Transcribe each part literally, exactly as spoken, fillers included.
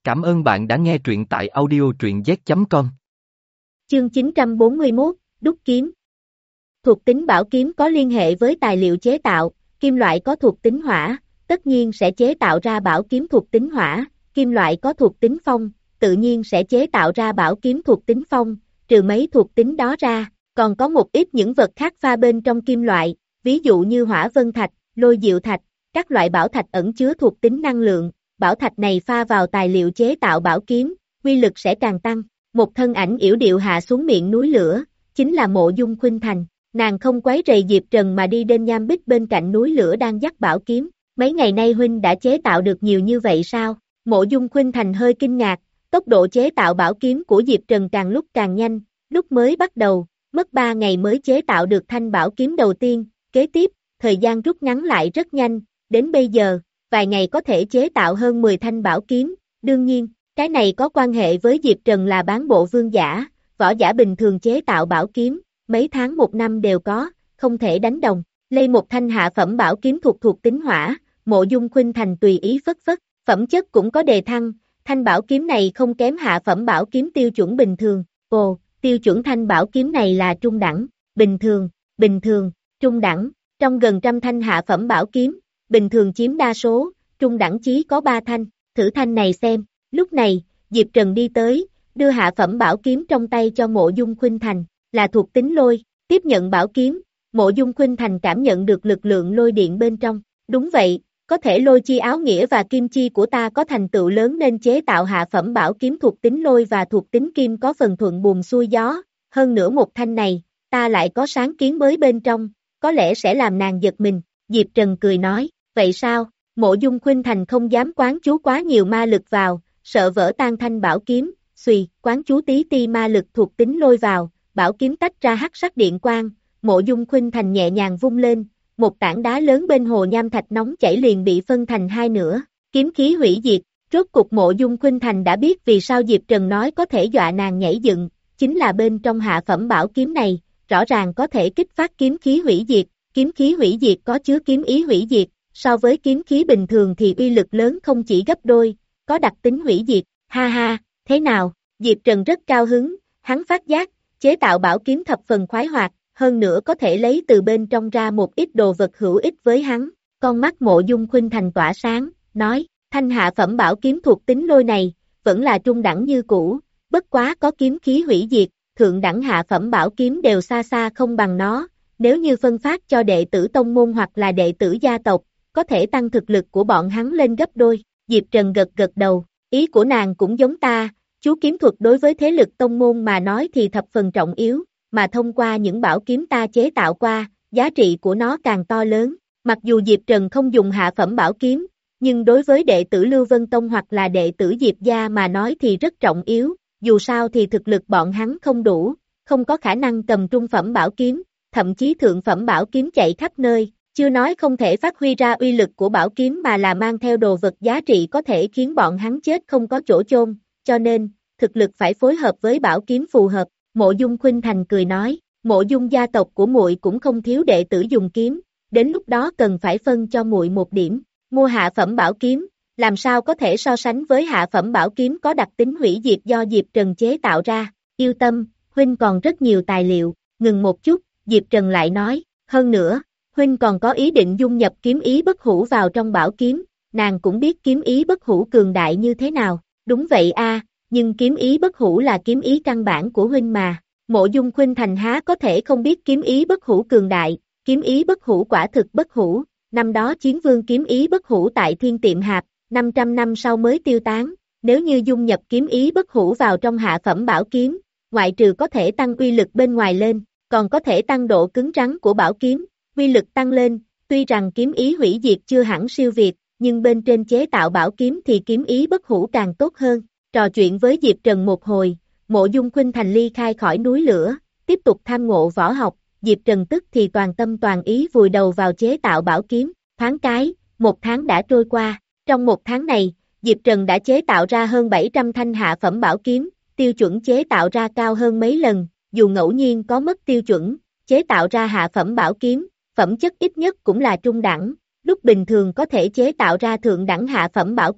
Cảm ơn bạn đã nghe truyện tại audio truyện z chấm com. Chương chín trăm bốn mươi mốt, Đúc kiếm. Thuộc tính bảo kiếm có liên hệ với tài liệu chế tạo, kim loại có thuộc tính hỏa, tất nhiên sẽ chế tạo ra bảo kiếm thuộc tính hỏa, kim loại có thuộc tính phong, tự nhiên sẽ chế tạo ra bảo kiếm thuộc tính phong, trừ mấy thuộc tính đó ra, còn có một ít những vật khác pha bên trong kim loại, ví dụ như hỏa vân thạch, lôi diệu thạch, các loại bảo thạch ẩn chứa thuộc tính năng lượng, bảo thạch này pha vào tài liệu chế tạo bảo kiếm, uy lực sẽ càng tăng. Một thân ảnh yểu điệu hạ xuống miệng núi lửa, chính là Mộ Dung Khuynh Thành. Nàng không quấy rầy Diệp Trần mà đi đến nham bích bên cạnh núi lửa đang dắt bảo kiếm. Mấy ngày nay huynh đã chế tạo được nhiều như vậy sao? Mộ Dung Khuynh Thành hơi kinh ngạc, tốc độ chế tạo bảo kiếm của Diệp Trần càng lúc càng nhanh, lúc mới bắt đầu, mất ba ngày mới chế tạo được thanh bảo kiếm đầu tiên, kế tiếp, thời gian rút ngắn lại rất nhanh, đến bây giờ, vài ngày có thể chế tạo hơn mười thanh bảo kiếm, đương nhiên, cái này có quan hệ với Diệp Trần là bán bộ vương giả, võ giả bình thường chế tạo bảo kiếm, mấy tháng một năm đều có, không thể đánh đồng. Lấy một thanh hạ phẩm bảo kiếm thuộc thuộc tính hỏa, Mộ Dung Khuynh Thành tùy ý phất phất, phẩm chất cũng có đề thăng, thanh bảo kiếm này không kém hạ phẩm bảo kiếm tiêu chuẩn bình thường. Ồ, tiêu chuẩn thanh bảo kiếm này là trung đẳng, bình thường, bình thường, trung đẳng, trong gần trăm thanh hạ phẩm bảo kiếm, bình thường chiếm đa số, trung đẳng chí có ba thanh, thử thanh này xem. Lúc này, Diệp Trần đi tới, đưa hạ phẩm bảo kiếm trong tay cho Mộ Dung Khuynh Thành, là thuộc tính lôi, tiếp nhận bảo kiếm, Mộ Dung Khuynh Thành cảm nhận được lực lượng lôi điện bên trong, đúng vậy, có thể lôi chi áo nghĩa và kim chi của ta có thành tựu lớn nên chế tạo hạ phẩm bảo kiếm thuộc tính lôi và thuộc tính kim có phần thuận buồm xuôi gió, hơn nữa một thanh này, ta lại có sáng kiến mới bên trong, có lẽ sẽ làm nàng giật mình, Diệp Trần cười nói, vậy sao, Mộ Dung Khuynh Thành không dám quán chú quá nhiều ma lực vào, sợ vỡ tan thanh bảo kiếm, xùy, quán chú tí ti ma lực thuộc tính lôi vào, bảo kiếm tách ra hắc sắc điện quang, Mộ Dung Khuynh Thành nhẹ nhàng vung lên, một tảng đá lớn bên hồ nham thạch nóng chảy liền bị phân thành hai nửa, kiếm khí hủy diệt, rốt cục Mộ Dung Khuynh Thành đã biết vì sao Diệp Trần nói có thể dọa nàng nhảy dựng, chính là bên trong hạ phẩm bảo kiếm này, rõ ràng có thể kích phát kiếm khí hủy diệt, kiếm khí hủy diệt có chứa kiếm ý hủy diệt, so với kiếm khí bình thường thì uy lực lớn không chỉ gấp đôi, có đặc tính hủy diệt, ha ha, thế nào, Diệp Trần rất cao hứng, hắn phát giác, chế tạo bảo kiếm thập phần khoái hoạt, hơn nữa có thể lấy từ bên trong ra một ít đồ vật hữu ích với hắn, con mắt Mộ Dung Khuynh Thành tỏa sáng, nói, thanh hạ phẩm bảo kiếm thuộc tính lôi này, vẫn là trung đẳng như cũ, bất quá có kiếm khí hủy diệt, thượng đẳng hạ phẩm bảo kiếm đều xa xa không bằng nó, nếu như phân phát cho đệ tử tông môn hoặc là đệ tử gia tộc, có thể tăng thực lực của bọn hắn lên gấp đôi. Diệp Trần gật gật đầu, ý của nàng cũng giống ta, chú kiếm thuật đối với thế lực tông môn mà nói thì thập phần trọng yếu, mà thông qua những bảo kiếm ta chế tạo qua, giá trị của nó càng to lớn. Mặc dù Diệp Trần không dùng hạ phẩm bảo kiếm, nhưng đối với đệ tử Lưu Vân Tông hoặc là đệ tử Diệp Gia mà nói thì rất trọng yếu, dù sao thì thực lực bọn hắn không đủ, không có khả năng cầm trung phẩm bảo kiếm, thậm chí thượng phẩm bảo kiếm chạy khắp nơi. Chưa nói không thể phát huy ra uy lực của bảo kiếm mà là mang theo đồ vật giá trị có thể khiến bọn hắn chết không có chỗ chôn, cho nên, thực lực phải phối hợp với bảo kiếm phù hợp. Mộ Dung Khuynh Thành cười nói, Mộ Dung gia tộc của muội cũng không thiếu đệ tử dùng kiếm, đến lúc đó cần phải phân cho muội một điểm, mua hạ phẩm bảo kiếm, làm sao có thể so sánh với hạ phẩm bảo kiếm có đặc tính hủy diệt do Diệp Trần chế tạo ra, yêu tâm, huynh còn rất nhiều tài liệu, ngừng một chút, Diệp Trần lại nói, hơn nữa, huynh còn có ý định dung nhập kiếm ý bất hủ vào trong bảo kiếm, nàng cũng biết kiếm ý bất hủ cường đại như thế nào, đúng vậy a, nhưng kiếm ý bất hủ là kiếm ý căn bản của huynh mà, Mộ Dung Khuynh Thành há có thể không biết kiếm ý bất hủ cường đại, kiếm ý bất hủ quả thực bất hủ, năm đó chiến vương kiếm ý bất hủ tại Thiên Tiệm Hạp, năm trăm năm sau mới tiêu tán, nếu như dung nhập kiếm ý bất hủ vào trong hạ phẩm bảo kiếm, ngoại trừ có thể tăng uy lực bên ngoài lên, còn có thể tăng độ cứng rắn của bảo kiếm, uy lực tăng lên, tuy rằng kiếm ý hủy diệt chưa hẳn siêu việt, nhưng bên trên chế tạo bảo kiếm thì kiếm ý bất hủ càng tốt hơn. Trò chuyện với Diệp Trần một hồi, Mộ Dung Khuynh Thành ly khai khỏi núi lửa, tiếp tục tham ngộ võ học, Diệp Trần tức thì toàn tâm toàn ý vùi đầu vào chế tạo bảo kiếm, thoáng cái, một tháng đã trôi qua, trong một tháng này, Diệp Trần đã chế tạo ra hơn bảy trăm thanh hạ phẩm bảo kiếm, tiêu chuẩn chế tạo ra cao hơn mấy lần, dù ngẫu nhiên có mất tiêu chuẩn, chế tạo ra hạ phẩm bảo kiếm, phẩm chất ít nhất cũng là trung đẳng, lúc bình thường có thể chế tạo ra thượng đẳng hạ phẩm bảo kiếm,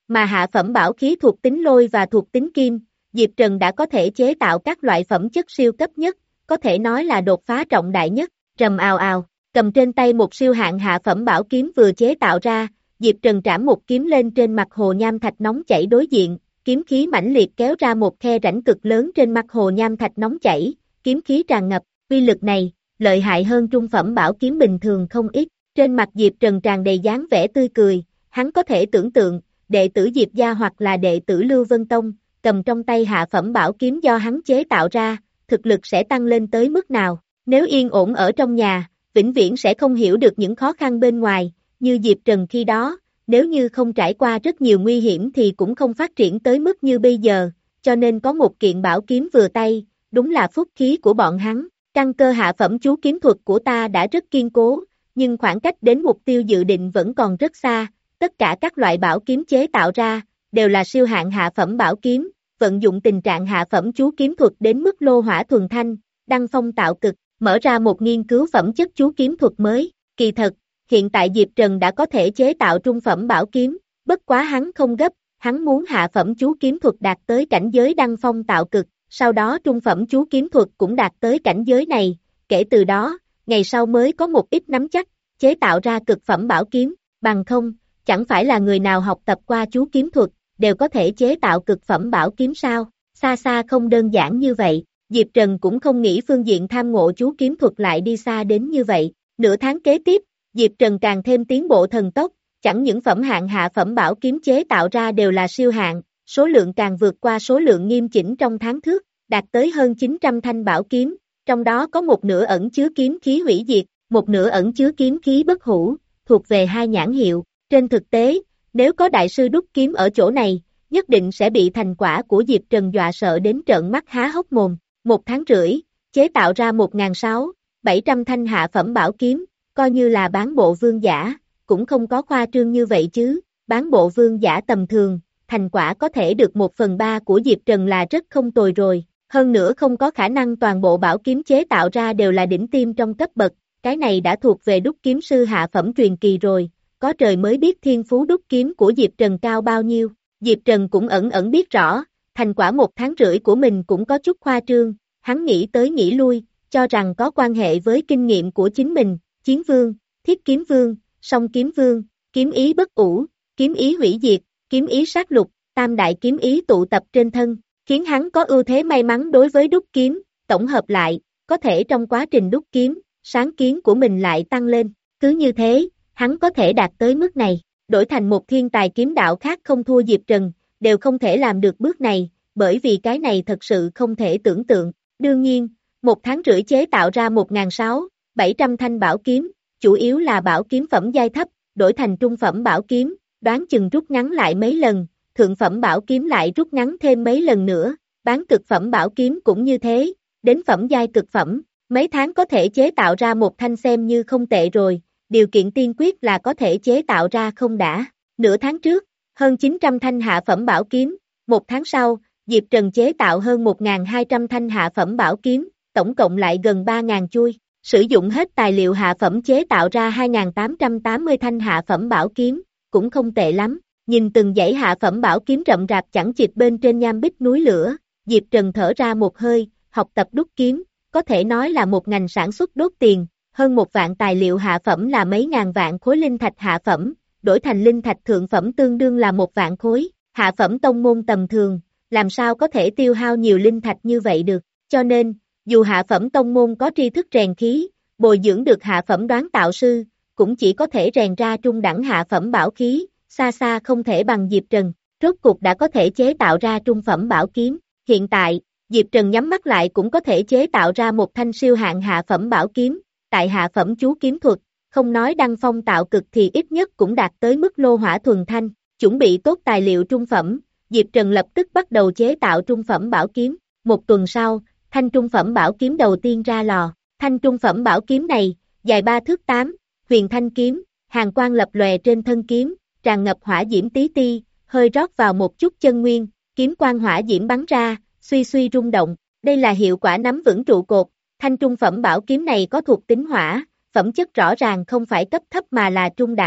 Mà hạ phẩm bảo khí thuộc tính lôi và thuộc tính kim, Diệp Trần đã có thể chế tạo các loại phẩm chất siêu cấp nhất, có thể nói là đột phá trọng đại nhất. Rầm ào ào, cầm trên tay một siêu hạng hạ phẩm bảo kiếm vừa chế tạo ra, Diệp Trần trảm một kiếm lên trên mặt hồ nham thạch nóng chảy đối diện, kiếm khí mãnh liệt kéo ra một khe rãnh cực lớn trên mặt hồ nham thạch nóng chảy, kiếm khí tràn ngập, uy lực này, lợi hại hơn trung phẩm bảo kiếm bình thường không ít. Trên mặt Diệp Trần tràn đầy dáng vẻ tươi cười, hắn có thể tưởng tượng, đệ tử Diệp gia hoặc là đệ tử Lưu Vân Tông, cầm trong tay hạ phẩm bảo kiếm do hắn chế tạo ra, thực lực sẽ tăng lên tới mức nào. Nếu yên ổn ở trong nhà, vĩnh viễn sẽ không hiểu được những khó khăn bên ngoài, như Diệp Trần khi đó, nếu như không trải qua rất nhiều nguy hiểm thì cũng không phát triển tới mức như bây giờ, cho nên có một kiện bảo kiếm vừa tay, đúng là phúc khí của bọn hắn. Căn cơ hạ phẩm chú kiếm thuật của ta đã rất kiên cố, nhưng khoảng cách đến mục tiêu dự định vẫn còn rất xa, tất cả các loại bảo kiếm chế tạo ra, đều là siêu hạng hạ phẩm bảo kiếm, vận dụng tình trạng hạ phẩm chú kiếm thuật đến mức lô hỏa thuần thanh, đăng phong tạo cực, mở ra một nghiên cứu phẩm chất chú kiếm thuật mới. Kỳ thật, hiện tại Diệp Trần đã có thể chế tạo trung phẩm bảo kiếm, bất quá hắn không gấp, hắn muốn hạ phẩm chú kiếm thuật đạt tới cảnh giới đăng phong tạo cực, sau đó trung phẩm chú kiếm thuật cũng đạt tới cảnh giới này, kể từ đó, ngày sau mới có một ít nắm chắc, chế tạo ra cực phẩm bảo kiếm, bằng không, chẳng phải là người nào học tập qua chú kiếm thuật, đều có thể chế tạo cực phẩm bảo kiếm sao, xa xa không đơn giản như vậy, Diệp Trần cũng không nghĩ phương diện tham ngộ chú kiếm thuật lại đi xa đến như vậy, nửa tháng kế tiếp, Diệp Trần càng thêm tiến bộ thần tốc, chẳng những phẩm hạng hạ phẩm bảo kiếm chế tạo ra đều là siêu hạng, số lượng càng vượt qua số lượng nghiêm chỉnh trong tháng trước, đạt tới hơn chín trăm thanh bảo kiếm, trong đó có một nửa ẩn chứa kiếm khí hủy diệt, một nửa ẩn chứa kiếm khí bất hủ, thuộc về hai nhãn hiệu. Trên thực tế, nếu có đại sư đúc kiếm ở chỗ này, nhất định sẽ bị thành quả của Diệp Trần dọa sợ đến trợn mắt há hốc mồm. Một tháng rưỡi, chế tạo ra một nghìn sáu trăm, bảy trăm thanh hạ phẩm bảo kiếm, coi như là bán bộ vương giả, cũng không có khoa trương như vậy chứ, bán bộ vương giả tầm thường, thành quả có thể được một phần ba của Diệp Trần là rất không tồi rồi, hơn nữa không có khả năng toàn bộ bảo kiếm chế tạo ra đều là đỉnh tiêm trong cấp bậc, cái này đã thuộc về đúc kiếm sư hạ phẩm truyền kỳ rồi, có trời mới biết thiên phú đúc kiếm của Diệp Trần cao bao nhiêu, Diệp Trần cũng ẩn ẩn biết rõ, thành quả một tháng rưỡi của mình cũng có chút khoa trương, hắn nghĩ tới nghĩ lui, cho rằng có quan hệ với kinh nghiệm của chính mình, chiến vương, thiết kiếm vương, song kiếm vương, kiếm ý bất ủ, kiếm ý hủy diệt, kiếm ý sát lục, tam đại kiếm ý tụ tập trên thân, khiến hắn có ưu thế may mắn đối với đúc kiếm, tổng hợp lại, có thể trong quá trình đúc kiếm, sáng kiến của mình lại tăng lên, cứ như thế, hắn có thể đạt tới mức này, đổi thành một thiên tài kiếm đạo khác không thua Diệp Trần, đều không thể làm được bước này, bởi vì cái này thật sự không thể tưởng tượng, đương nhiên, một tháng rưỡi chế tạo ra một nghìn sáu trăm, bảy trăm thanh bảo kiếm, chủ yếu là bảo kiếm phẩm giai thấp, đổi thành trung phẩm bảo kiếm, đoán chừng rút ngắn lại mấy lần, thượng phẩm bảo kiếm lại rút ngắn thêm mấy lần nữa, bán cực phẩm bảo kiếm cũng như thế, đến phẩm giai cực phẩm, mấy tháng có thể chế tạo ra một thanh xem như không tệ rồi, điều kiện tiên quyết là có thể chế tạo ra không đã. Nửa tháng trước, hơn chín trăm thanh hạ phẩm bảo kiếm, một tháng sau, Diệp Trần chế tạo hơn một nghìn hai trăm thanh hạ phẩm bảo kiếm, tổng cộng lại gần ba nghìn chuôi, sử dụng hết tài liệu hạ phẩm chế tạo ra hai nghìn tám trăm tám mươi thanh hạ phẩm bảo kiếm, cũng không tệ lắm, nhìn từng dãy hạ phẩm bảo kiếm rậm rạp chẳng chịt bên trên nham bích núi lửa, Diệp Trần thở ra một hơi, học tập đúc kiếm, có thể nói là một ngành sản xuất đốt tiền, hơn một vạn tài liệu hạ phẩm là mấy ngàn vạn khối linh thạch hạ phẩm, đổi thành linh thạch thượng phẩm tương đương là một vạn khối, hạ phẩm tông môn tầm thường, làm sao có thể tiêu hao nhiều linh thạch như vậy được, cho nên, dù hạ phẩm tông môn có tri thức rèn khí, bồi dưỡng được hạ phẩm đoán tạo sư, cũng chỉ có thể rèn ra trung đẳng hạ phẩm bảo khí, xa xa không thể bằng Diệp Trần, rốt cục đã có thể chế tạo ra trung phẩm bảo kiếm, hiện tại, Diệp Trần nhắm mắt lại cũng có thể chế tạo ra một thanh siêu hạng hạ phẩm bảo kiếm, tại hạ phẩm chú kiếm thuật, không nói đăng phong tạo cực thì ít nhất cũng đạt tới mức lô hỏa thuần thanh, chuẩn bị tốt tài liệu trung phẩm, Diệp Trần lập tức bắt đầu chế tạo trung phẩm bảo kiếm, một tuần sau, thanh trung phẩm bảo kiếm đầu tiên ra lò, thanh trung phẩm bảo kiếm này, dài ba thước tám, huyền thanh kiếm, hàn quang lập lòe trên thân kiếm, tràn ngập hỏa diễm tí ti, hơi rót vào một chút chân nguyên, kiếm quang hỏa diễm bắn ra, suy suy rung động, đây là hiệu quả nắm vững trụ cột, thanh trung phẩm bảo kiếm này có thuộc tính hỏa, phẩm chất rõ ràng không phải cấp thấp mà là trung đẳng,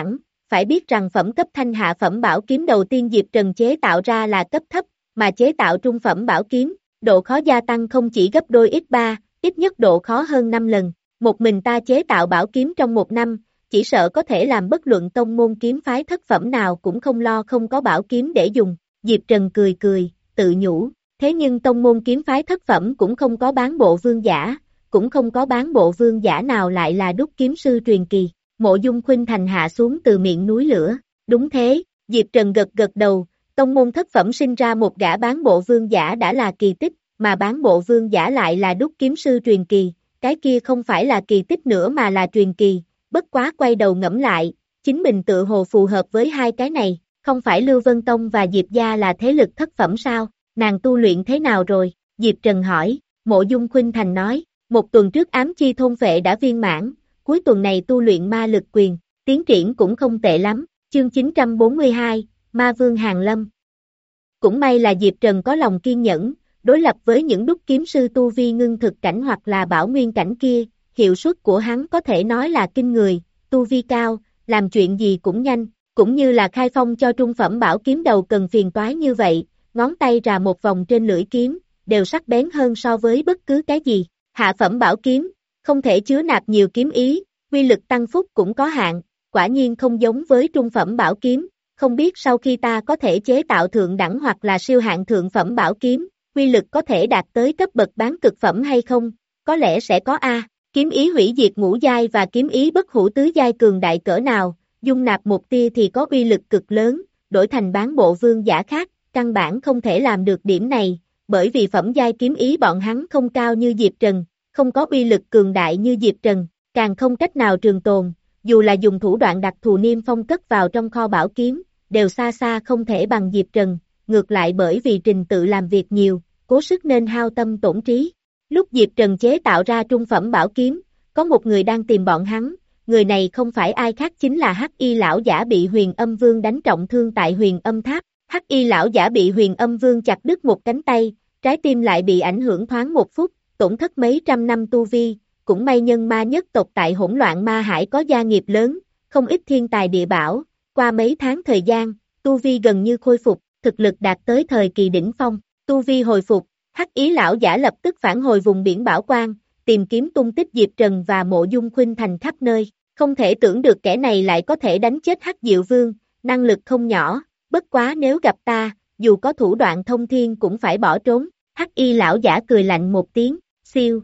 phải biết rằng phẩm cấp thanh hạ phẩm bảo kiếm đầu tiên Diệp Trần chế tạo ra là cấp thấp, mà chế tạo trung phẩm bảo kiếm, độ khó gia tăng không chỉ gấp đôi x ba, ít nhất độ khó hơn năm lần. Một mình ta chế tạo bảo kiếm trong một năm, chỉ sợ có thể làm bất luận tông môn kiếm phái thất phẩm nào cũng không lo không có bảo kiếm để dùng. Diệp Trần cười cười, tự nhủ, thế nhưng tông môn kiếm phái thất phẩm cũng không có bán bộ vương giả, cũng không có bán bộ vương giả nào lại là đúc kiếm sư truyền kỳ. Mộ Dung Khuynh Thành hạ xuống từ miệng núi lửa, đúng thế, Diệp Trần gật gật đầu, tông môn thất phẩm sinh ra một gã bán bộ vương giả đã là kỳ tích, mà bán bộ vương giả lại là đúc kiếm sư truyền kỳ, cái kia không phải là kỳ tích nữa mà là truyền kỳ, bất quá quay đầu ngẫm lại, chính mình tự hồ phù hợp với hai cái này, không phải Lưu Vân Tông và Diệp Gia là thế lực thất phẩm sao, nàng tu luyện thế nào rồi, Diệp Trần hỏi, Mộ Dung Khuynh Thành nói, một tuần trước ám chi thôn vệ đã viên mãn, cuối tuần này tu luyện ma lực quyền, tiến triển cũng không tệ lắm, chương chín trăm bốn mươi hai, Ma Vương Hàn Lâm. Cũng may là Diệp Trần có lòng kiên nhẫn, đối lập với những đúc kiếm sư tu vi ngưng thực cảnh hoặc là bảo nguyên cảnh kia, hiệu suất của hắn có thể nói là kinh người, tu vi cao, làm chuyện gì cũng nhanh, cũng như là khai phong cho trung phẩm bảo kiếm đầu cần phiền toái như vậy, ngón tay rà một vòng trên lưỡi kiếm, đều sắc bén hơn so với bất cứ cái gì, hạ phẩm bảo kiếm, không thể chứa nạp nhiều kiếm ý, quy lực tăng phúc cũng có hạn, quả nhiên không giống với trung phẩm bảo kiếm, không biết sau khi ta có thể chế tạo thượng đẳng hoặc là siêu hạng thượng phẩm bảo kiếm, quy lực có thể đạt tới cấp bậc bán cực phẩm hay không, có lẽ sẽ có a. Kiếm ý hủy diệt ngũ giai và kiếm ý bất hủ tứ giai cường đại cỡ nào, dung nạp một tia thì có uy lực cực lớn, đổi thành bán bộ vương giả khác, căn bản không thể làm được điểm này, bởi vì phẩm giai kiếm ý bọn hắn không cao như Diệp Trần, không có uy lực cường đại như Diệp Trần, càng không cách nào trường tồn, dù là dùng thủ đoạn đặc thù niêm phong cất vào trong kho bảo kiếm, đều xa xa không thể bằng Diệp Trần, ngược lại bởi vì trình tự làm việc nhiều, cố sức nên hao tâm tổn trí. Lúc Diệp Trần chế tạo ra trung phẩm bảo kiếm, có một người đang tìm bọn hắn, người này không phải ai khác chính là Hắc Y lão giả bị Huyền Âm Vương đánh trọng thương tại Huyền Âm Tháp. Hắc Y lão giả bị Huyền Âm Vương chặt đứt một cánh tay, trái tim lại bị ảnh hưởng thoáng một phút, tổn thất mấy trăm năm tu vi, cũng may nhân ma nhất tộc tại hỗn loạn ma hải có gia nghiệp lớn, không ít thiên tài địa bảo, qua mấy tháng thời gian, tu vi gần như khôi phục, thực lực đạt tới thời kỳ đỉnh phong, tu vi hồi phục, Hắc Ý lão giả lập tức phản hồi vùng biển Bảo Quang, tìm kiếm tung tích Diệp Trần và Mộ Dung Khuynh Thành khắp nơi, không thể tưởng được kẻ này lại có thể đánh chết Hắc Diệu Vương, năng lực không nhỏ, bất quá nếu gặp ta, dù có thủ đoạn thông thiên cũng phải bỏ trốn, Hắc Y lão giả cười lạnh một tiếng, siêu.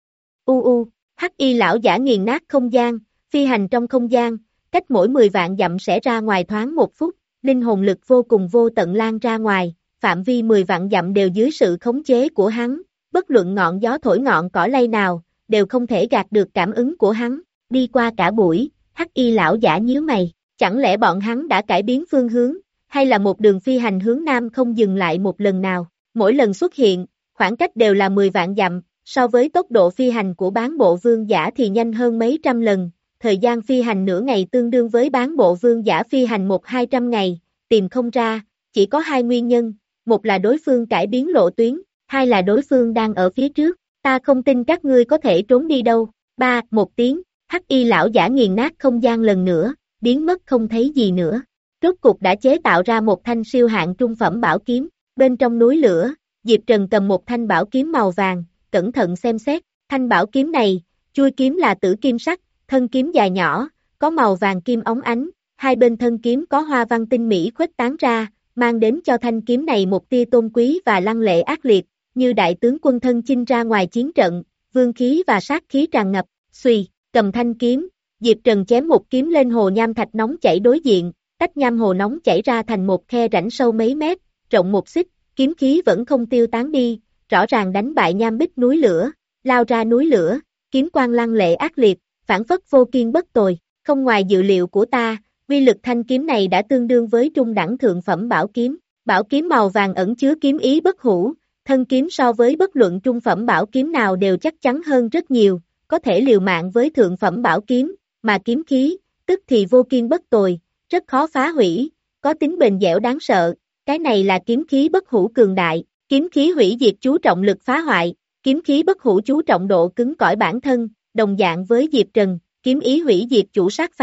U u, Hắc Y lão giả nghiền nát không gian, phi hành trong không gian, cách mỗi mười vạn dặm sẽ ra ngoài thoáng một phút, linh hồn lực vô cùng vô tận lan ra ngoài, phạm vi mười vạn dặm đều dưới sự khống chế của hắn, bất luận ngọn gió thổi ngọn cỏ lay nào, đều không thể gạt được cảm ứng của hắn, đi qua cả buổi, Hắc Y lão giả nhíu mày, chẳng lẽ bọn hắn đã cải biến phương hướng, hay là một đường phi hành hướng nam không dừng lại một lần nào, mỗi lần xuất hiện, khoảng cách đều là mười vạn dặm, so với tốc độ phi hành của bán bộ vương giả thì nhanh hơn mấy trăm lần, thời gian phi hành nửa ngày tương đương với bán bộ vương giả phi hành một hai trăm ngày, tìm không ra, chỉ có hai nguyên nhân, một là đối phương cải biến lộ tuyến, hai là đối phương đang ở phía trước, ta không tin các ngươi có thể trốn đi đâu, ba, một tiếng, Hắc Y lão giả nghiền nát không gian lần nữa, biến mất không thấy gì nữa, rốt cục đã chế tạo ra một thanh siêu hạng trung phẩm bảo kiếm, bên trong núi lửa, Diệp Trần cầm một thanh bảo kiếm màu vàng, cẩn thận xem xét, thanh bảo kiếm này, chuôi kiếm là tử kim sắc, thân kiếm dài nhỏ, có màu vàng kim óng ánh, hai bên thân kiếm có hoa văn tinh mỹ khuếch tán ra, mang đến cho thanh kiếm này một tia tôn quý và lăng lệ ác liệt, như đại tướng quân thân chinh ra ngoài chiến trận, vương khí và sát khí tràn ngập, xuy, cầm thanh kiếm, Diệp Trần chém một kiếm lên hồ nham thạch nóng chảy đối diện, tách nham hồ nóng chảy ra thành một khe rãnh sâu mấy mét, rộng một xích, kiếm khí vẫn không tiêu tán đi, rõ ràng đánh bại nham bích núi lửa, lao ra núi lửa, kiếm quang lăng lệ ác liệt, phản phất vô kiên bất tồi, không ngoài dự liệu của ta, uy lực thanh kiếm này đã tương đương với trung đẳng thượng phẩm bảo kiếm, bảo kiếm màu vàng ẩn chứa kiếm ý bất hủ, thân kiếm so với bất luận trung phẩm bảo kiếm nào đều chắc chắn hơn rất nhiều, có thể liều mạng với thượng phẩm bảo kiếm, mà kiếm khí, tức thì vô kiên bất tồi, rất khó phá hủy, có tính bền dẻo đáng sợ, cái này là kiếm khí bất hủ cường đại, kiếm khí hủy diệt chú trọng lực phá hoại, kiếm khí bất hủ chú trọng độ cứng cỏi bản thân, đồng dạng với Diệp Trần, kiếm ý hủy diệt chủ sát phạt,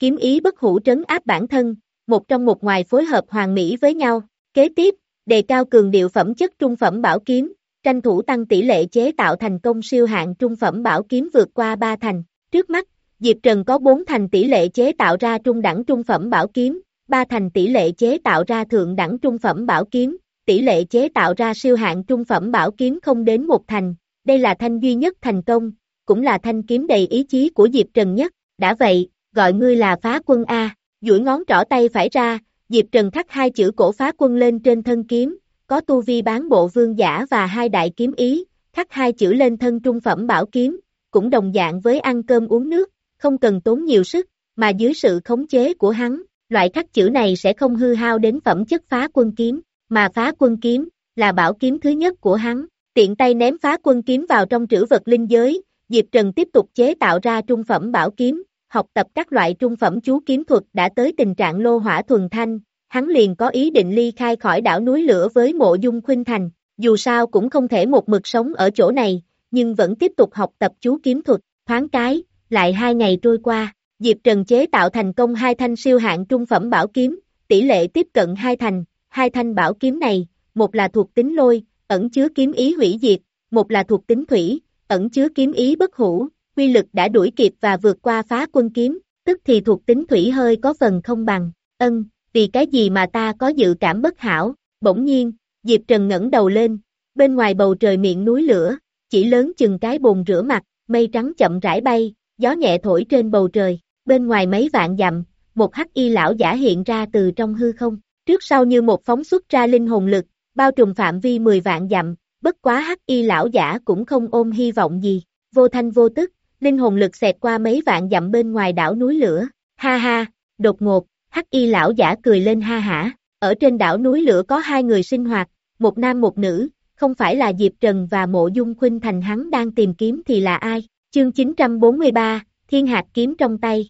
kiếm ý bất hủ trấn áp bản thân, một trong một ngoài phối hợp hoàn mỹ với nhau. Kế tiếp, đề cao cường điệu phẩm chất trung phẩm bảo kiếm, tranh thủ tăng tỷ lệ chế tạo thành công siêu hạng trung phẩm bảo kiếm vượt qua ba thành. Trước mắt, Diệp Trần có bốn thành tỷ lệ chế tạo ra trung đẳng trung phẩm bảo kiếm, ba thành tỷ lệ chế tạo ra thượng đẳng trung phẩm bảo kiếm, tỷ lệ chế tạo ra siêu hạng trung phẩm bảo kiếm không đến một thành. Đây là thanh duy nhất thành công, cũng là thanh kiếm đầy ý chí của Diệp Trần nhất. Đã vậy, gọi ngươi là Phá Quân A. Duỗi ngón trỏ tay phải ra, Diệp Trần khắc hai chữ Cổ Phá Quân lên trên thân kiếm, có tu vi bán bộ vương giả và hai đại kiếm ý, khắc hai chữ lên thân trung phẩm bảo kiếm, cũng đồng dạng với ăn cơm uống nước, không cần tốn nhiều sức, mà dưới sự khống chế của hắn, loại khắc chữ này sẽ không hư hao đến phẩm chất Phá Quân kiếm, mà Phá Quân kiếm là bảo kiếm thứ nhất của hắn. Tiện tay ném Phá Quân kiếm vào trong trữ vật linh giới, Diệp Trần tiếp tục chế tạo ra trung phẩm bảo kiếm, học tập các loại trung phẩm chú kiếm thuật đã tới tình trạng lô hỏa thuần thanh, hắn liền có ý định ly khai khỏi đảo núi lửa với Mộ Dung Khuynh Thành, dù sao cũng không thể một mực sống ở chỗ này, nhưng vẫn tiếp tục học tập chú kiếm thuật. Thoáng cái, lại hai ngày trôi qua, Diệp Trần chế tạo thành công hai thanh siêu hạng trung phẩm bảo kiếm, tỷ lệ tiếp cận hai thành, hai thanh bảo kiếm này, một là thuộc tính lôi, ẩn chứa kiếm ý hủy diệt, một là thuộc tính thủy, ẩn chứa kiếm ý bất hủ, quy lực đã đuổi kịp và vượt qua Phá Quân kiếm, tức thì thuộc tính thủy hơi có phần không bằng. Ân, vì cái gì mà ta có dự cảm bất hảo? Bỗng nhiên, Diệp Trần ngẩng đầu lên, bên ngoài bầu trời miệng núi lửa, chỉ lớn chừng cái bồn rửa mặt, mây trắng chậm rãi bay, gió nhẹ thổi trên bầu trời, bên ngoài mấy vạn dặm, một hắc y lão giả hiện ra từ trong hư không, trước sau như một phóng xuất ra linh hồn lực, bao trùm phạm vi mười vạn dặm, bất quá hắc y lão giả cũng không ôm hy vọng gì, vô thanh vô tức, linh hồn lực xẹt qua mấy vạn dặm bên ngoài đảo núi lửa, ha ha, đột ngột, hắc y lão giả cười lên ha hả, ở trên đảo núi lửa có hai người sinh hoạt, một nam một nữ, không phải là Diệp Trần và Mộ Dung Khuynh Thành hắn đang tìm kiếm thì là ai? Chương chín trăm bốn mươi ba, Thiên Hạt kiếm trong tay.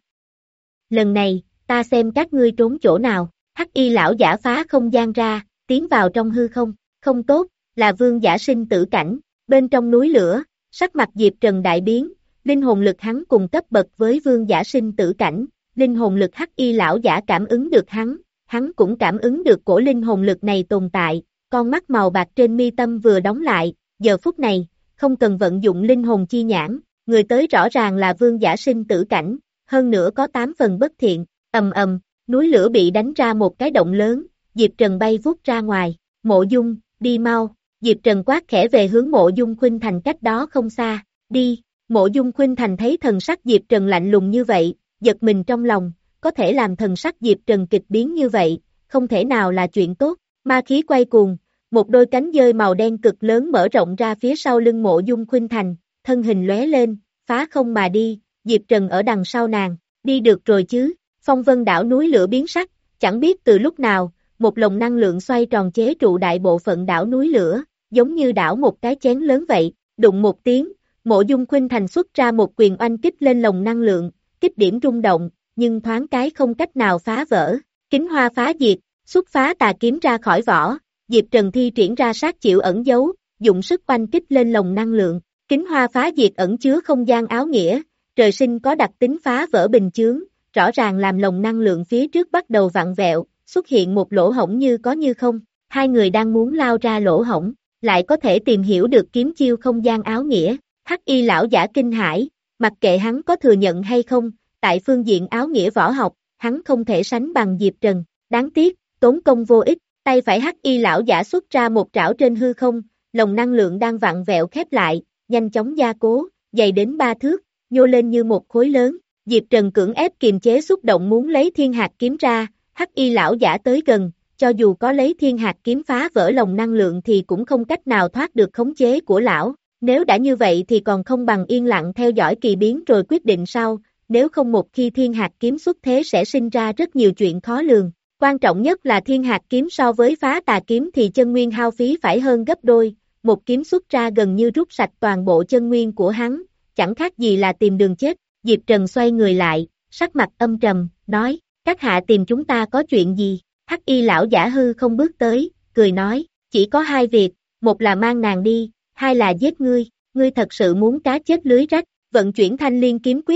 Lần này, ta xem các ngươi trốn chỗ nào, hắc y lão giả phá không gian ra, tiến vào trong hư không, không tốt, là vương giả sinh tử cảnh, bên trong núi lửa, sắc mặt Diệp Trần đại biến, linh hồn lực hắn cùng cấp bậc với vương giả sinh tử cảnh, linh hồn lực hắc y lão giả cảm ứng được hắn, hắn cũng cảm ứng được cổ linh hồn lực này tồn tại, con mắt màu bạc trên mi tâm vừa đóng lại, giờ phút này, không cần vận dụng linh hồn chi nhãn, người tới rõ ràng là vương giả sinh tử cảnh, hơn nữa có tám phần bất thiện, ầm ầm, núi lửa bị đánh ra một cái động lớn, Diệp Trần bay vút ra ngoài, Mộ Dung, đi mau, Diệp Trần quát khẽ về hướng Mộ Dung Khuynh Thành cách đó không xa, đi, Mộ Dung Khuynh Thành thấy thần sắc Diệp Trần lạnh lùng như vậy, giật mình trong lòng, có thể làm thần sắc Diệp Trần kịch biến như vậy, không thể nào là chuyện tốt, ma khí quay cuồng, một đôi cánh dơi màu đen cực lớn mở rộng ra phía sau lưng Mộ Dung Khuynh Thành, thân hình lóe lên, phá không mà đi, Diệp Trần ở đằng sau nàng, đi được rồi chứ, phong vân đảo núi lửa biến sắc, chẳng biết từ lúc nào, một lồng năng lượng xoay tròn chế trụ đại bộ phận đảo núi lửa, giống như đảo một cái chén lớn vậy, đụng một tiếng, Mộ Dung Khuynh Thành xuất ra một quyền oanh kích lên lồng năng lượng, kích điểm rung động, nhưng thoáng cái không cách nào phá vỡ, kính hoa phá diệt, xuất phá tà kiếm ra khỏi vỏ, Diệp Trần thi triển ra sát chịu ẩn giấu, dụng sức oanh kích lên lồng năng lượng, kính hoa phá diệt ẩn chứa không gian áo nghĩa, trời sinh có đặc tính phá vỡ bình chướng, rõ ràng làm lồng năng lượng phía trước bắt đầu vặn vẹo, xuất hiện một lỗ hổng như có như không, hai người đang muốn lao ra lỗ hổng, lại có thể tìm hiểu được kiếm chiêu không gian áo nghĩa, hắc y lão giả kinh hãi, mặc kệ hắn có thừa nhận hay không, tại phương diện áo nghĩa võ học, hắn không thể sánh bằng Diệp Trần, đáng tiếc, tốn công vô ích, tay phải hắc y lão giả xuất ra một trảo trên hư không, lồng năng lượng đang vặn vẹo khép lại, nhanh chóng gia cố, dày đến ba thước, nhô lên như một khối lớn, Diệp Trần cưỡng ép kiềm chế xúc động muốn lấy thiên hạt kiếm ra, hắc y lão giả tới gần, cho dù có lấy thiên hạt kiếm phá vỡ lồng năng lượng thì cũng không cách nào thoát được khống chế của lão, nếu đã như vậy thì còn không bằng yên lặng theo dõi kỳ biến rồi quyết định sau, nếu không một khi thiên hạt kiếm xuất thế sẽ sinh ra rất nhiều chuyện khó lường, quan trọng nhất là thiên hạt kiếm so với phá tà kiếm thì chân nguyên hao phí phải hơn gấp đôi, một kiếm xuất ra gần như rút sạch toàn bộ chân nguyên của hắn, chẳng khác gì là tìm đường chết, Diệp Trần xoay người lại, sắc mặt âm trầm, nói, các hạ tìm chúng ta có chuyện gì, hắc y lão giả hư không bước tới, cười nói, chỉ có hai việc, một là mang nàng đi, hai là giết ngươi, ngươi thật sự muốn cá chết lưới rách, vận chuyển thanh liên kiếm quyết,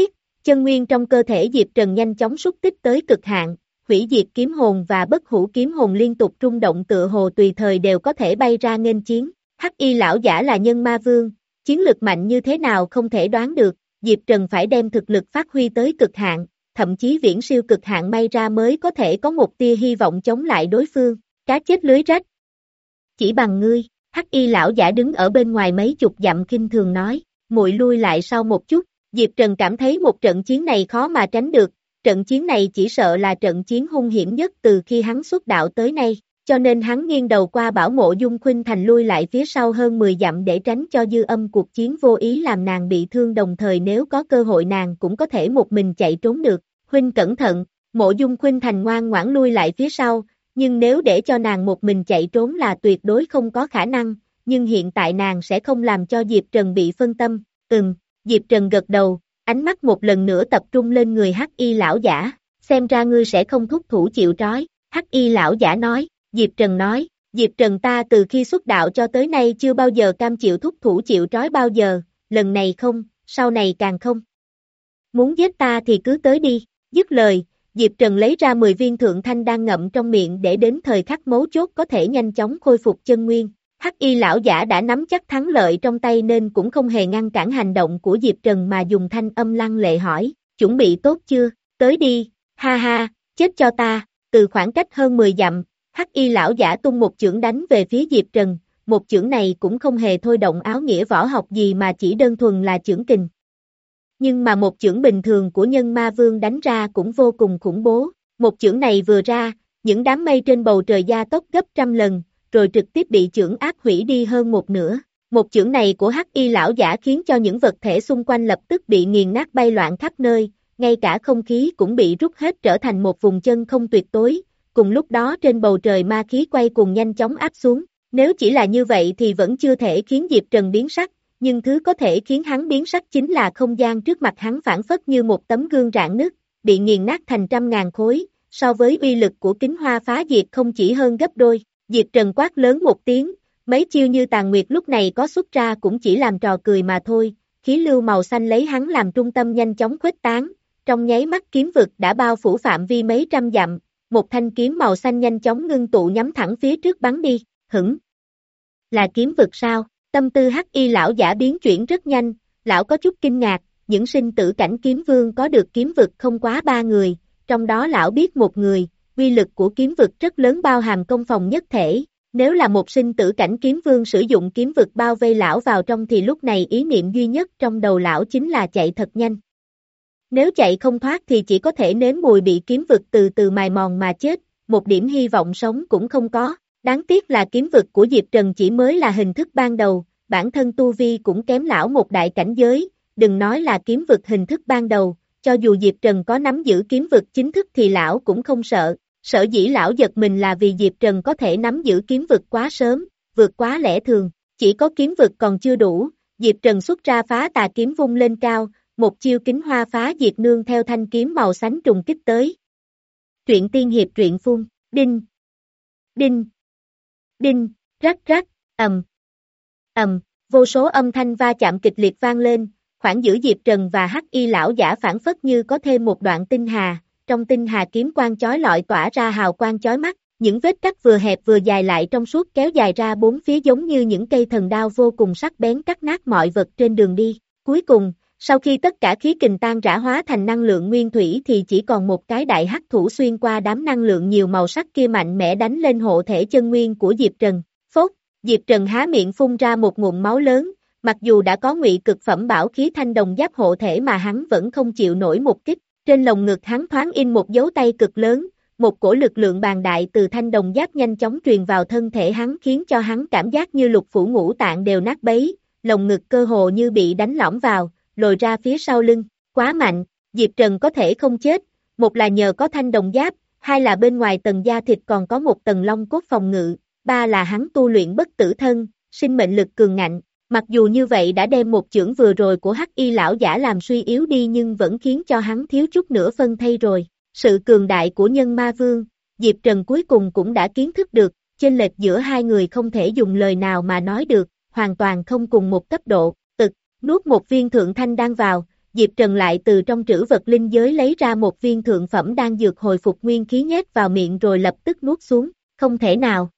Chân nguyên trong cơ thể Diệp Trần nhanh chóng xúc tích tới cực hạn, hủy diệt kiếm hồn và bất hủ kiếm hồn liên tục rung động tựa hồ tùy thời đều có thể bay ra nghênh chiến. Hắc Y lão giả là nhân ma vương, chiến lực mạnh như thế nào không thể đoán được, Diệp Trần phải đem thực lực phát huy tới cực hạn, thậm chí viễn siêu cực hạn may ra mới có thể có một tia hy vọng chống lại đối phương. Cá chết lưới rách. Chỉ bằng ngươi, Hắc Y lão giả đứng ở bên ngoài mấy chục dặm khinh thường nói, muội lui lại sau một chút. Diệp Trần cảm thấy một trận chiến này khó mà tránh được, trận chiến này chỉ sợ là trận chiến hung hiểm nhất từ khi hắn xuất đạo tới nay, cho nên hắn nghiêng đầu qua bảo Mộ Dung Khuynh Thành lui lại phía sau hơn mười dặm để tránh cho dư âm cuộc chiến vô ý làm nàng bị thương, đồng thời nếu có cơ hội nàng cũng có thể một mình chạy trốn được. Huynh cẩn thận. Mộ Dung Khuynh Thành ngoan ngoãn lui lại phía sau, nhưng nếu để cho nàng một mình chạy trốn là tuyệt đối không có khả năng, nhưng hiện tại nàng sẽ không làm cho Diệp Trần bị phân tâm. Ừm. Diệp Trần gật đầu, ánh mắt một lần nữa tập trung lên người Hắc Y lão giả, xem ra ngươi sẽ không thúc thủ chịu trói. Hắc Y lão giả nói. Diệp Trần nói, Diệp Trần ta từ khi xuất đạo cho tới nay chưa bao giờ cam chịu thúc thủ chịu trói bao giờ, lần này không, sau này càng không. Muốn giết ta thì cứ tới đi. Dứt lời, Diệp Trần lấy ra mười viên thượng thanh đan ngậm trong miệng để đến thời khắc mấu chốt có thể nhanh chóng khôi phục chân nguyên. Hắc Y lão giả đã nắm chắc thắng lợi trong tay nên cũng không hề ngăn cản hành động của Diệp Trần mà dùng thanh âm lăng lệ hỏi, chuẩn bị tốt chưa, tới đi, ha ha, chết cho ta. Từ khoảng cách hơn mười dặm, Hắc Y lão giả tung một chưởng đánh về phía Diệp Trần, một chưởng này cũng không hề thôi động áo nghĩa võ học gì mà chỉ đơn thuần là chưởng kình. Nhưng mà một chưởng bình thường của nhân ma vương đánh ra cũng vô cùng khủng bố, một chưởng này vừa ra, những đám mây trên bầu trời gia tốc gấp trăm lần, rồi trực tiếp bị chưởng áp hủy đi hơn một nửa. Một chưởng này của Hắc Y lão giả khiến cho những vật thể xung quanh lập tức bị nghiền nát bay loạn khắp nơi, ngay cả không khí cũng bị rút hết trở thành một vùng chân không tuyệt tối. Cùng lúc đó trên bầu trời ma khí quay cuồng nhanh chóng áp xuống. Nếu chỉ là như vậy thì vẫn chưa thể khiến Diệp Trần biến sắc, nhưng thứ có thể khiến hắn biến sắc chính là không gian trước mặt hắn phản phất như một tấm gương rạn nứt, bị nghiền nát thành trăm ngàn khối, so với uy lực của kính hoa phá diệt không chỉ hơn gấp đôi. Diệp Trần quát lớn một tiếng, mấy chiêu như tàn nguyệt lúc này có xuất ra cũng chỉ làm trò cười mà thôi, khí lưu màu xanh lấy hắn làm trung tâm nhanh chóng khuếch tán, trong nháy mắt kiếm vực đã bao phủ phạm vi mấy trăm dặm, một thanh kiếm màu xanh nhanh chóng ngưng tụ nhắm thẳng phía trước bắn đi. Hửng! Là kiếm vực sao? Tâm tư Hắc Y lão giả biến chuyển rất nhanh, lão có chút kinh ngạc, những sinh tử cảnh kiếm vương có được kiếm vực không quá ba người, trong đó lão biết một người, uy lực của kiếm vực rất lớn bao hàm công phòng nhất thể, nếu là một sinh tử cảnh kiếm vương sử dụng kiếm vực bao vây lão vào trong thì lúc này ý niệm duy nhất trong đầu lão chính là chạy thật nhanh. Nếu chạy không thoát thì chỉ có thể nếm mùi bị kiếm vực từ từ mài mòn mà chết, một điểm hy vọng sống cũng không có. Đáng tiếc là kiếm vực của Diệp Trần chỉ mới là hình thức ban đầu, bản thân tu vi cũng kém lão một đại cảnh giới, đừng nói là kiếm vực hình thức ban đầu, cho dù Diệp Trần có nắm giữ kiếm vực chính thức thì lão cũng không sợ. Sở dĩ lão giật mình là vì Diệp Trần có thể nắm giữ kiếm vực quá sớm, vượt quá lẽ thường, chỉ có kiếm vực còn chưa đủ, Diệp Trần xuất ra phá tà kiếm vung lên cao, một chiêu kính hoa phá diệt nương theo thanh kiếm màu xanh trùng kích tới. Truyện tiên hiệp truyện phun, đinh, đinh, đinh, rắc rắc, ầm, ầm, vô số âm thanh va chạm kịch liệt vang lên, khoảng giữa Diệp Trần và Hắc Y lão giả phản phất như có thêm một đoạn tinh hà, trong tinh hà kiếm quang chói lọi tỏa ra hào quang chói mắt, những vết cắt vừa hẹp vừa dài lại trong suốt kéo dài ra bốn phía giống như những cây thần đao vô cùng sắc bén cắt nát mọi vật trên đường đi. Cuối cùng, sau khi tất cả khí kình tan rã hóa thành năng lượng nguyên thủy thì chỉ còn một cái đại hắc thủ xuyên qua đám năng lượng nhiều màu sắc kia mạnh mẽ đánh lên hộ thể chân nguyên của Diệp Trần. Phốt, Diệp Trần há miệng phun ra một ngụm máu lớn, mặc dù đã có ngụy cực phẩm bảo khí thanh đồng giáp hộ thể mà hắn vẫn không chịu nổi một kích. Trên lồng ngực hắn thoáng in một dấu tay cực lớn, một cổ lực lượng bàng đại từ thanh đồng giáp nhanh chóng truyền vào thân thể hắn khiến cho hắn cảm giác như lục phủ ngũ tạng đều nát bấy, lồng ngực cơ hồ như bị đánh lõm vào, lồi ra phía sau lưng, quá mạnh, Diệp Trần có thể không chết, một là nhờ có thanh đồng giáp, hai là bên ngoài tầng da thịt còn có một tầng long cốt phòng ngự, ba là hắn tu luyện bất tử thân, sinh mệnh lực cường ngạnh. Mặc dù như vậy đã đem một chưởng vừa rồi của Hắc Y lão giả làm suy yếu đi nhưng vẫn khiến cho hắn thiếu chút nữa phân thây rồi. Sự cường đại của nhân ma vương, Diệp Trần cuối cùng cũng đã kiến thức được, chênh lệch giữa hai người không thể dùng lời nào mà nói được, hoàn toàn không cùng một cấp độ. Ực, nuốt một viên thượng thanh đan vào, Diệp Trần lại từ trong trữ vật linh giới lấy ra một viên thượng phẩm đan dược hồi phục nguyên khí nhét vào miệng rồi lập tức nuốt xuống, không thể nào.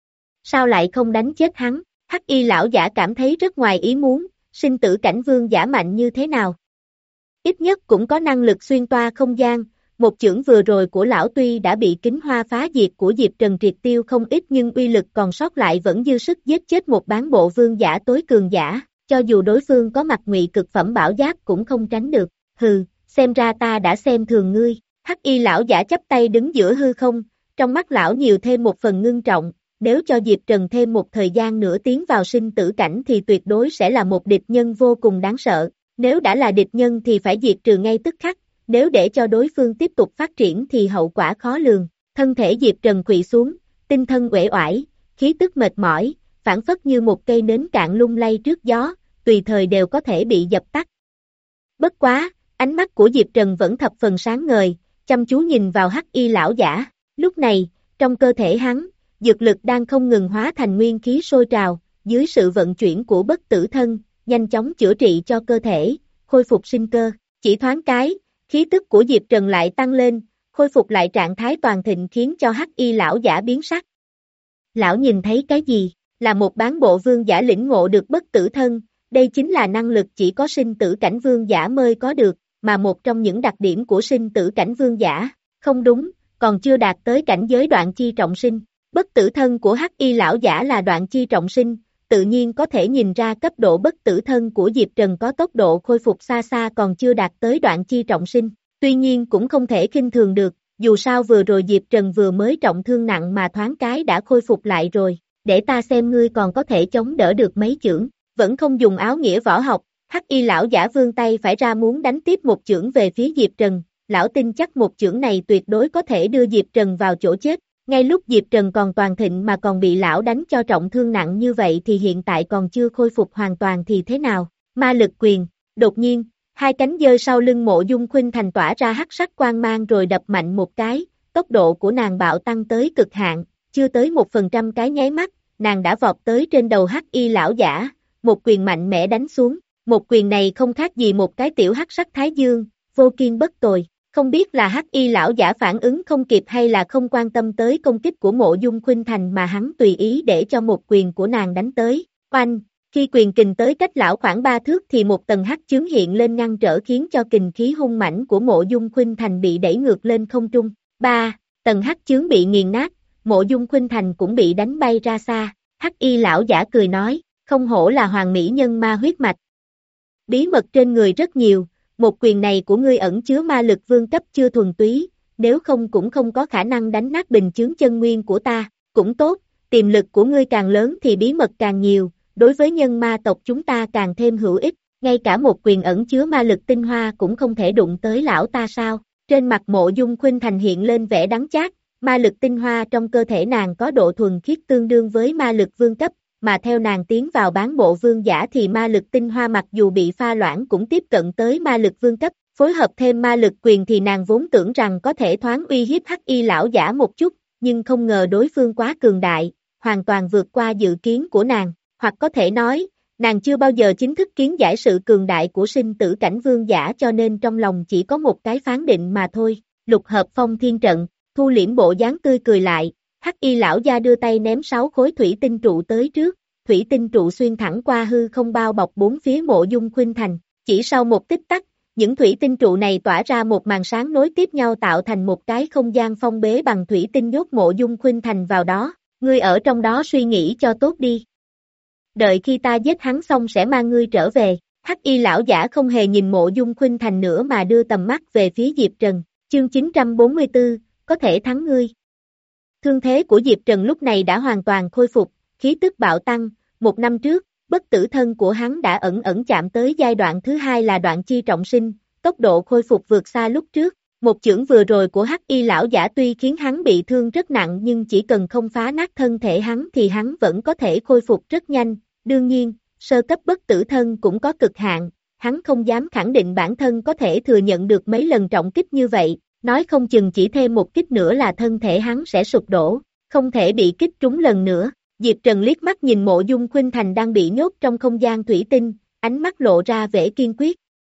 Sao lại không đánh chết hắn? Hắc y lão giả cảm thấy rất ngoài ý muốn, sinh tử cảnh vương giả mạnh như thế nào? Ít nhất cũng có năng lực xuyên toa không gian, một chưởng vừa rồi của lão tuy đã bị kính hoa phá diệt của Diệp Trần triệt tiêu không ít nhưng uy lực còn sót lại vẫn dư sức giết chết một bán bộ vương giả tối cường giả, cho dù đối phương có mặt ngụy cực phẩm bảo giáp cũng không tránh được, hừ, xem ra ta đã xem thường ngươi, hắc y lão giả chắp tay đứng giữa hư không, trong mắt lão nhiều thêm một phần ngưng trọng, nếu cho Diệp Trần thêm một thời gian nữa tiến vào sinh tử cảnh thì tuyệt đối sẽ là một địch nhân vô cùng đáng sợ, nếu đã là địch nhân thì phải diệt trừ ngay tức khắc. Nếu để cho đối phương tiếp tục phát triển thì hậu quả khó lường, thân thể Diệp Trần khuỵu xuống, tinh thân uể oải, khí tức mệt mỏi, phản phất như một cây nến cạn lung lay trước gió, tùy thời đều có thể bị dập tắt. Bất quá, ánh mắt của Diệp Trần vẫn thập phần sáng ngời, chăm chú nhìn vào hắc y lão giả, lúc này, trong cơ thể hắn, dược lực đang không ngừng hóa thành nguyên khí sôi trào, dưới sự vận chuyển của bất tử thân, nhanh chóng chữa trị cho cơ thể, khôi phục sinh cơ, chỉ thoáng cái. Khí tức của Diệp Trần lại tăng lên, khôi phục lại trạng thái toàn thịnh khiến cho hắc y lão giả biến sắc. Lão nhìn thấy cái gì? Là một bán bộ vương giả lĩnh ngộ được bất tử thân, đây chính là năng lực chỉ có sinh tử cảnh vương giả mới có được, mà một trong những đặc điểm của sinh tử cảnh vương giả, không đúng, còn chưa đạt tới cảnh giới đoạn chi trọng sinh. Bất tử thân của hắc y lão giả là đoạn chi trọng sinh, tự nhiên có thể nhìn ra cấp độ bất tử thân của Diệp Trần có tốc độ khôi phục xa xa còn chưa đạt tới đoạn chi trọng sinh, tuy nhiên cũng không thể khinh thường được, dù sao vừa rồi Diệp Trần vừa mới trọng thương nặng mà thoáng cái đã khôi phục lại rồi, để ta xem ngươi còn có thể chống đỡ được mấy chưởng, vẫn không dùng áo nghĩa võ học, hắc y lão giả vươn tay phải ra muốn đánh tiếp một chưởng về phía Diệp Trần, lão tin chắc một chưởng này tuyệt đối có thể đưa Diệp Trần vào chỗ chết. Ngay lúc Diệp Trần còn toàn thịnh mà còn bị lão đánh cho trọng thương nặng như vậy thì hiện tại còn chưa khôi phục hoàn toàn thì thế nào? Ma lực quyền, đột nhiên, hai cánh giơ sau lưng Mộ Dung Khuynh Thành tỏa ra hắc sắc quang mang rồi đập mạnh một cái, tốc độ của nàng bạo tăng tới cực hạn, chưa tới một phần trăm cái nháy mắt, nàng đã vọt tới trên đầu hắc y lão giả, một quyền mạnh mẽ đánh xuống, một quyền này không khác gì một cái tiểu hắc sắc thái dương, vô kiên bất tồi. Không biết là hắc y lão giả phản ứng không kịp hay là không quan tâm tới công kích của Mộ Dung Khuynh Thành mà hắn tùy ý để cho một quyền của nàng đánh tới. Oanh, khi quyền kình tới cách lão khoảng ba thước thì một tầng hắc chướng hiện lên ngăn trở khiến cho kình khí hung mãnh của Mộ Dung Khuynh Thành bị đẩy ngược lên không trung. Ba, tầng hắc chướng bị nghiền nát, Mộ Dung Khuynh Thành cũng bị đánh bay ra xa. Hắc y lão giả cười nói, không hổ là hoàng mỹ nhân ma huyết mạch. Bí mật trên người rất nhiều. Một quyền này của ngươi ẩn chứa ma lực vương cấp chưa thuần túy, nếu không cũng không có khả năng đánh nát bình chướng chân nguyên của ta, cũng tốt, tiềm lực của ngươi càng lớn thì bí mật càng nhiều, đối với nhân ma tộc chúng ta càng thêm hữu ích, ngay cả một quyền ẩn chứa ma lực tinh hoa cũng không thể đụng tới lão ta sao, trên mặt Mộ Dung Khuynh Thành hiện lên vẻ đắng chát, ma lực tinh hoa trong cơ thể nàng có độ thuần khiết tương đương với ma lực vương cấp, mà theo nàng tiến vào bán bộ vương giả thì ma lực tinh hoa mặc dù bị pha loãng cũng tiếp cận tới ma lực vương cấp, phối hợp thêm ma lực quyền thì nàng vốn tưởng rằng có thể thoáng uy hiếp hắc y lão giả một chút, nhưng không ngờ đối phương quá cường đại, hoàn toàn vượt qua dự kiến của nàng, hoặc có thể nói, nàng chưa bao giờ chính thức kiến giải sự cường đại của sinh tử cảnh vương giả cho nên trong lòng chỉ có một cái phán định mà thôi, lục hợp phong thiên trận, thu liễm bộ dáng tươi cười lại. Hắc y lão gia đưa tay ném sáu khối thủy tinh trụ tới trước, thủy tinh trụ xuyên thẳng qua hư không bao bọc bốn phía Mộ Dung Khuynh Thành, chỉ sau một tích tắc, những thủy tinh trụ này tỏa ra một màn sáng nối tiếp nhau tạo thành một cái không gian phong bế bằng thủy tinh nhốt Mộ Dung Khuynh Thành vào đó, ngươi ở trong đó suy nghĩ cho tốt đi. Đợi khi ta giết hắn xong sẽ mang ngươi trở về, hắc y lão giả không hề nhìn Mộ Dung Khuynh Thành nữa mà đưa tầm mắt về phía Diệp Trần, chương chín trăm bốn mươi tư, có thể thắng ngươi. Thương thế của Diệp Trần lúc này đã hoàn toàn khôi phục, khí tức bạo tăng, một năm trước, bất tử thân của hắn đã ẩn ẩn chạm tới giai đoạn thứ hai là đoạn chi trọng sinh, tốc độ khôi phục vượt xa lúc trước, một chưởng vừa rồi của hắc y lão giả tuy khiến hắn bị thương rất nặng nhưng chỉ cần không phá nát thân thể hắn thì hắn vẫn có thể khôi phục rất nhanh, đương nhiên, sơ cấp bất tử thân cũng có cực hạn, hắn không dám khẳng định bản thân có thể thừa nhận được mấy lần trọng kích như vậy. Nói không chừng chỉ thêm một kích nữa là thân thể hắn sẽ sụp đổ, không thể bị kích trúng lần nữa. Diệp Trần liếc mắt nhìn Mộ Dung Khuynh Thành đang bị nhốt trong không gian thủy tinh, ánh mắt lộ ra vẻ kiên quyết.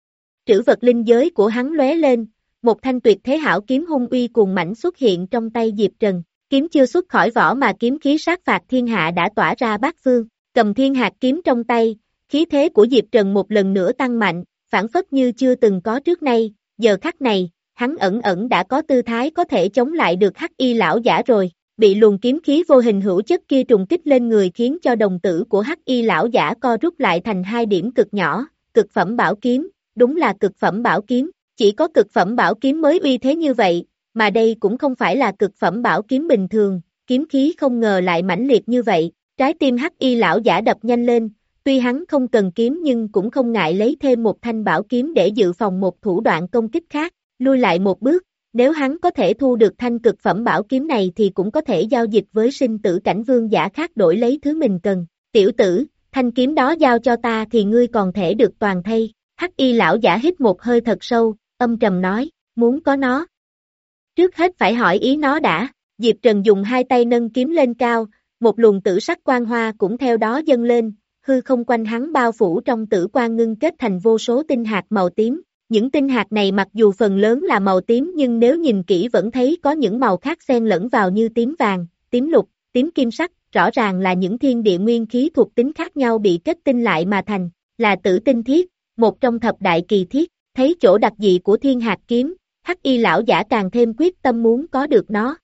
trữ vật linh giới của hắn lóe lên, một thanh tuyệt thế hảo kiếm hung uy cuồng mãnh xuất hiện trong tay Diệp Trần, kiếm chưa xuất khỏi vỏ mà kiếm khí sát phạt thiên hạ đã tỏa ra bát phương, cầm thiên hạt kiếm trong tay, khí thế của Diệp Trần một lần nữa tăng mạnh, phản phất như chưa từng có trước nay, giờ khắc này, hắn ẩn ẩn đã có tư thái có thể chống lại được Hắc Y lão giả rồi, bị luồng kiếm khí vô hình hữu chất kia trùng kích lên người khiến cho đồng tử của Hắc Y lão giả co rút lại thành hai điểm cực nhỏ, cực phẩm bảo kiếm, đúng là cực phẩm bảo kiếm, chỉ có cực phẩm bảo kiếm mới uy thế như vậy, mà đây cũng không phải là cực phẩm bảo kiếm bình thường, kiếm khí không ngờ lại mãnh liệt như vậy, trái tim Hắc Y lão giả đập nhanh lên, tuy hắn không cần kiếm nhưng cũng không ngại lấy thêm một thanh bảo kiếm để dự phòng một thủ đoạn công kích khác, lui lại một bước, nếu hắn có thể thu được thanh cực phẩm bảo kiếm này thì cũng có thể giao dịch với sinh tử cảnh vương giả khác đổi lấy thứ mình cần, tiểu tử, thanh kiếm đó giao cho ta thì ngươi còn thể được toàn thây, Hắc Y lão giả hít một hơi thật sâu, âm trầm nói, muốn có nó. Trước hết phải hỏi ý nó đã, Diệp Trần dùng hai tay nâng kiếm lên cao, một luồng tử sắc quang hoa cũng theo đó dâng lên, hư không quanh hắn bao phủ trong tử quang ngưng kết thành vô số tinh hạt màu tím. Những tinh hạt này mặc dù phần lớn là màu tím nhưng nếu nhìn kỹ vẫn thấy có những màu khác xen lẫn vào như tím vàng, tím lục, tím kim sắc, rõ ràng là những thiên địa nguyên khí thuộc tính khác nhau bị kết tinh lại mà thành, là tử tinh thiết, một trong thập đại kỳ thiết, thấy chỗ đặc dị của thiên hạt kiếm, Hắc Y lão giả càng thêm quyết tâm muốn có được nó.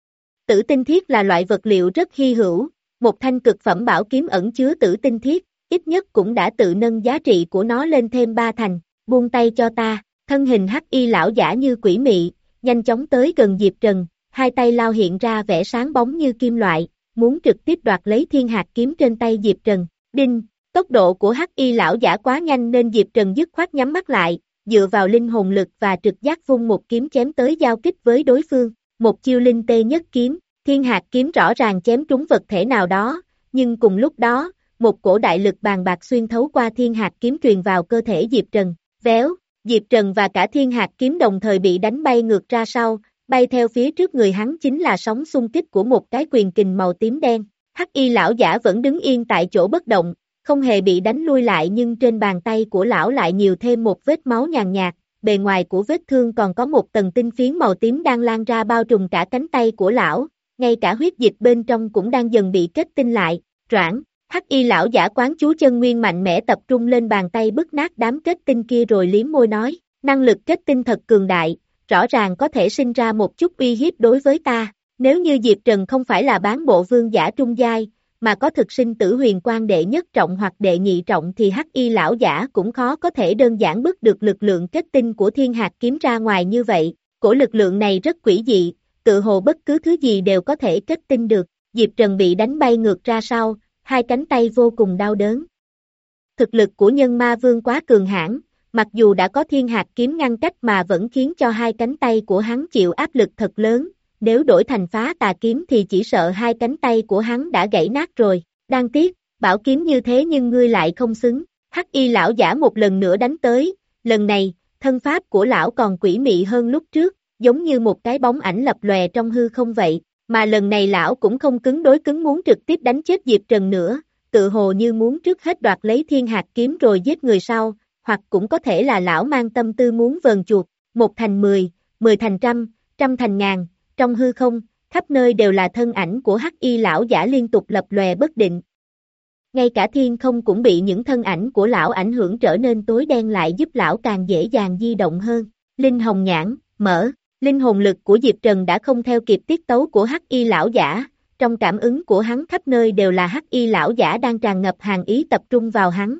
Tử tinh thiết là loại vật liệu rất hy hữu, một thanh cực phẩm bảo kiếm ẩn chứa tử tinh thiết, ít nhất cũng đã tự nâng giá trị của nó lên thêm ba thành. Buông tay cho ta, thân hình Hắc Y lão giả như quỷ mị, nhanh chóng tới gần Diệp Trần, hai tay lao hiện ra vẻ sáng bóng như kim loại, muốn trực tiếp đoạt lấy thiên hạt kiếm trên tay Diệp Trần. Đinh, tốc độ của Hắc Y lão giả quá nhanh nên Diệp Trần dứt khoát nhắm mắt lại, dựa vào linh hồn lực và trực giác vung một kiếm chém tới giao kích với đối phương, một chiêu linh tê nhất kiếm, thiên hạt kiếm rõ ràng chém trúng vật thể nào đó, nhưng cùng lúc đó, một cổ đại lực bàn bạc xuyên thấu qua thiên hạt kiếm truyền vào cơ thể Diệp Trần. Véo, Diệp Trần và cả thiên hạt kiếm đồng thời bị đánh bay ngược ra sau, bay theo phía trước người hắn chính là sóng xung kích của một cái quyền kình màu tím đen. Hắc Y lão giả vẫn đứng yên tại chỗ bất động, không hề bị đánh lui lại nhưng trên bàn tay của lão lại nhiều thêm một vết máu nhàn nhạt, bề ngoài của vết thương còn có một tầng tinh phiến màu tím đang lan ra bao trùm cả cánh tay của lão, ngay cả huyết dịch bên trong cũng đang dần bị kết tinh lại, Roảng. Hắc Y lão giả quán chú chân nguyên mạnh mẽ tập trung lên bàn tay bứt nát đám kết tinh kia rồi liếm môi nói, năng lực kết tinh thật cường đại, rõ ràng có thể sinh ra một chút uy hiếp đối với ta, nếu như Diệp Trần không phải là bán bộ vương giả trung giai, mà có thực sinh tử huyền quang đệ nhất trọng hoặc đệ nhị trọng thì Hắc Y lão giả cũng khó có thể đơn giản bứt được lực lượng kết tinh của thiên hạt kiếm ra ngoài như vậy, cổ lực lượng này rất quỷ dị, tự hồ bất cứ thứ gì đều có thể kết tinh được, Diệp Trần bị đánh bay ngược ra sau, hai cánh tay vô cùng đau đớn. Thực lực của nhân ma vương quá cường hãn, mặc dù đã có thiên hạt kiếm ngăn cách mà vẫn khiến cho hai cánh tay của hắn chịu áp lực thật lớn, nếu đổi thành phá tà kiếm thì chỉ sợ hai cánh tay của hắn đã gãy nát rồi, đáng tiếc, bảo kiếm như thế nhưng ngươi lại không xứng, Hắc Y lão giả một lần nữa đánh tới, lần này, thân pháp của lão còn quỷ mị hơn lúc trước, giống như một cái bóng ảnh lập lòe trong hư không vậy. Mà lần này lão cũng không cứng đối cứng muốn trực tiếp đánh chết Diệp Trần nữa, tự hồ như muốn trước hết đoạt lấy thiên hạt kiếm rồi giết người sau, hoặc cũng có thể là lão mang tâm tư muốn vờn chuột, một thành mười, mười thành trăm, trăm thành ngàn, trong hư không, khắp nơi đều là thân ảnh của Hắc Y lão giả liên tục lập lòe bất định. Ngay cả thiên không cũng bị những thân ảnh của lão ảnh hưởng trở nên tối đen lại giúp lão càng dễ dàng di động hơn. Linh hồng nhãn, mở. Linh hồn lực của Diệp Trần đã không theo kịp tiết tấu của Hắc Y lão giả, trong cảm ứng của hắn khắp nơi đều là Hắc Y lão giả đang tràn ngập hàn ý tập trung vào hắn.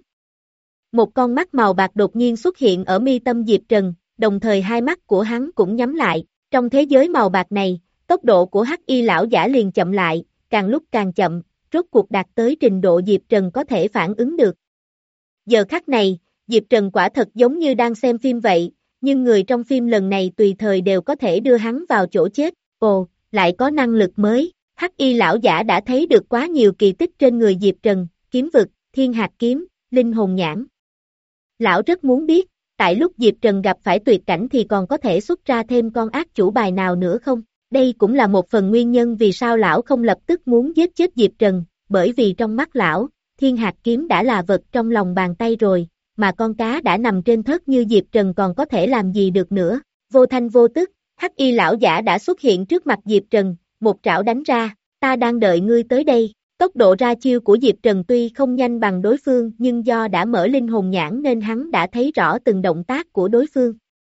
Một con mắt màu bạc đột nhiên xuất hiện ở mi tâm Diệp Trần, đồng thời hai mắt của hắn cũng nhắm lại, trong thế giới màu bạc này, tốc độ của Hắc Y lão giả liền chậm lại, càng lúc càng chậm, rốt cuộc đạt tới trình độ Diệp Trần có thể phản ứng được. Giờ khắc này, Diệp Trần quả thật giống như đang xem phim vậy, nhưng người trong phim lần này tùy thời đều có thể đưa hắn vào chỗ chết, ồ, lại có năng lực mới, Hắc Y lão giả đã thấy được quá nhiều kỳ tích trên người Diệp Trần, kiếm vực, thiên hạt kiếm, linh hồn nhãn. Lão rất muốn biết, tại lúc Diệp Trần gặp phải tuyệt cảnh thì còn có thể xuất ra thêm con ác chủ bài nào nữa không? Đây cũng là một phần nguyên nhân vì sao lão không lập tức muốn giết chết Diệp Trần, bởi vì trong mắt lão, thiên hạt kiếm đã là vật trong lòng bàn tay rồi, mà con cá đã nằm trên thớt như Diệp Trần còn có thể làm gì được nữa. Vô thanh vô tức, Hắc Y lão giả đã xuất hiện trước mặt Diệp Trần, một trảo đánh ra, ta đang đợi ngươi tới đây. Tốc độ ra chiêu của Diệp Trần tuy không nhanh bằng đối phương nhưng do đã mở linh hồn nhãn nên hắn đã thấy rõ từng động tác của đối phương.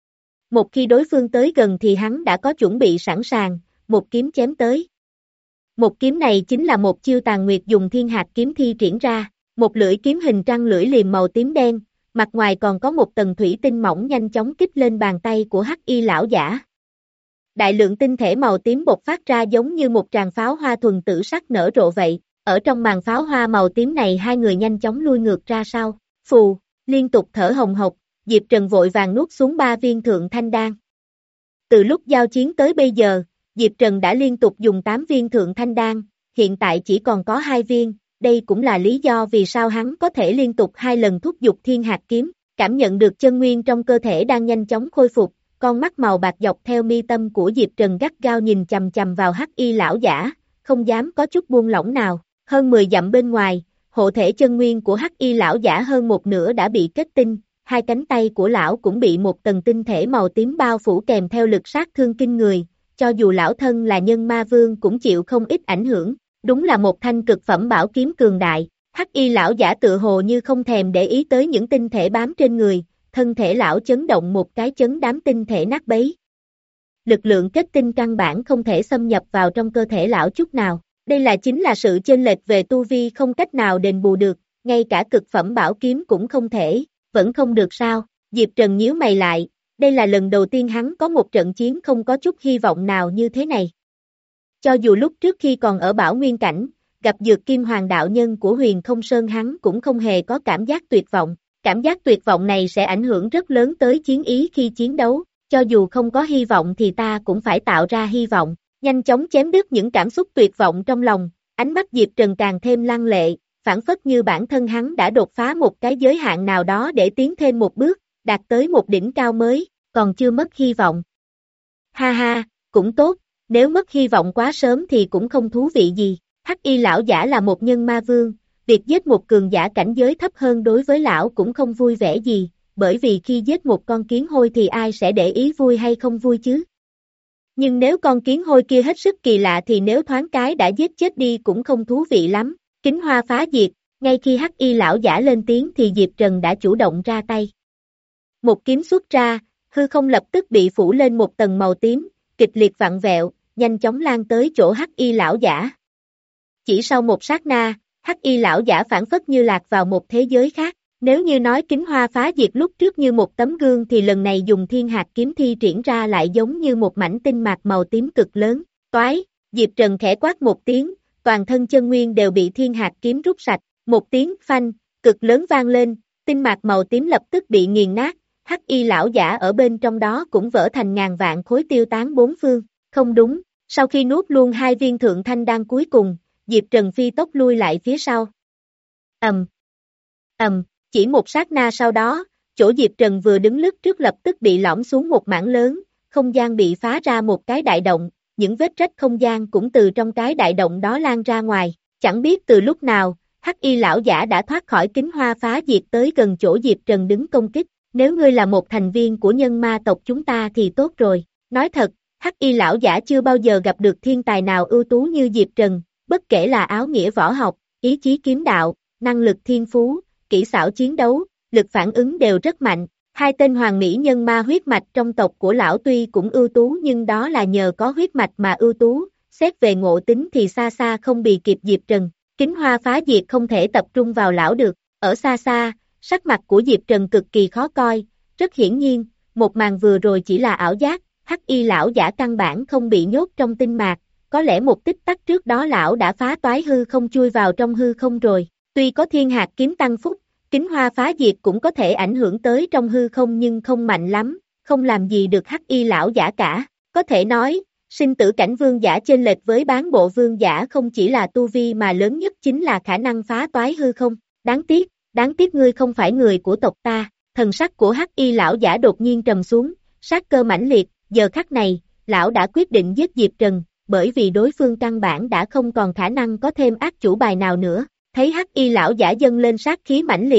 Một khi đối phương tới gần thì hắn đã có chuẩn bị sẵn sàng, một kiếm chém tới. Một kiếm này chính là một chiêu Tàn Nguyệt dùng thiên hạt kiếm thi triển ra, một lưỡi kiếm hình trăng lưỡi liềm màu tím đen, mặt ngoài còn có một tầng thủy tinh mỏng nhanh chóng kích lên bàn tay của Hắc Y lão giả. Đại lượng tinh thể màu tím bộc phát ra giống như một tràng pháo hoa thuần tử sắc nở rộ vậy, ở trong màn pháo hoa màu tím này hai người nhanh chóng lui ngược ra sau, phù, liên tục thở hồng hộc, Diệp Trần vội vàng nuốt xuống ba viên thượng thanh đan. Từ lúc giao chiến tới bây giờ, Diệp Trần đã liên tục dùng tám viên thượng thanh đan, hiện tại chỉ còn có hai viên, đây cũng là lý do vì sao hắn có thể liên tục hai lần thúc giục thiên hạt kiếm, cảm nhận được chân nguyên trong cơ thể đang nhanh chóng khôi phục, con mắt màu bạc dọc theo mi tâm của Diệp Trần gắt gao nhìn chằm chằm vào Hắc Y lão giả, không dám có chút buông lỏng nào, hơn mười dặm bên ngoài, hộ thể chân nguyên của Hắc Y lão giả hơn một nửa đã bị kết tinh, hai cánh tay của lão cũng bị một tầng tinh thể màu tím bao phủ kèm theo lực sát thương kinh người, cho dù lão thân là nhân ma vương cũng chịu không ít ảnh hưởng, đúng là một thanh cực phẩm bảo kiếm cường đại. Hắc Y lão giả tựa hồ như không thèm để ý tới những tinh thể bám trên người, thân thể lão chấn động một cái chấn đám tinh thể nát bấy. Lực lượng kết tinh căn bản không thể xâm nhập vào trong cơ thể lão chút nào, đây là chính là sự chênh lệch về tu vi không cách nào đền bù được, ngay cả cực phẩm bảo kiếm cũng không thể, vẫn không được sao, Diệp Trần nhíu mày lại, đây là lần đầu tiên hắn có một trận chiến không có chút hy vọng nào như thế này. Cho dù lúc trước khi còn ở Bảo Nguyên Cảnh, gặp Dược Kim Hoàng đạo nhân của Huyền Không Sơn hắn cũng không hề có cảm giác tuyệt vọng, cảm giác tuyệt vọng này sẽ ảnh hưởng rất lớn tới chiến ý khi chiến đấu, cho dù không có hy vọng thì ta cũng phải tạo ra hy vọng, nhanh chóng chém đứt những cảm xúc tuyệt vọng trong lòng, ánh mắt Diệp Trần càng thêm lăng lệ, phản phất như bản thân hắn đã đột phá một cái giới hạn nào đó để tiến thêm một bước, đạt tới một đỉnh cao mới, còn chưa mất hy vọng. Ha ha, cũng tốt, nếu mất hy vọng quá sớm thì cũng không thú vị gì. Hắc Y lão giả là một nhân ma vương, việc giết một cường giả cảnh giới thấp hơn đối với lão cũng không vui vẻ gì, bởi vì khi giết một con kiến hôi thì ai sẽ để ý vui hay không vui chứ. Nhưng nếu con kiến hôi kia hết sức kỳ lạ thì nếu thoáng cái đã giết chết đi cũng không thú vị lắm. Kính hoa phá diệt, ngay khi Hắc Y lão giả lên tiếng thì Diệp Trần đã chủ động ra tay. Một kiếm xuất ra, hư không lập tức bị phủ lên một tầng màu tím, kịch liệt vặn vẹo, nhanh chóng lan tới chỗ Hắc Y lão giả. Chỉ sau một sát na, Hắc Y lão giả phản phất như lạc vào một thế giới khác, nếu như nói kính hoa phá diệt lúc trước như một tấm gương thì lần này dùng thiên hạt kiếm thi triển ra lại giống như một mảnh tinh mạc màu tím cực lớn, toái, Diệp Trần khẽ quát một tiếng, toàn thân chân nguyên đều bị thiên hạt kiếm rút sạch, một tiếng phanh, cực lớn vang lên, tinh mạc màu tím lập tức bị nghiền nát, Hắc Y lão giả ở bên trong đó cũng vỡ thành ngàn vạn khối tiêu tán bốn phương, không đúng, sau khi nuốt luôn hai viên thượng thanh đan cuối cùng, Diệp Trần phi tốc lui lại phía sau. Ầm, ầm, chỉ một sát na sau đó, chỗ Diệp Trần vừa đứng lướt trước lập tức bị lõm xuống một mảng lớn, không gian bị phá ra một cái đại động, những vết rách không gian cũng từ trong cái đại động đó lan ra ngoài, chẳng biết từ lúc nào, Hắc Y lão giả đã thoát khỏi kính hoa phá diệt tới gần chỗ Diệp Trần đứng công kích, nếu ngươi là một thành viên của nhân ma tộc chúng ta thì tốt rồi, nói thật, Hắc Y lão giả chưa bao giờ gặp được thiên tài nào ưu tú như Diệp Trần, bất kể là áo nghĩa võ học, ý chí kiếm đạo, năng lực thiên phú, kỹ xảo chiến đấu, lực phản ứng đều rất mạnh. Hai tên hoàng mỹ nhân ma huyết mạch trong tộc của lão tuy cũng ưu tú nhưng đó là nhờ có huyết mạch mà ưu tú, xét về ngộ tính thì xa xa không bì kịp Diệp Trần. Kính hoa phá diệt không thể tập trung vào lão được, ở xa xa, sắc mặt của Diệp Trần cực kỳ khó coi, rất hiển nhiên, một màn vừa rồi chỉ là ảo giác, Hắc Y lão giả căn bản không bị nhốt trong tinh mạc, có lẽ một tích tắc trước đó lão đã phá toái hư không chui vào trong hư không rồi, tuy có thiên hạt kiếm tăng phúc, kính hoa phá diệt cũng có thể ảnh hưởng tới trong hư không nhưng không mạnh lắm, không làm gì được Hắc Y lão giả cả, có thể nói, sinh tử cảnh vương giả chênh lệch với bán bộ vương giả không chỉ là tu vi mà lớn nhất chính là khả năng phá toái hư không, đáng tiếc, đáng tiếc ngươi không phải người của tộc ta, thần sắc của Hắc Y lão giả đột nhiên trầm xuống, sát cơ mãnh liệt, giờ khắc này, lão đã quyết định giết Diệp Trần, bởi vì đối phương căn bản đã không còn khả năng có thêm ác chủ bài nào nữa. Thấy Hắc Y lão giả dâng lên sát khí mãnh liệt,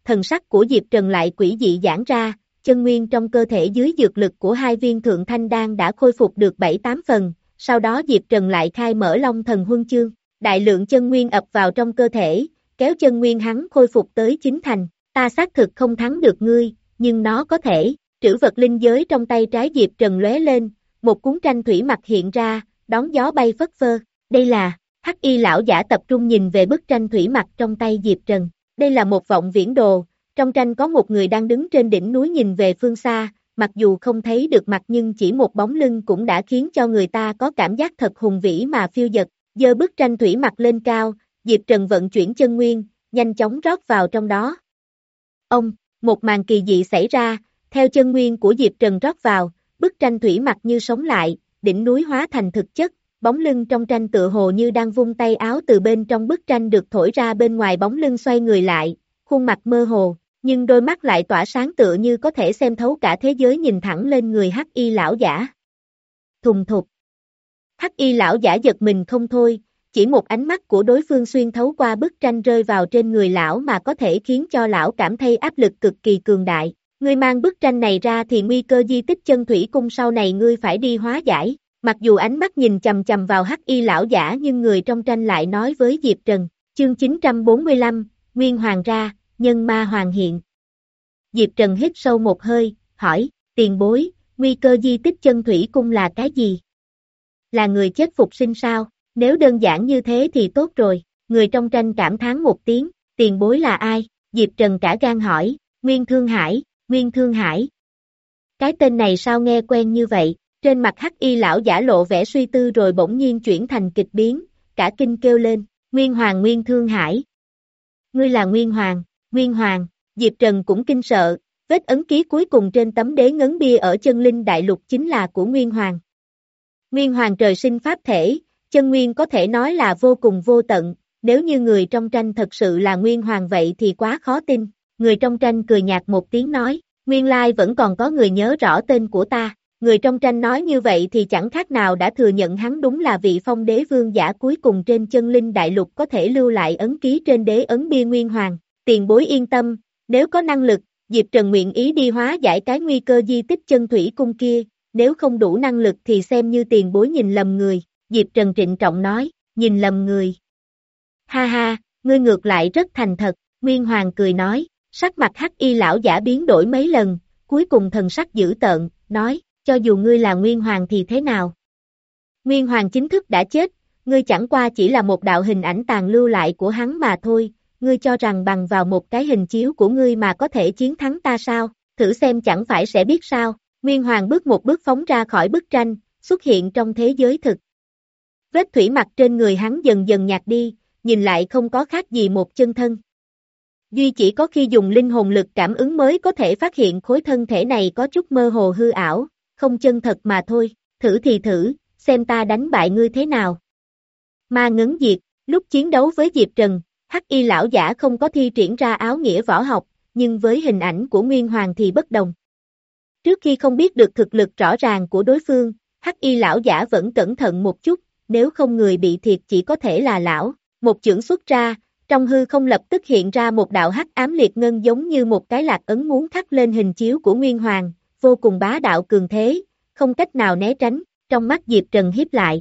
thần sắc của Diệp Trần lại quỷ dị giãn ra, chân nguyên trong cơ thể dưới dược lực của hai viên thượng thanh đan đã khôi phục được bảy tám phần, sau đó Diệp Trần lại khai mở Long Thần Huân Chương, đại lượng chân nguyên ập vào trong cơ thể, kéo chân nguyên hắn khôi phục tới chín thành, ta xác thực không thắng được ngươi, nhưng nó có thể, trữ vật linh giới trong tay trái Diệp Trần lóe lên, một cuốn tranh thủy mặc hiện ra, đón gió bay phất phơ, đây là, Hắc Y lão giả tập trung nhìn về bức tranh thủy mặc trong tay Diệp Trần, đây là một vọng viễn đồ, trong tranh có một người đang đứng trên đỉnh núi nhìn về phương xa, mặc dù không thấy được mặt nhưng chỉ một bóng lưng cũng đã khiến cho người ta có cảm giác thật hùng vĩ mà phiêu dật, giơ bức tranh thủy mặc lên cao, Diệp Trần vận chuyển chân nguyên, nhanh chóng rót vào trong đó. Ông, một màn kỳ dị xảy ra, theo chân nguyên của Diệp Trần rót vào, bức tranh thủy mặc như sống lại, đỉnh núi hóa thành thực chất, bóng lưng trong tranh tựa hồ như đang vung tay áo từ bên trong bức tranh được thổi ra bên ngoài bóng lưng xoay người lại, khuôn mặt mơ hồ, nhưng đôi mắt lại tỏa sáng tựa như có thể xem thấu cả thế giới nhìn thẳng lên người Hắc Y lão giả. Thùng thục. Hắc Y lão giả giật mình không thôi, chỉ một ánh mắt của đối phương xuyên thấu qua bức tranh rơi vào trên người lão mà có thể khiến cho lão cảm thấy áp lực cực kỳ cường đại. Ngươi mang bức tranh này ra thì nguy cơ di tích chân thủy cung sau này ngươi phải đi hóa giải. Mặc dù ánh mắt nhìn chầm chầm vào Hắc Y lão giả nhưng người trong tranh lại nói với Diệp Trần, chương chín trăm bốn mươi lăm, Nguyên Hoàng ra, nhân ma hoàng hiện. Diệp Trần hít sâu một hơi, hỏi, tiền bối, nguy cơ di tích chân thủy cung là cái gì? Là người chết phục sinh sao? Nếu đơn giản như thế thì tốt rồi, người trong tranh cảm thán một tiếng, tiền bối là ai? Diệp Trần cả gan hỏi, Nguyên Thương Hải, Nguyên Thương Hải. Cái tên này sao nghe quen như vậy? Trên mặt Hắc Y lão giả lộ vẻ suy tư rồi bỗng nhiên chuyển thành kịch biến, cả kinh kêu lên, Nguyên Hoàng Nguyên Thương Hải. Ngươi là Nguyên Hoàng, Nguyên Hoàng, Diệp Trần cũng kinh sợ, vết ấn ký cuối cùng trên tấm đế ngấn bia ở chân linh đại lục chính là của Nguyên Hoàng. Nguyên Hoàng trời sinh pháp thể, chân nguyên có thể nói là vô cùng vô tận, nếu như người trong tranh thật sự là Nguyên Hoàng vậy thì quá khó tin, người trong tranh cười nhạt một tiếng nói, nguyên lai vẫn còn có người nhớ rõ tên của ta. Người trong tranh nói như vậy thì chẳng khác nào đã thừa nhận hắn đúng là vị phong đế vương giả cuối cùng trên chân linh đại lục có thể lưu lại ấn ký trên đế ấn bia Nguyên Hoàng. Tiền bối yên tâm, nếu có năng lực, Diệp Trần nguyện ý đi hóa giải cái nguy cơ di tích chân thủy cung kia, nếu không đủ năng lực thì xem như tiền bối nhìn lầm người. Diệp Trần trịnh trọng nói, nhìn lầm người. Ha ha, ngươi ngược lại rất thành thật, Nguyên Hoàng cười nói, sắc mặt Hắc Y lão giả biến đổi mấy lần, cuối cùng thần sắc dữ tợn, nói, cho dù ngươi là Nguyên Hoàng thì thế nào? Nguyên Hoàng chính thức đã chết, ngươi chẳng qua chỉ là một đạo hình ảnh tàn lưu lại của hắn mà thôi, ngươi cho rằng bằng vào một cái hình chiếu của ngươi mà có thể chiến thắng ta sao? Thử xem chẳng phải sẽ biết sao? Nguyên Hoàng bước một bước phóng ra khỏi bức tranh, xuất hiện trong thế giới thực. Vết thủy mặc trên người hắn dần dần nhạt đi, nhìn lại không có khác gì một chân thân. Duy chỉ có khi dùng linh hồn lực cảm ứng mới có thể phát hiện khối thân thể này có chút mơ hồ hư ảo, không chân thật mà thôi, thử thì thử, xem ta đánh bại ngươi thế nào. Ma ngấn diệt, lúc chiến đấu với Diệp Trần, Hắc Y lão giả không có thi triển ra áo nghĩa võ học, nhưng với hình ảnh của Nguyên Hoàng thì bất đồng. Trước khi không biết được thực lực rõ ràng của đối phương, Hắc Y lão giả vẫn cẩn thận một chút, nếu không người bị thiệt chỉ có thể là lão. Một chưởng xuất ra, trong hư không lập tức hiện ra một đạo hắc ám liệt ngân giống như một cái lạc ấn muốn khắc lên hình chiếu của Nguyên Hoàng, vô cùng bá đạo cường thế, không cách nào né tránh, trong mắt Diệp Trần hiếp lại.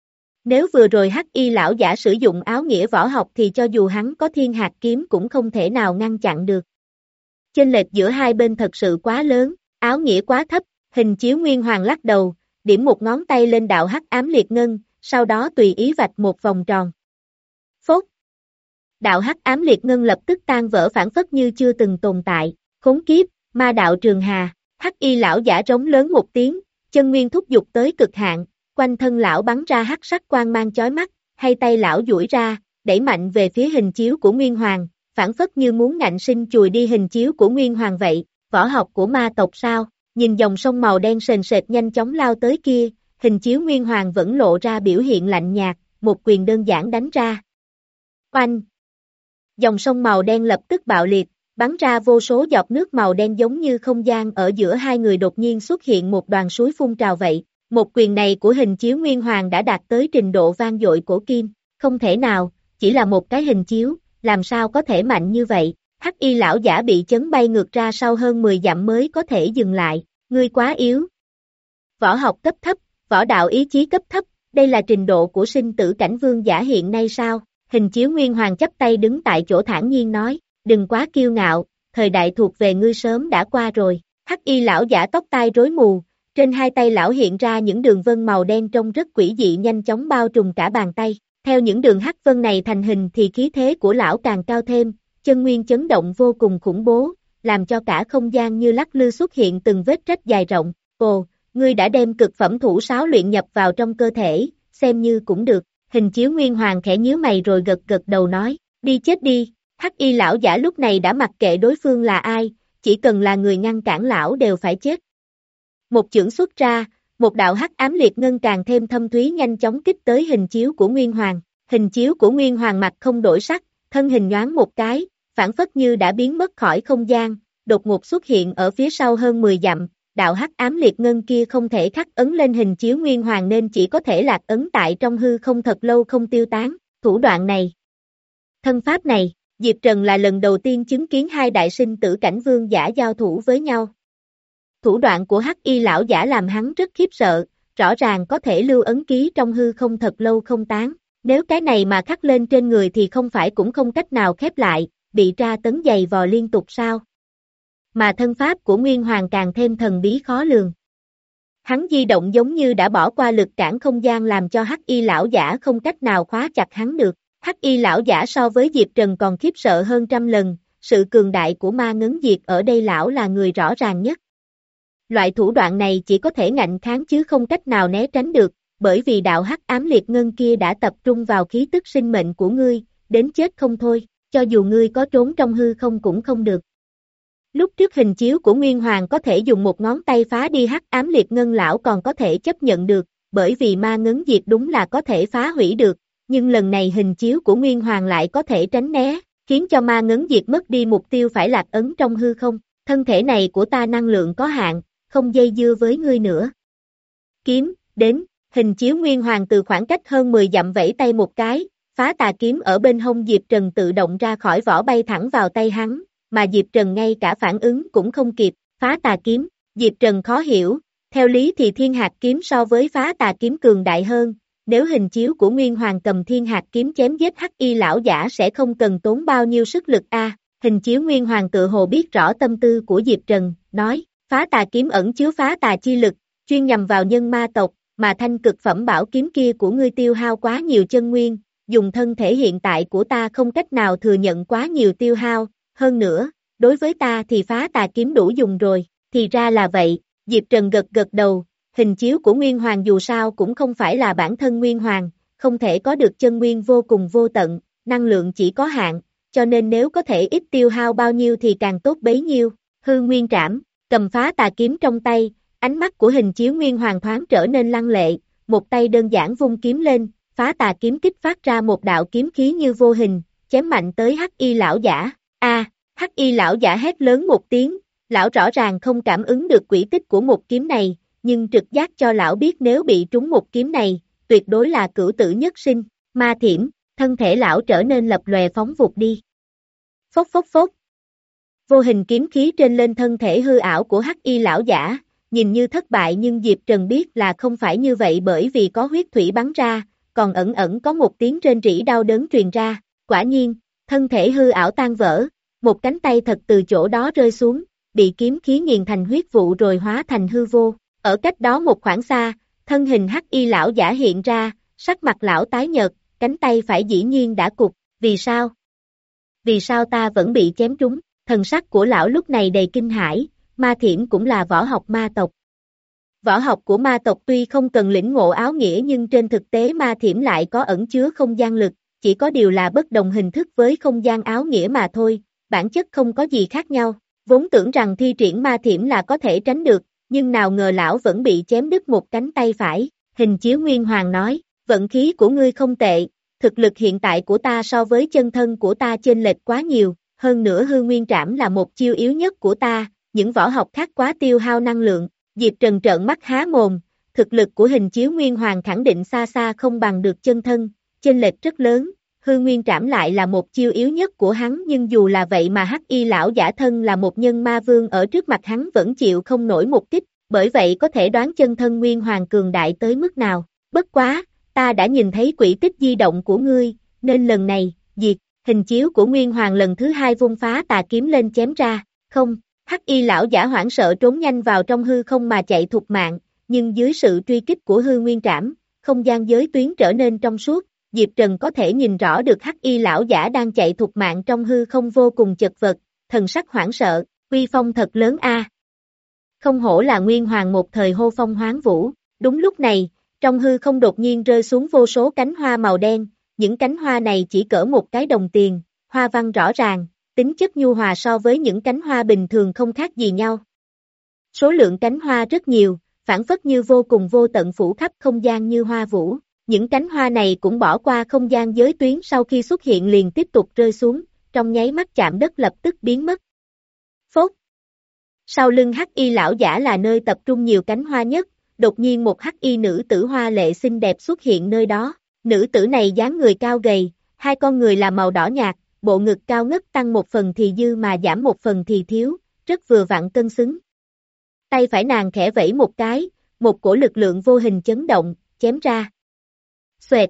Nếu vừa rồi Hắc Y lão giả sử dụng áo nghĩa võ học thì cho dù hắn có thiên hạt kiếm cũng không thể nào ngăn chặn được. Chênh lệch giữa hai bên thật sự quá lớn, áo nghĩa quá thấp, hình chiếu Nguyên Hoàng lắc đầu, điểm một ngón tay lên đạo hắc ám liệt ngân, sau đó tùy ý vạch một vòng tròn. Phốt! Đạo hắc ám liệt ngân lập tức tan vỡ phản phất như chưa từng tồn tại, khốn kiếp, ma đạo trường hà, Hắc Y lão giả trống lớn một tiếng, chân nguyên thúc giục tới cực hạn, quanh thân lão bắn ra hắc sắc quang mang chói mắt, hay tay lão duỗi ra, đẩy mạnh về phía hình chiếu của Nguyên Hoàng, phản phất như muốn ngạnh sinh chùi đi hình chiếu của Nguyên Hoàng vậy, võ học của ma tộc sao, nhìn dòng sông màu đen sền sệt nhanh chóng lao tới kia, hình chiếu Nguyên Hoàng vẫn lộ ra biểu hiện lạnh nhạt, một quyền đơn giản đánh ra. Oanh! Dòng sông màu đen lập tức bạo liệt, bắn ra vô số giọt nước màu đen giống như không gian ở giữa hai người đột nhiên xuất hiện một đoàn suối phun trào vậy. Một quyền này của hình chiếu Nguyên Hoàng đã đạt tới trình độ vang dội cổ kim, không thể nào, chỉ là một cái hình chiếu, làm sao có thể mạnh như vậy. Hắc y lão giả bị chấn bay ngược ra sau hơn mười dặm mới có thể dừng lại, ngươi quá yếu. Võ học cấp thấp, võ đạo ý chí cấp thấp, đây là trình độ của sinh tử cảnh vương giả hiện nay sao? Hình chiếu Nguyên Hoàng chắp tay đứng tại chỗ thản nhiên nói, đừng quá kiêu ngạo, thời đại thuộc về ngươi sớm đã qua rồi. Hắc y lão giả tóc tai rối mù, trên hai tay lão hiện ra những đường vân màu đen trông rất quỷ dị nhanh chóng bao trùm cả bàn tay. Theo những đường hắc vân này thành hình thì khí thế của lão càng cao thêm, chân nguyên chấn động vô cùng khủng bố, làm cho cả không gian như lắc lư xuất hiện từng vết rách dài rộng. Ồ, ngươi đã đem cực phẩm thủ sáo luyện nhập vào trong cơ thể, xem như cũng được. Hình chiếu Nguyên Hoàng khẽ nhíu mày rồi gật gật đầu nói, đi chết đi. Hắc y lão giả lúc này đã mặc kệ đối phương là ai, chỉ cần là người ngăn cản lão đều phải chết. Một chưởng xuất ra, một đạo hắc ám liệt ngân càng thêm thâm thúy nhanh chóng kích tới hình chiếu của Nguyên Hoàng. Hình chiếu của Nguyên Hoàng mặt không đổi sắc, thân hình nhoáng một cái, phản phất như đã biến mất khỏi không gian, đột ngột xuất hiện ở phía sau hơn mười dặm. Đạo hắc ám liệt ngân kia không thể khắc ấn lên hình chiếu Nguyên Hoàng nên chỉ có thể lạc ấn tại trong hư không thật lâu không tiêu tán. Thủ đoạn này, thân pháp này, Diệp Trần là lần đầu tiên chứng kiến hai đại sinh tử cảnh vương giả giao thủ với nhau. Thủ đoạn của hắc y lão giả làm hắn rất khiếp sợ, rõ ràng có thể lưu ấn ký trong hư không thật lâu không tán. Nếu cái này mà khắc lên trên người thì không phải cũng không cách nào khép lại, bị tra tấn dày vò liên tục sao? Mà thân pháp của Nguyên Hoàng càng thêm thần bí khó lường. Hắn di động giống như đã bỏ qua lực cản không gian làm cho hắc y lão giả không cách nào khóa chặt hắn được. Hắc y lão giả so với Diệp Trần còn khiếp sợ hơn trăm lần, sự cường đại của ma ngấn diệt ở đây lão là người rõ ràng nhất. Loại thủ đoạn này chỉ có thể ngạnh kháng chứ không cách nào né tránh được, bởi vì đạo hắc ám liệt ngân kia đã tập trung vào khí tức sinh mệnh của ngươi, đến chết không thôi, cho dù ngươi có trốn trong hư không cũng không được. Lúc trước hình chiếu của Nguyên Hoàng có thể dùng một ngón tay phá đi hắc ám liệt ngân lão còn có thể chấp nhận được, bởi vì ma ngấn diệt đúng là có thể phá hủy được, nhưng lần này hình chiếu của Nguyên Hoàng lại có thể tránh né, khiến cho ma ngấn diệt mất đi mục tiêu phải lạc ấn trong hư không. Thân thể này của ta năng lượng có hạn, không dây dưa với ngươi nữa. Kiếm, đến, hình chiếu Nguyên Hoàng từ khoảng cách hơn mười dặm vẫy tay một cái, phá tà kiếm ở bên hông Diệp Trần tự động ra khỏi vỏ bay thẳng vào tay hắn, mà Diệp Trần ngay cả phản ứng cũng không kịp, phá tà kiếm, Diệp Trần khó hiểu, theo lý thì thiên hạt kiếm so với phá tà kiếm cường đại hơn, nếu hình chiếu của Nguyên Hoàng cầm thiên hạt kiếm chém giết hắc y lão giả sẽ không cần tốn bao nhiêu sức lực a. Hình chiếu Nguyên Hoàng tự hồ biết rõ tâm tư của Diệp Trần, nói, phá tà kiếm ẩn chứa phá tà chi lực, chuyên nhằm vào nhân ma tộc, mà thanh cực phẩm bảo kiếm kia của ngươi tiêu hao quá nhiều chân nguyên, dùng thân thể hiện tại của ta không cách nào thừa nhận quá nhiều tiêu hao, hơn nữa, đối với ta thì phá tà kiếm đủ dùng rồi, thì ra là vậy, Diệp Trần gật gật đầu, hình chiếu của Nguyên Hoàng dù sao cũng không phải là bản thân Nguyên Hoàng, không thể có được chân nguyên vô cùng vô tận, năng lượng chỉ có hạn, cho nên nếu có thể ít tiêu hao bao nhiêu thì càng tốt bấy nhiêu, hư nguyên trảm, cầm phá tà kiếm trong tay, ánh mắt của hình chiếu Nguyên Hoàng thoáng trở nên lăng lệ, một tay đơn giản vung kiếm lên, phá tà kiếm kích phát ra một đạo kiếm khí như vô hình, chém mạnh tới hắc y lão giả, a hắc y lão giả hét lớn một tiếng, lão rõ ràng không cảm ứng được quỹ tích của một kiếm này, nhưng trực giác cho lão biết nếu bị trúng một kiếm này, tuyệt đối là cửu tử nhất sinh, ma thiểm, thân thể lão trở nên lập lòe phóng vụt đi. Phốc phốc phốc. Vô hình kiếm khí trên lên thân thể hư ảo của hắc y lão giả, nhìn như thất bại nhưng Diệp Trần biết là không phải như vậy bởi vì có huyết thủy bắn ra, còn ẩn ẩn có một tiếng rên rỉ đau đớn truyền ra, quả nhiên, thân thể hư ảo tan vỡ, một cánh tay thật từ chỗ đó rơi xuống, bị kiếm khí nghiền thành huyết vụ rồi hóa thành hư vô, ở cách đó một khoảng xa, thân hình hắc y lão giả hiện ra, sắc mặt lão tái nhợt, cánh tay phải dĩ nhiên đã cụt, vì sao? Vì sao ta vẫn bị chém trúng? Thần sắc của lão lúc này đầy kinh hãi, ma thiểm cũng là võ học ma tộc. Võ học của ma tộc tuy không cần lĩnh ngộ áo nghĩa nhưng trên thực tế ma thiểm lại có ẩn chứa không gian lực, chỉ có điều là bất đồng hình thức với không gian áo nghĩa mà thôi, bản chất không có gì khác nhau. Vốn tưởng rằng thi triển ma thiểm là có thể tránh được, nhưng nào ngờ lão vẫn bị chém đứt một cánh tay phải. Hình chiếu Nguyên Hoàng nói, vận khí của ngươi không tệ, thực lực hiện tại của ta so với chân thân của ta chênh lệch quá nhiều, hơn nữa hư nguyên trảm là một chiêu yếu nhất của ta, những võ học khác quá tiêu hao năng lượng. Diệp Trần trợn mắt há mồm, thực lực của hình chiếu Nguyên Hoàng khẳng định xa xa không bằng được chân thân, chênh lệch rất lớn, hư nguyên trảm lại là một chiêu yếu nhất của hắn, nhưng dù là vậy mà hắc y lão giả thân là một nhân ma vương ở trước mặt hắn vẫn chịu không nổi một kích, bởi vậy có thể đoán chân thân Nguyên Hoàng cường đại tới mức nào. Bất quá, ta đã nhìn thấy quỹ tích di động của ngươi, nên lần này, diệt, hình chiếu của Nguyên Hoàng lần thứ hai vung phá tà kiếm lên chém ra, không, hắc y lão giả hoảng sợ trốn nhanh vào trong hư không mà chạy thục mạng, nhưng dưới sự truy kích của hư nguyên trảm, không gian giới tuyến trở nên trong suốt, Diệp Trần có thể nhìn rõ được hắc y lão giả đang chạy thục mạng trong hư không vô cùng chật vật, thần sắc hoảng sợ, uy phong thật lớn a. Không hổ là Nguyên Hoàng một thời hô phong hoán vũ, đúng lúc này, trong hư không đột nhiên rơi xuống vô số cánh hoa màu đen, những cánh hoa này chỉ cỡ một cái đồng tiền, hoa văn rõ ràng, tính chất nhu hòa so với những cánh hoa bình thường không khác gì nhau. Số lượng cánh hoa rất nhiều, phản phất như vô cùng vô tận phủ khắp không gian như hoa vũ. Những cánh hoa này cũng bỏ qua không gian giới tuyến sau khi xuất hiện liền tiếp tục rơi xuống, trong nháy mắt chạm đất lập tức biến mất. Phốt. Sau lưng hắc y lão giả là nơi tập trung nhiều cánh hoa nhất, đột nhiên một hắc y nữ tử hoa lệ xinh đẹp xuất hiện nơi đó. Nữ tử này dáng người cao gầy, hai con người là màu đỏ nhạt, bộ ngực cao ngất tăng một phần thì dư mà giảm một phần thì thiếu, rất vừa vặn cân xứng. Tay phải nàng khẽ vẫy một cái, một cổ lực lượng vô hình chấn động, chém ra. Xoẹt.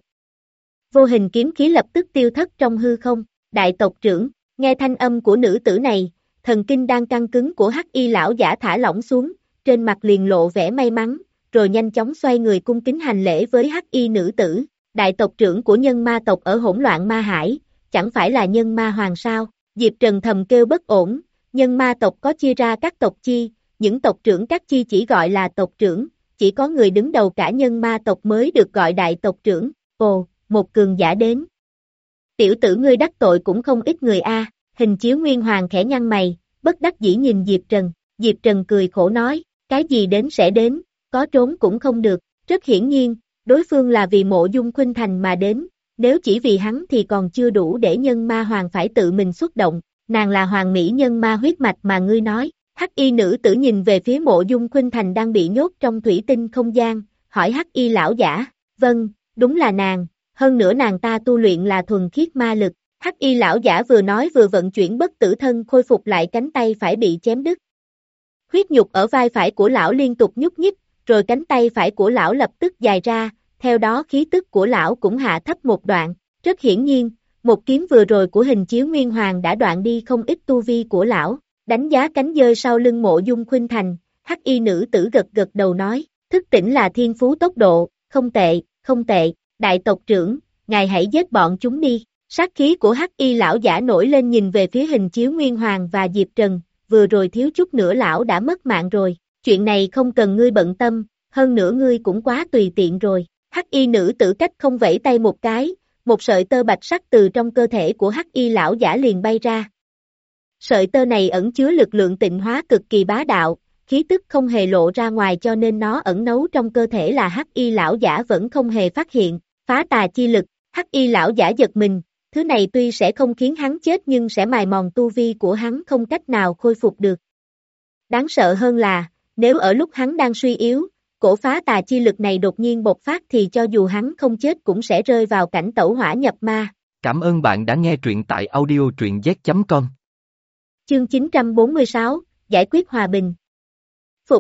Vô hình kiếm khí lập tức tiêu thất trong hư không, đại tộc trưởng, nghe thanh âm của nữ tử này, thần kinh đang căng cứng của hắc y lão giả thả lỏng xuống, trên mặt liền lộ vẻ may mắn, rồi nhanh chóng xoay người cung kính hành lễ với hắc y nữ tử, đại tộc trưởng của nhân ma tộc ở hỗn loạn ma hải, chẳng phải là nhân ma hoàng sao? Diệp Trần thầm kêu bất ổn, nhân ma tộc có chia ra các tộc chi, những tộc trưởng các chi chỉ gọi là tộc trưởng, chỉ có người đứng đầu cả nhân ma tộc mới được gọi đại tộc trưởng. Ồ, một cường giả đến. Tiểu tử ngươi đắc tội cũng không ít người a. Hình chiếu Nguyên Hoàng khẽ nhăn mày, bất đắc dĩ nhìn Diệp Trần. Diệp Trần cười khổ nói, cái gì đến sẽ đến, có trốn cũng không được. Rất hiển nhiên, đối phương là vì Mộ Dung Khuynh Thành mà đến, nếu chỉ vì hắn thì còn chưa đủ để nhân ma hoàng phải tự mình xuất động. Nàng là hoàng mỹ nhân ma huyết mạch mà ngươi nói. Hắc y nữ tử nhìn về phía Mộ Dung Khuynh Thành đang bị nhốt trong thủy tinh không gian, hỏi hắc y lão giả, vâng, đúng là nàng, hơn nữa nàng ta tu luyện là thuần khiết ma lực. Hắc y lão giả vừa nói vừa vận chuyển bất tử thân khôi phục lại cánh tay phải bị chém đứt. Huyết nhục ở vai phải của lão liên tục nhúc nhích, rồi cánh tay phải của lão lập tức dài ra, theo đó khí tức của lão cũng hạ thấp một đoạn. Rất hiển nhiên, một kiếm vừa rồi của hình chiếu Nguyên Hoàng đã đoạn đi không ít tu vi của lão. Đánh giá cánh dơi sau lưng Mộ Dung Khuynh Thành, hắc y nữ tử gật gật đầu nói, thức tỉnh là thiên phú tốc độ, không tệ, không tệ, đại tộc trưởng, ngài hãy giết bọn chúng đi. Sát khí của hắc y lão giả nổi lên nhìn về phía hình chiếu Nguyên Hoàng và Diệp Trần, vừa rồi thiếu chút nữa lão đã mất mạng rồi, chuyện này không cần ngươi bận tâm, hơn nữa ngươi cũng quá tùy tiện rồi. Hắc y nữ tử cách không vẫy tay một cái, một sợi tơ bạch sắc từ trong cơ thể của hắc y lão giả liền bay ra. Sợi tơ này ẩn chứa lực lượng tịnh hóa cực kỳ bá đạo, khí tức không hề lộ ra ngoài cho nên nó ẩn nấu trong cơ thể là hắc y lão giả vẫn không hề phát hiện. Phá tà chi lực, hắc y lão giả giật mình, thứ này tuy sẽ không khiến hắn chết nhưng sẽ mài mòn tu vi của hắn không cách nào khôi phục được. Đáng sợ hơn là, nếu ở lúc hắn đang suy yếu, cổ phá tà chi lực này đột nhiên bộc phát thì cho dù hắn không chết cũng sẽ rơi vào cảnh tẩu hỏa nhập ma. Cảm ơn bạn đã nghe truyện tại audio truyện z chấm com. Chương chín trăm bốn mươi sáu, giải quyết hòa bình. Phục.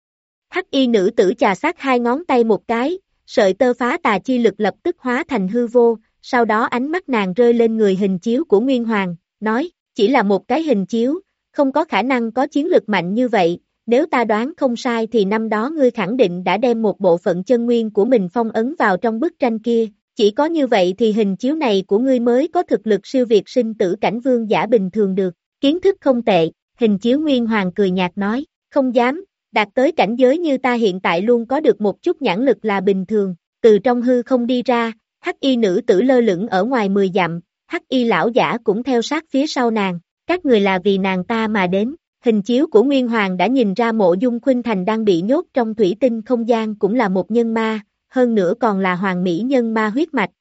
Hắc y nữ tử chà sát hai ngón tay một cái, sợi tơ phá tà chi lực lập tức hóa thành hư vô, sau đó ánh mắt nàng rơi lên người hình chiếu của Nguyên Hoàng, nói, chỉ là một cái hình chiếu, không có khả năng có chiến lực mạnh như vậy, nếu ta đoán không sai thì năm đó ngươi khẳng định đã đem một bộ phận chân nguyên của mình phong ấn vào trong bức tranh kia, chỉ có như vậy thì hình chiếu này của ngươi mới có thực lực siêu việt sinh tử cảnh vương giả bình thường được. Kiến thức không tệ, hình chiếu Nguyên Hoàng cười nhạt nói, không dám, đạt tới cảnh giới như ta hiện tại luôn có được một chút nhãn lực là bình thường. Từ trong hư không đi ra, hắc y nữ tử lơ lửng ở ngoài mười dặm, hắc y lão giả cũng theo sát phía sau nàng, các người là vì nàng ta mà đến. Hình chiếu của Nguyên Hoàng đã nhìn ra Mộ Dung Khuynh Thành đang bị nhốt trong thủy tinh không gian cũng là một nhân ma, hơn nữa còn là hoàng mỹ nhân ma huyết mạch.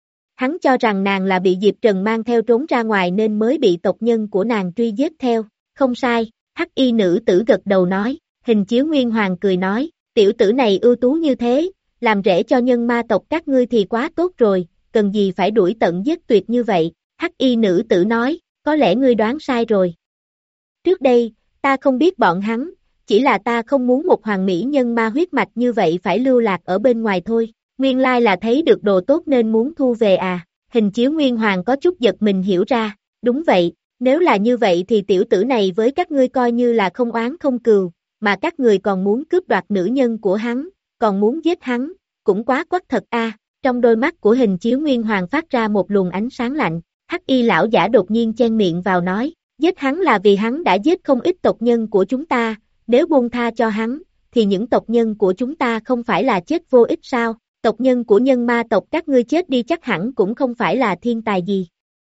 Hắn cho rằng nàng là bị Diệp Trần mang theo trốn ra ngoài nên mới bị tộc nhân của nàng truy giết theo. Không sai, hắc y nữ tử gật đầu nói, hình chiếu Nguyên Hoàng cười nói, tiểu tử này ưu tú như thế, làm rễ cho nhân ma tộc các ngươi thì quá tốt rồi, cần gì phải đuổi tận giết tuyệt như vậy, hắc y nữ tử nói, có lẽ ngươi đoán sai rồi. Trước đây, ta không biết bọn hắn, chỉ là ta không muốn một hoàng mỹ nhân ma huyết mạch như vậy phải lưu lạc ở bên ngoài thôi, nguyên lai là thấy được đồ tốt nên muốn thu về à, hình chiếu Nguyên Hoàng có chút giật mình hiểu ra, đúng vậy, nếu là như vậy thì tiểu tử này với các ngươi coi như là không oán không cừu, mà các người còn muốn cướp đoạt nữ nhân của hắn, còn muốn giết hắn, cũng quá quắc thật a. Trong đôi mắt của hình chiếu Nguyên Hoàng phát ra một luồng ánh sáng lạnh, hắc y lão giả đột nhiên chen miệng vào nói, giết hắn là vì hắn đã giết không ít tộc nhân của chúng ta, nếu buông tha cho hắn, thì những tộc nhân của chúng ta không phải là chết vô ích sao, tộc nhân của nhân ma tộc các ngươi chết đi chắc hẳn cũng không phải là thiên tài gì.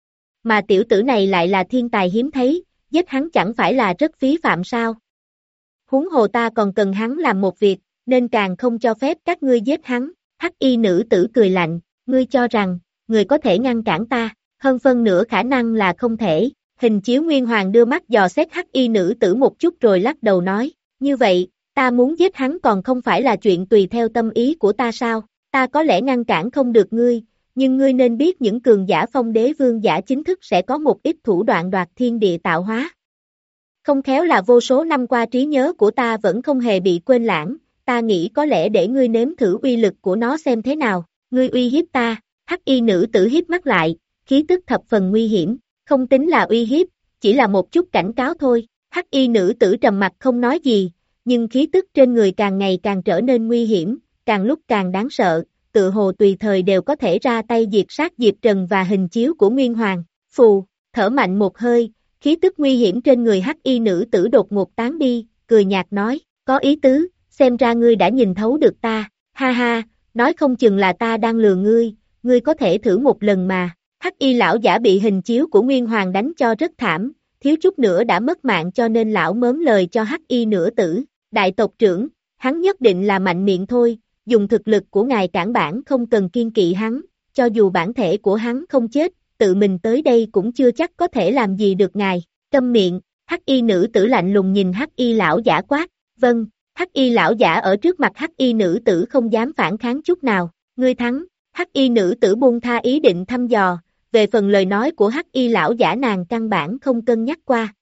Mà tiểu tử này lại là thiên tài hiếm thấy, giết hắn chẳng phải là rất phí phạm sao. Huống hồ ta còn cần hắn làm một việc, nên càng không cho phép các ngươi giết hắn, hắc y nữ tử cười lạnh, ngươi cho rằng, người có thể ngăn cản ta, hơn phân nửa khả năng là không thể, hình chiếu Nguyên Hoàng đưa mắt dò xét hắc y nữ tử một chút rồi lắc đầu nói, như vậy, ta muốn giết hắn còn không phải là chuyện tùy theo tâm ý của ta sao, ta có lẽ ngăn cản không được ngươi, nhưng ngươi nên biết những cường giả phong đế vương giả chính thức sẽ có một ít thủ đoạn đoạt thiên địa tạo hóa. Không khéo là vô số năm qua trí nhớ của ta vẫn không hề bị quên lãng, ta nghĩ có lẽ để ngươi nếm thử uy lực của nó xem thế nào, ngươi uy hiếp ta, hắc y nữ tử hiếp mắt lại, khí tức thập phần nguy hiểm, không tính là uy hiếp, chỉ là một chút cảnh cáo thôi, hắc y nữ tử trầm mặt không nói gì, nhưng khí tức trên người càng ngày càng trở nên nguy hiểm, càng lúc càng đáng sợ, tự hồ tùy thời đều có thể ra tay diệt sát Diệp Trần và hình chiếu của Nguyên Hoàng, phù, thở mạnh một hơi, khí tức nguy hiểm trên người hắc y nữ tử đột ngột tán đi, cười nhạt nói, có ý tứ, xem ra ngươi đã nhìn thấu được ta, ha ha, nói không chừng là ta đang lừa ngươi, ngươi có thể thử một lần mà, hắc y lão giả bị hình chiếu của Nguyên Hoàng đánh cho rất thảm, thiếu chút nữa đã mất mạng cho nên lão mớm lời cho hắc y nửa tử, đại tộc trưởng, hắn nhất định là mạnh miệng thôi, dùng thực lực của ngài cản bản không cần kiên kỵ hắn, cho dù bản thể của hắn không chết, tự mình tới đây cũng chưa chắc có thể làm gì được ngài, câm miệng, hắc y nữ tử lạnh lùng nhìn hắc y lão giả quát, vâng, hắc y lão giả ở trước mặt hắc y nữ tử không dám phản kháng chút nào, ngươi thắng, hắc y nữ tử buông tha ý định thăm dò, về phần lời nói của hắc y lão giả nàng căn bản không cân nhắc qua.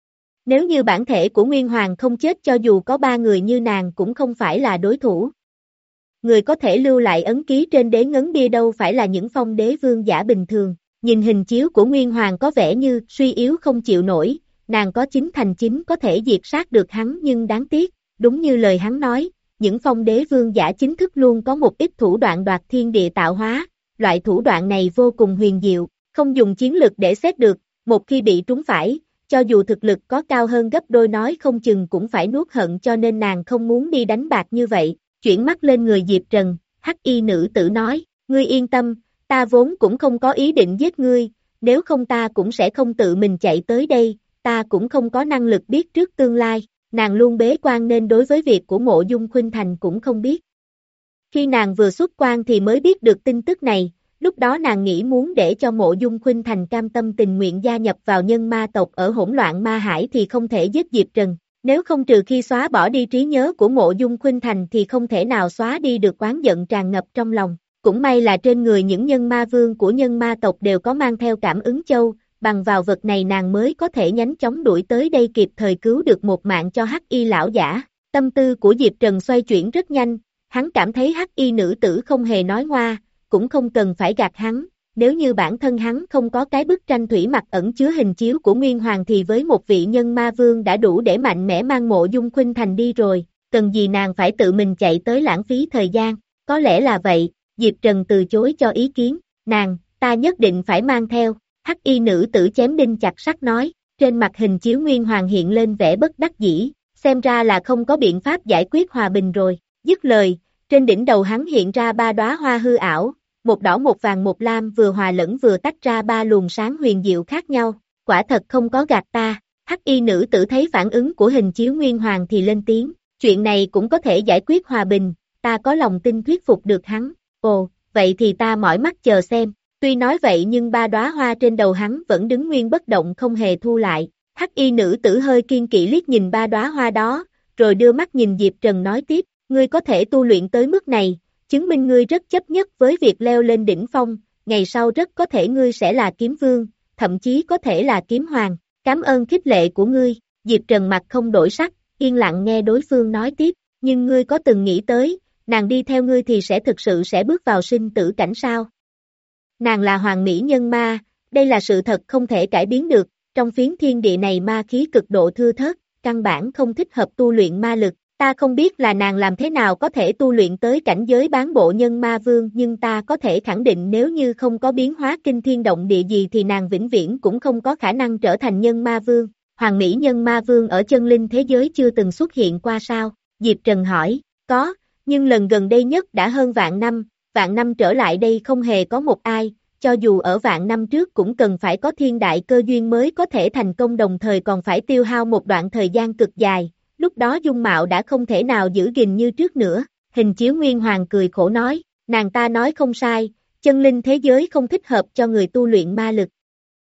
Nếu như bản thể của Nguyên Hoàng không chết cho dù có ba người như nàng cũng không phải là đối thủ. Người có thể lưu lại ấn ký trên đế ngấn bia đâu phải là những phong đế vương giả bình thường, nhìn hình chiếu của Nguyên Hoàng có vẻ như suy yếu không chịu nổi, nàng có chính thành chính có thể diệt sát được hắn nhưng đáng tiếc, đúng như lời hắn nói, những phong đế vương giả chính thức luôn có một ít thủ đoạn đoạt thiên địa tạo hóa, loại thủ đoạn này vô cùng huyền diệu, không dùng chiến lực để xét được, một khi bị trúng phải, cho dù thực lực có cao hơn gấp đôi nói không chừng cũng phải nuốt hận cho nên nàng không muốn đi đánh bạc như vậy, chuyển mắt lên người Diệp Trần, hắc y nữ tử nói, ngươi yên tâm, ta vốn cũng không có ý định giết ngươi, nếu không ta cũng sẽ không tự mình chạy tới đây, ta cũng không có năng lực biết trước tương lai, nàng luôn bế quan nên đối với việc của Mộ Dung Khuynh Thành cũng không biết. Khi nàng vừa xuất quan thì mới biết được tin tức này, lúc đó nàng nghĩ muốn để cho Mộ Dung Khuynh Thành cam tâm tình nguyện gia nhập vào nhân ma tộc ở hỗn loạn ma hải thì không thể giết Diệp Trần, nếu không trừ khi xóa bỏ đi trí nhớ của Mộ Dung Khuynh Thành thì không thể nào xóa đi được oán giận tràn ngập trong lòng, cũng may là trên người những nhân ma vương của nhân ma tộc đều có mang theo cảm ứng châu, bằng vào vật này nàng mới có thể nhanh chóng đuổi tới đây kịp thời cứu được một mạng cho hắc y lão giả, tâm tư của Diệp Trần xoay chuyển rất nhanh, hắn cảm thấy hắc y nữ tử không hề nói ngoa, cũng không cần phải gạt hắn, nếu như bản thân hắn không có cái bức tranh thủy mặc ẩn chứa hình chiếu của Nguyên Hoàng thì với một vị nhân ma vương đã đủ để mạnh mẽ mang Mộ Dung Khuynh Thành đi rồi, cần gì nàng phải tự mình chạy tới lãng phí thời gian, có lẽ là vậy, Diệp Trần từ chối cho ý kiến, nàng, ta nhất định phải mang theo, hắc y nữ tử chém đinh chặt sắt nói, trên mặt hình chiếu Nguyên Hoàng hiện lên vẻ bất đắc dĩ, xem ra là không có biện pháp giải quyết hòa bình rồi, dứt lời, trên đỉnh đầu hắn hiện ra ba đóa hoa hư ảo, một đỏ một vàng một lam vừa hòa lẫn vừa tách ra ba luồng sáng huyền diệu khác nhau, quả thật không có gạt ta, hắc y nữ tử thấy phản ứng của hình chiếu Nguyên Hoàng thì lên tiếng, chuyện này cũng có thể giải quyết hòa bình, ta có lòng tin thuyết phục được hắn, ồ, vậy thì ta mỏi mắt chờ xem, tuy nói vậy nhưng ba đóa hoa trên đầu hắn vẫn đứng nguyên bất động không hề thu lại, hắc y nữ tử hơi kiên kỵ liếc nhìn ba đóa hoa đó, rồi đưa mắt nhìn Diệp Trần nói tiếp, ngươi có thể tu luyện tới mức này, chứng minh ngươi rất chấp nhất với việc leo lên đỉnh phong, ngày sau rất có thể ngươi sẽ là kiếm vương, thậm chí có thể là kiếm hoàng. Cảm ơn khích lệ của ngươi. Diệp Trần mặt không đổi sắc, yên lặng nghe đối phương nói tiếp, nhưng ngươi có từng nghĩ tới, nàng đi theo ngươi thì sẽ thực sự sẽ bước vào sinh tử cảnh sao? Nàng là hoàng mỹ nhân ma, đây là sự thật không thể cải biến được, trong phiến thiên địa này ma khí cực độ thưa thớt, căn bản không thích hợp tu luyện ma lực, ta không biết là nàng làm thế nào có thể tu luyện tới cảnh giới bán bộ nhân ma vương, nhưng ta có thể khẳng định nếu như không có biến hóa kinh thiên động địa gì thì nàng vĩnh viễn cũng không có khả năng trở thành nhân ma vương. Hoàng mỹ nhân ma vương ở chân linh thế giới chưa từng xuất hiện qua sao? Diệp Trần hỏi, có, nhưng lần gần đây nhất đã hơn vạn năm, vạn năm trở lại đây không hề có một ai, cho dù ở vạn năm trước cũng cần phải có thiên đại cơ duyên mới có thể thành công, đồng thời còn phải tiêu hao một đoạn thời gian cực dài, lúc đó dung mạo đã không thể nào giữ gìn như trước nữa. Hình chiếu Nguyên Hoàng cười khổ nói, nàng ta nói không sai, chân linh thế giới không thích hợp cho người tu luyện ma lực.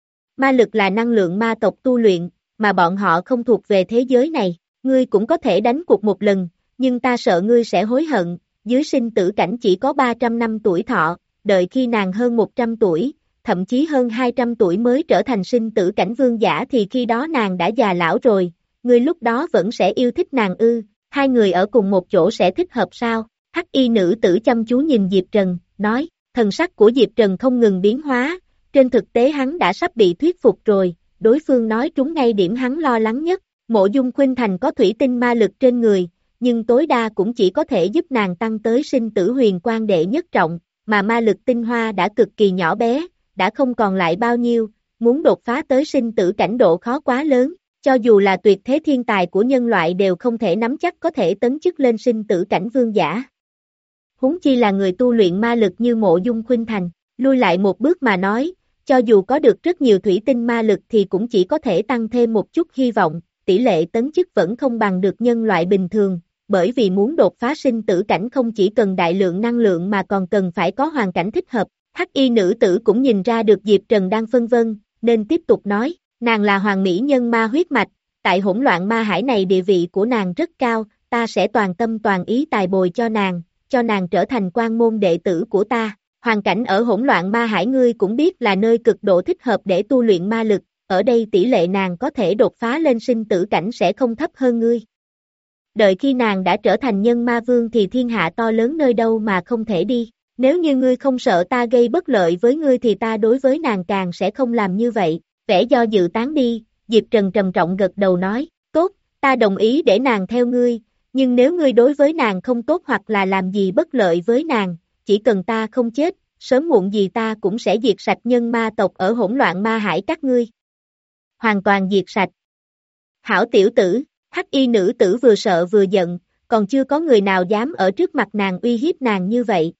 Ma lực là năng lượng ma tộc tu luyện, mà bọn họ không thuộc về thế giới này, ngươi cũng có thể đánh cuộc một lần, nhưng ta sợ ngươi sẽ hối hận, dưới sinh tử cảnh chỉ có ba trăm năm tuổi thọ, đợi khi nàng hơn một trăm tuổi, thậm chí hơn hai trăm tuổi mới trở thành sinh tử cảnh vương giả thì khi đó nàng đã già lão rồi, ngươi lúc đó vẫn sẽ yêu thích nàng ư? Hai người ở cùng một chỗ sẽ thích hợp sao? Hắc y nữ tử chăm chú nhìn Diệp Trần, nói, thần sắc của Diệp Trần không ngừng biến hóa, trên thực tế hắn đã sắp bị thuyết phục rồi, đối phương nói trúng ngay điểm hắn lo lắng nhất. Mộ Dung Khuynh Thành có thủy tinh ma lực trên người, nhưng tối đa cũng chỉ có thể giúp nàng tăng tới sinh tử huyền quan đệ nhất trọng, mà ma lực tinh hoa đã cực kỳ nhỏ bé, đã không còn lại bao nhiêu, muốn đột phá tới sinh tử cảnh độ khó quá lớn, cho dù là tuyệt thế thiên tài của nhân loại đều không thể nắm chắc có thể tấn chức lên sinh tử cảnh vương giả. Huống chi là người tu luyện ma lực như Mộ Dung Khuynh Thành, lui lại một bước mà nói, cho dù có được rất nhiều thủy tinh ma lực thì cũng chỉ có thể tăng thêm một chút hy vọng, tỷ lệ tấn chức vẫn không bằng được nhân loại bình thường, bởi vì muốn đột phá sinh tử cảnh không chỉ cần đại lượng năng lượng mà còn cần phải có hoàn cảnh thích hợp. Hắc y nữ tử cũng nhìn ra được Diệp Trần đang phân vân, nên tiếp tục nói, nàng là hoàng mỹ nhân ma huyết mạch, tại hỗn loạn ma hải này địa vị của nàng rất cao, ta sẽ toàn tâm toàn ý tài bồi cho nàng, cho nàng trở thành quan môn đệ tử của ta. Hoàn cảnh ở hỗn loạn ma hải ngươi cũng biết là nơi cực độ thích hợp để tu luyện ma lực, ở đây tỷ lệ nàng có thể đột phá lên sinh tử cảnh sẽ không thấp hơn ngươi. Đợi khi nàng đã trở thành nhân ma vương thì thiên hạ to lớn nơi đâu mà không thể đi, nếu như ngươi không sợ ta gây bất lợi với ngươi thì ta đối với nàng càng sẽ không làm như vậy. Vẻ do dự tán đi, Diệp Trần trầm trọng gật đầu nói, tốt, ta đồng ý để nàng theo ngươi, nhưng nếu ngươi đối với nàng không tốt hoặc là làm gì bất lợi với nàng, chỉ cần ta không chết, sớm muộn gì ta cũng sẽ diệt sạch nhân ma tộc ở hỗn loạn ma hải các ngươi. Hoàn toàn diệt sạch. Hảo tiểu tử, hắc y nữ tử vừa sợ vừa giận, còn chưa có người nào dám ở trước mặt nàng uy hiếp nàng như vậy.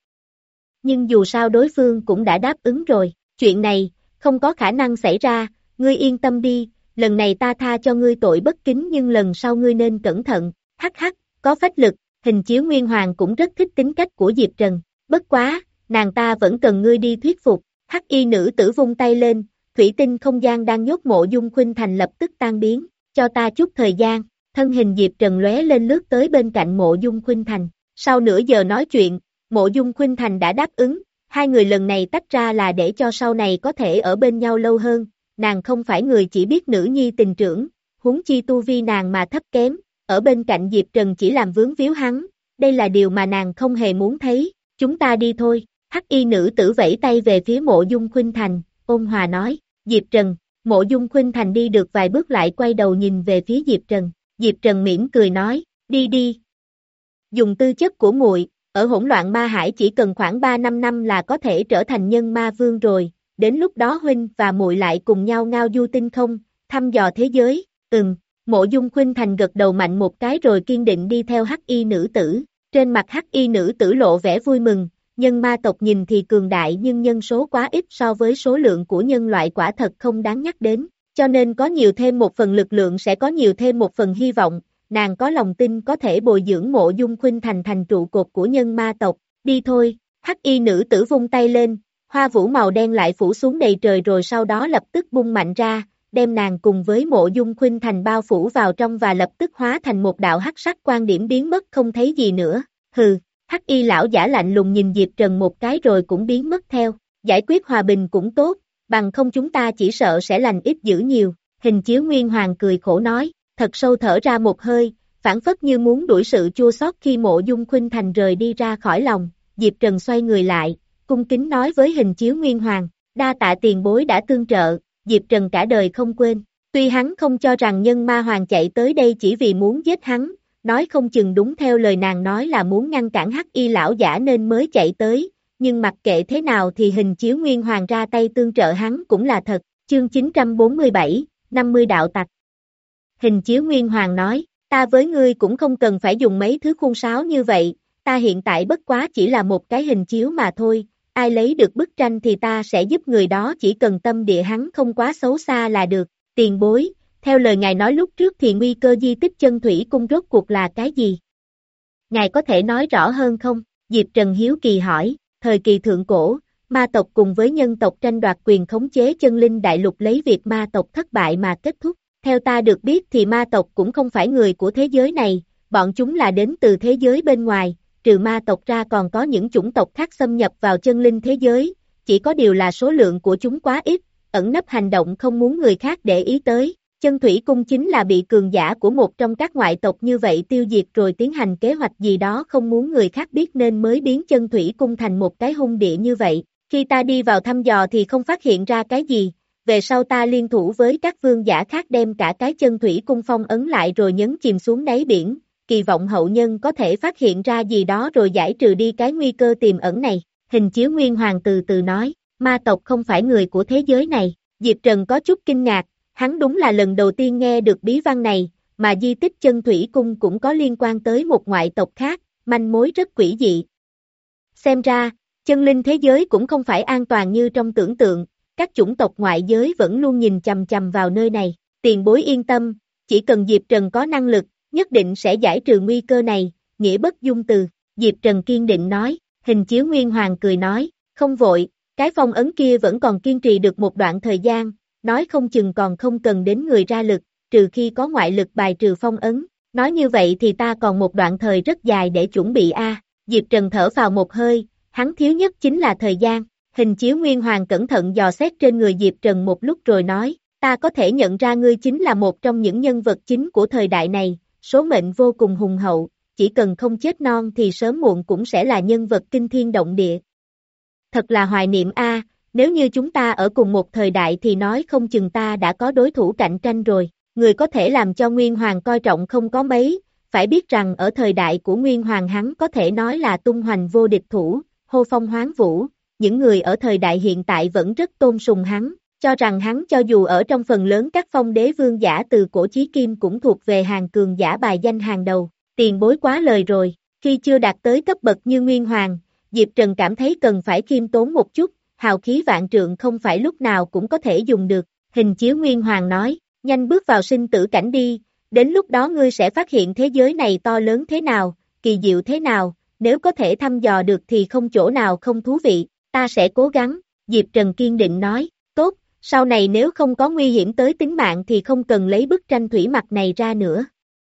Nhưng dù sao đối phương cũng đã đáp ứng rồi, chuyện này, không có khả năng xảy ra, ngươi yên tâm đi, lần này ta tha cho ngươi tội bất kính nhưng lần sau ngươi nên cẩn thận, hắc hắc, có phách lực, hình chiếu Nguyên Hoàng cũng rất thích tính cách của Diệp Trần, bất quá, nàng ta vẫn cần ngươi đi thuyết phục, hắc y nữ tử vung tay lên, thủy tinh không gian đang nhốt Mộ Dung Khuynh Thành lập tức tan biến, cho ta chút thời gian, thân hình Diệp Trần lóe lên lướt tới bên cạnh Mộ Dung Khuynh Thành, sau nửa giờ nói chuyện, Mộ Dung Khuynh Thành đã đáp ứng, hai người lần này tách ra là để cho sau này có thể ở bên nhau lâu hơn, nàng không phải người chỉ biết nữ nhi tình trưởng, huống chi tu vi nàng mà thấp kém, ở bên cạnh Diệp Trần chỉ làm vướng víu hắn, đây là điều mà nàng không hề muốn thấy, chúng ta đi thôi, hắc y nữ tử vẫy tay về phía Mộ Dung Khuynh Thành, ôn hòa nói, Diệp Trần, Mộ Dung Khuynh Thành đi được vài bước lại quay đầu nhìn về phía Diệp Trần, Diệp Trần mỉm cười nói, đi đi. Dùng tư chất của muội, ở hỗn loạn ma hải chỉ cần khoảng ba năm năm là có thể trở thành nhân ma vương rồi, đến lúc đó huynh và muội lại cùng nhau ngao du tinh không, thăm dò thế giới, ừm, Mộ Dung Khuynh Thành gật đầu mạnh một cái rồi kiên định đi theo hắc y nữ tử, trên mặt hắc y nữ tử lộ vẻ vui mừng, nhân ma tộc nhìn thì cường đại nhưng nhân số quá ít so với số lượng của nhân loại quả thật không đáng nhắc đến, cho nên có nhiều thêm một phần lực lượng sẽ có nhiều thêm một phần hy vọng, nàng có lòng tin có thể bồi dưỡng Mộ Dung Khuynh Thành thành trụ cột của nhân ma tộc, đi thôi, hắc y nữ tử vung tay lên, hoa vũ màu đen lại phủ xuống đầy trời rồi sau đó lập tức bung mạnh ra, đem nàng cùng với Mộ Dung Khuynh Thành bao phủ vào trong và lập tức hóa thành một đạo hắc sắc quan điểm biến mất không thấy gì nữa, hừ, hắc y lão giả lạnh lùng nhìn Diệp Trần một cái rồi cũng biến mất theo, giải quyết hòa bình cũng tốt, bằng không chúng ta chỉ sợ sẽ lành ít dữ nhiều. Hình chiếu Nguyên Hoàng cười khổ nói, thật sâu thở ra một hơi, phản phất như muốn đuổi sự chua xót khi Mộ Dung Khuynh Thành rời đi ra khỏi lòng. Diệp Trần xoay người lại, cung kính nói với Hình chiếu Nguyên Hoàng, đa tạ tiền bối đã tương trợ, Diệp Trần cả đời không quên. Tuy hắn không cho rằng Nhân Ma Hoàng chạy tới đây chỉ vì muốn giết hắn, nói không chừng đúng theo lời nàng nói là muốn ngăn cản Hắc Y lão giả nên mới chạy tới, nhưng mặc kệ thế nào thì Hình chiếu Nguyên Hoàng ra tay tương trợ hắn cũng là thật. Chương chín trăm bốn mươi bảy, năm mươi đạo tặc. Hình chiếu Nguyên Hoàng nói, ta với ngươi cũng không cần phải dùng mấy thứ khuôn sáo như vậy, ta hiện tại bất quá chỉ là một cái hình chiếu mà thôi, ai lấy được bức tranh thì ta sẽ giúp người đó, chỉ cần tâm địa hắn không quá xấu xa là được. Tiền bối, theo lời ngài nói lúc trước thì nguy cơ di tích chân thủy cung rốt cuộc là cái gì? Ngài có thể nói rõ hơn không? Diệp Trần hiếu kỳ hỏi, thời kỳ thượng cổ, ma tộc cùng với nhân tộc tranh đoạt quyền khống chế chân linh đại lục lấy việc ma tộc thất bại mà kết thúc. Theo ta được biết thì ma tộc cũng không phải người của thế giới này, bọn chúng là đến từ thế giới bên ngoài, trừ ma tộc ra còn có những chủng tộc khác xâm nhập vào chân linh thế giới, chỉ có điều là số lượng của chúng quá ít, ẩn nấp hành động không muốn người khác để ý tới. Chân thủy cung chính là bị cường giả của một trong các ngoại tộc như vậy tiêu diệt rồi tiến hành kế hoạch gì đó không muốn người khác biết nên mới biến chân thủy cung thành một cái hung địa như vậy. Khi ta đi vào thăm dò thì không phát hiện ra cái gì, về sau ta liên thủ với các vương giả khác đem cả cái chân thủy cung phong ấn lại rồi nhấn chìm xuống đáy biển, kỳ vọng hậu nhân có thể phát hiện ra gì đó rồi giải trừ đi cái nguy cơ tiềm ẩn này. Hình chiếu Nguyên Hoàng từ từ nói, ma tộc không phải người của thế giới này. Diệp Trần có chút kinh ngạc, hắn đúng là lần đầu tiên nghe được bí văn này, mà di tích chân thủy cung cũng có liên quan tới một ngoại tộc khác, manh mối rất quỷ dị. Xem ra, chân linh thế giới cũng không phải an toàn như trong tưởng tượng, các chủng tộc ngoại giới vẫn luôn nhìn chằm chằm vào nơi này. Tiền bối yên tâm, chỉ cần Diệp Trần có năng lực, nhất định sẽ giải trừ nguy cơ này, nghĩa bất dung từ. Diệp Trần kiên định nói. Hình chiếu Nguyên Hoàng cười nói, không vội, cái phong ấn kia vẫn còn kiên trì được một đoạn thời gian, nói không chừng còn không cần đến người ra lực, trừ khi có ngoại lực bài trừ phong ấn. Nói như vậy thì ta còn một đoạn thời rất dài để chuẩn bị a. À. Diệp Trần thở vào một hơi, hắn thiếu nhất chính là thời gian. Hình chiếu Nguyên Hoàng cẩn thận dò xét trên người Diệp Trần một lúc rồi nói, ta có thể nhận ra ngươi chính là một trong những nhân vật chính của thời đại này, số mệnh vô cùng hùng hậu, chỉ cần không chết non thì sớm muộn cũng sẽ là nhân vật kinh thiên động địa. Thật là hoài niệm a, à, nếu như chúng ta ở cùng một thời đại thì nói không chừng ta đã có đối thủ cạnh tranh rồi. Người có thể làm cho Nguyên Hoàng coi trọng không có mấy, phải biết rằng ở thời đại của Nguyên Hoàng hắn có thể nói là tung hoành vô địch thủ, hô phong hoán vũ. Những người ở thời đại hiện tại vẫn rất tôn sùng hắn, cho rằng hắn cho dù ở trong phần lớn các phong đế vương giả từ cổ chí kim cũng thuộc về hàng cường giả bài danh hàng đầu. Tiền bối quá lời rồi, khi chưa đạt tới cấp bậc như Nguyên Hoàng, Diệp Trần cảm thấy cần phải khiêm tốn một chút, hào khí vạn trượng không phải lúc nào cũng có thể dùng được. Hình chiếu Nguyên Hoàng nói, nhanh bước vào sinh tử cảnh đi, đến lúc đó ngươi sẽ phát hiện thế giới này to lớn thế nào, kỳ diệu thế nào, nếu có thể thăm dò được thì không chỗ nào không thú vị. Ta sẽ cố gắng, Diệp Trần kiên định nói, tốt, sau này nếu không có nguy hiểm tới tính mạng thì không cần lấy bức tranh thủy mặc này ra nữa.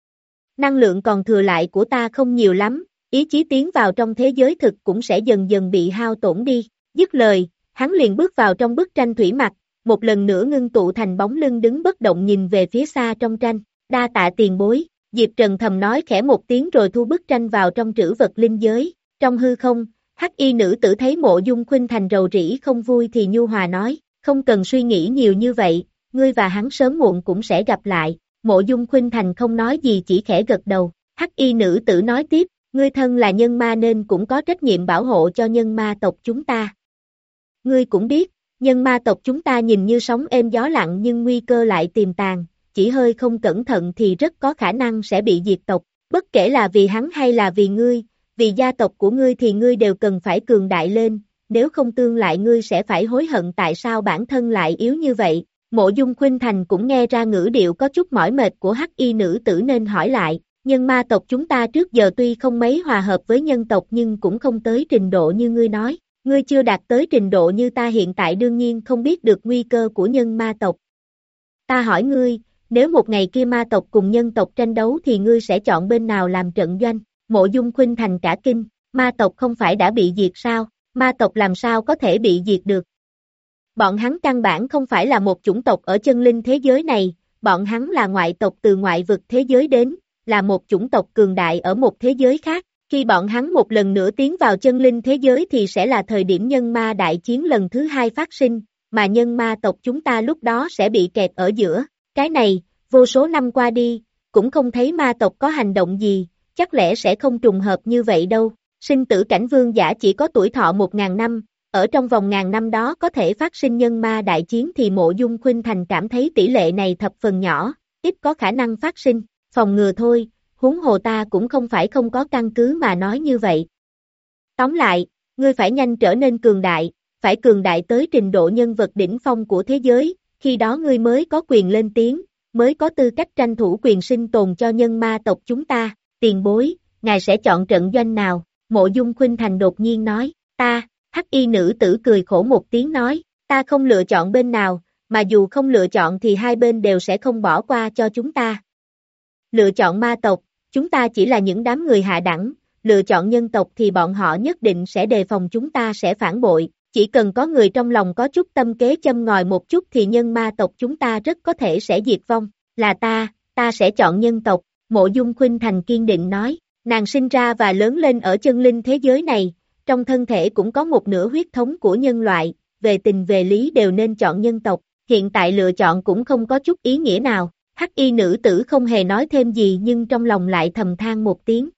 Năng lượng còn thừa lại của ta không nhiều lắm, ý chí tiến vào trong thế giới thực cũng sẽ dần dần bị hao tổn đi. Dứt lời, hắn liền bước vào trong bức tranh thủy mặc, một lần nữa ngưng tụ thành bóng lưng đứng bất động nhìn về phía xa trong tranh. Đa tạ tiền bối, Diệp Trần thầm nói khẽ một tiếng rồi thu bức tranh vào trong trữ vật linh giới. Trong hư không, Hắc Y nữ tử thấy Mộ Dung Khuynh Thành rầu rĩ không vui thì nhu hòa nói, không cần suy nghĩ nhiều như vậy, ngươi và hắn sớm muộn cũng sẽ gặp lại. Mộ Dung Khuynh Thành không nói gì chỉ khẽ gật đầu. Hắc Y nữ tử nói tiếp, ngươi thân là nhân ma nên cũng có trách nhiệm bảo hộ cho nhân ma tộc chúng ta. Ngươi cũng biết, nhân ma tộc chúng ta nhìn như sóng êm gió lặng nhưng nguy cơ lại tiềm tàng, chỉ hơi không cẩn thận thì rất có khả năng sẽ bị diệt tộc, bất kể là vì hắn hay là vì ngươi. Vì gia tộc của ngươi thì ngươi đều cần phải cường đại lên, nếu không tương lại ngươi sẽ phải hối hận tại sao bản thân lại yếu như vậy. Mộ Dung Khuynh Thành cũng nghe ra ngữ điệu có chút mỏi mệt của Hắc Y nữ tử nên hỏi lại, nhân ma tộc chúng ta trước giờ tuy không mấy hòa hợp với nhân tộc nhưng cũng không tới trình độ như ngươi nói, ngươi chưa đạt tới trình độ như ta hiện tại đương nhiên không biết được nguy cơ của nhân ma tộc. Ta hỏi ngươi, nếu một ngày kia ma tộc cùng nhân tộc tranh đấu thì ngươi sẽ chọn bên nào làm trận doanh? Mộ Dung Khuynh Thành cả kinh, ma tộc không phải đã bị diệt sao, ma tộc làm sao có thể bị diệt được, Bọn hắn căn bản không phải là một chủng tộc ở chân linh thế giới này, bọn hắn là ngoại tộc từ ngoại vực thế giới đến, là một chủng tộc cường đại ở một thế giới khác. Khi bọn hắn một lần nữa tiến vào chân linh thế giới thì sẽ là thời điểm nhân ma đại chiến lần thứ hai phát sinh, mà nhân ma tộc chúng ta lúc đó sẽ bị kẹt ở giữa. Cái này, vô số năm qua đi, cũng không thấy ma tộc có hành động gì, chắc lẽ sẽ không trùng hợp như vậy đâu. Sinh tử cảnh vương giả chỉ có tuổi thọ một ngàn năm, ở trong vòng ngàn năm đó có thể phát sinh nhân ma đại chiến thì Mộ Dung Khuynh Thành cảm thấy tỷ lệ này thập phần nhỏ, ít có khả năng phát sinh, phòng ngừa thôi, huống hồ ta cũng không phải không có căn cứ mà nói như vậy. Tóm lại, ngươi phải nhanh trở nên cường đại, phải cường đại tới trình độ nhân vật đỉnh phong của thế giới, khi đó ngươi mới có quyền lên tiếng, mới có tư cách tranh thủ quyền sinh tồn cho nhân ma tộc chúng ta. Tiền bối, ngài sẽ chọn trận doanh nào? Mộ Dung Khuynh Thành đột nhiên nói, ta, hắc y nữ tử cười khổ một tiếng nói, ta không lựa chọn bên nào, mà dù không lựa chọn thì hai bên đều sẽ không bỏ qua cho chúng ta. Lựa chọn ma tộc, chúng ta chỉ là những đám người hạ đẳng, lựa chọn nhân tộc thì bọn họ nhất định sẽ đề phòng chúng ta sẽ phản bội, chỉ cần có người trong lòng có chút tâm kế châm ngòi một chút thì nhân ma tộc chúng ta rất có thể sẽ diệt vong, là ta, ta sẽ chọn nhân tộc, Mộ Dung Khuynh Thành kiên định nói, nàng sinh ra và lớn lên ở chân linh thế giới này, trong thân thể cũng có một nửa huyết thống của nhân loại, về tình về lý đều nên chọn nhân tộc, hiện tại lựa chọn cũng không có chút ý nghĩa nào. Hắc y nữ tử không hề nói thêm gì nhưng trong lòng lại thầm than một tiếng.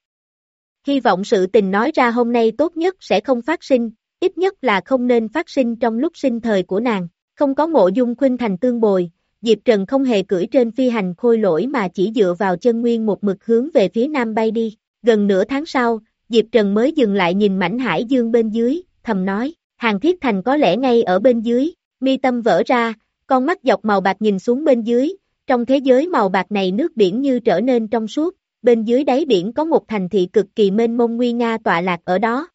Hy vọng sự tình nói ra hôm nay tốt nhất sẽ không phát sinh, ít nhất là không nên phát sinh trong lúc sinh thời của nàng. Không có Mộ Dung Khuynh Thành tương bồi, Diệp Trần không hề cưỡi trên phi hành khôi lỗi mà chỉ dựa vào chân nguyên một mực hướng về phía nam bay đi. Gần nửa tháng sau, Diệp Trần mới dừng lại nhìn mảnh hải dương bên dưới, thầm nói, Hàn Thiết Thành có lẽ ngay ở bên dưới, mi tâm vỡ ra, con mắt dọc màu bạc nhìn xuống bên dưới. Trong thế giới màu bạc này nước biển như trở nên trong suốt, bên dưới đáy biển có một thành thị cực kỳ mênh mông nguy nga tọa lạc ở đó.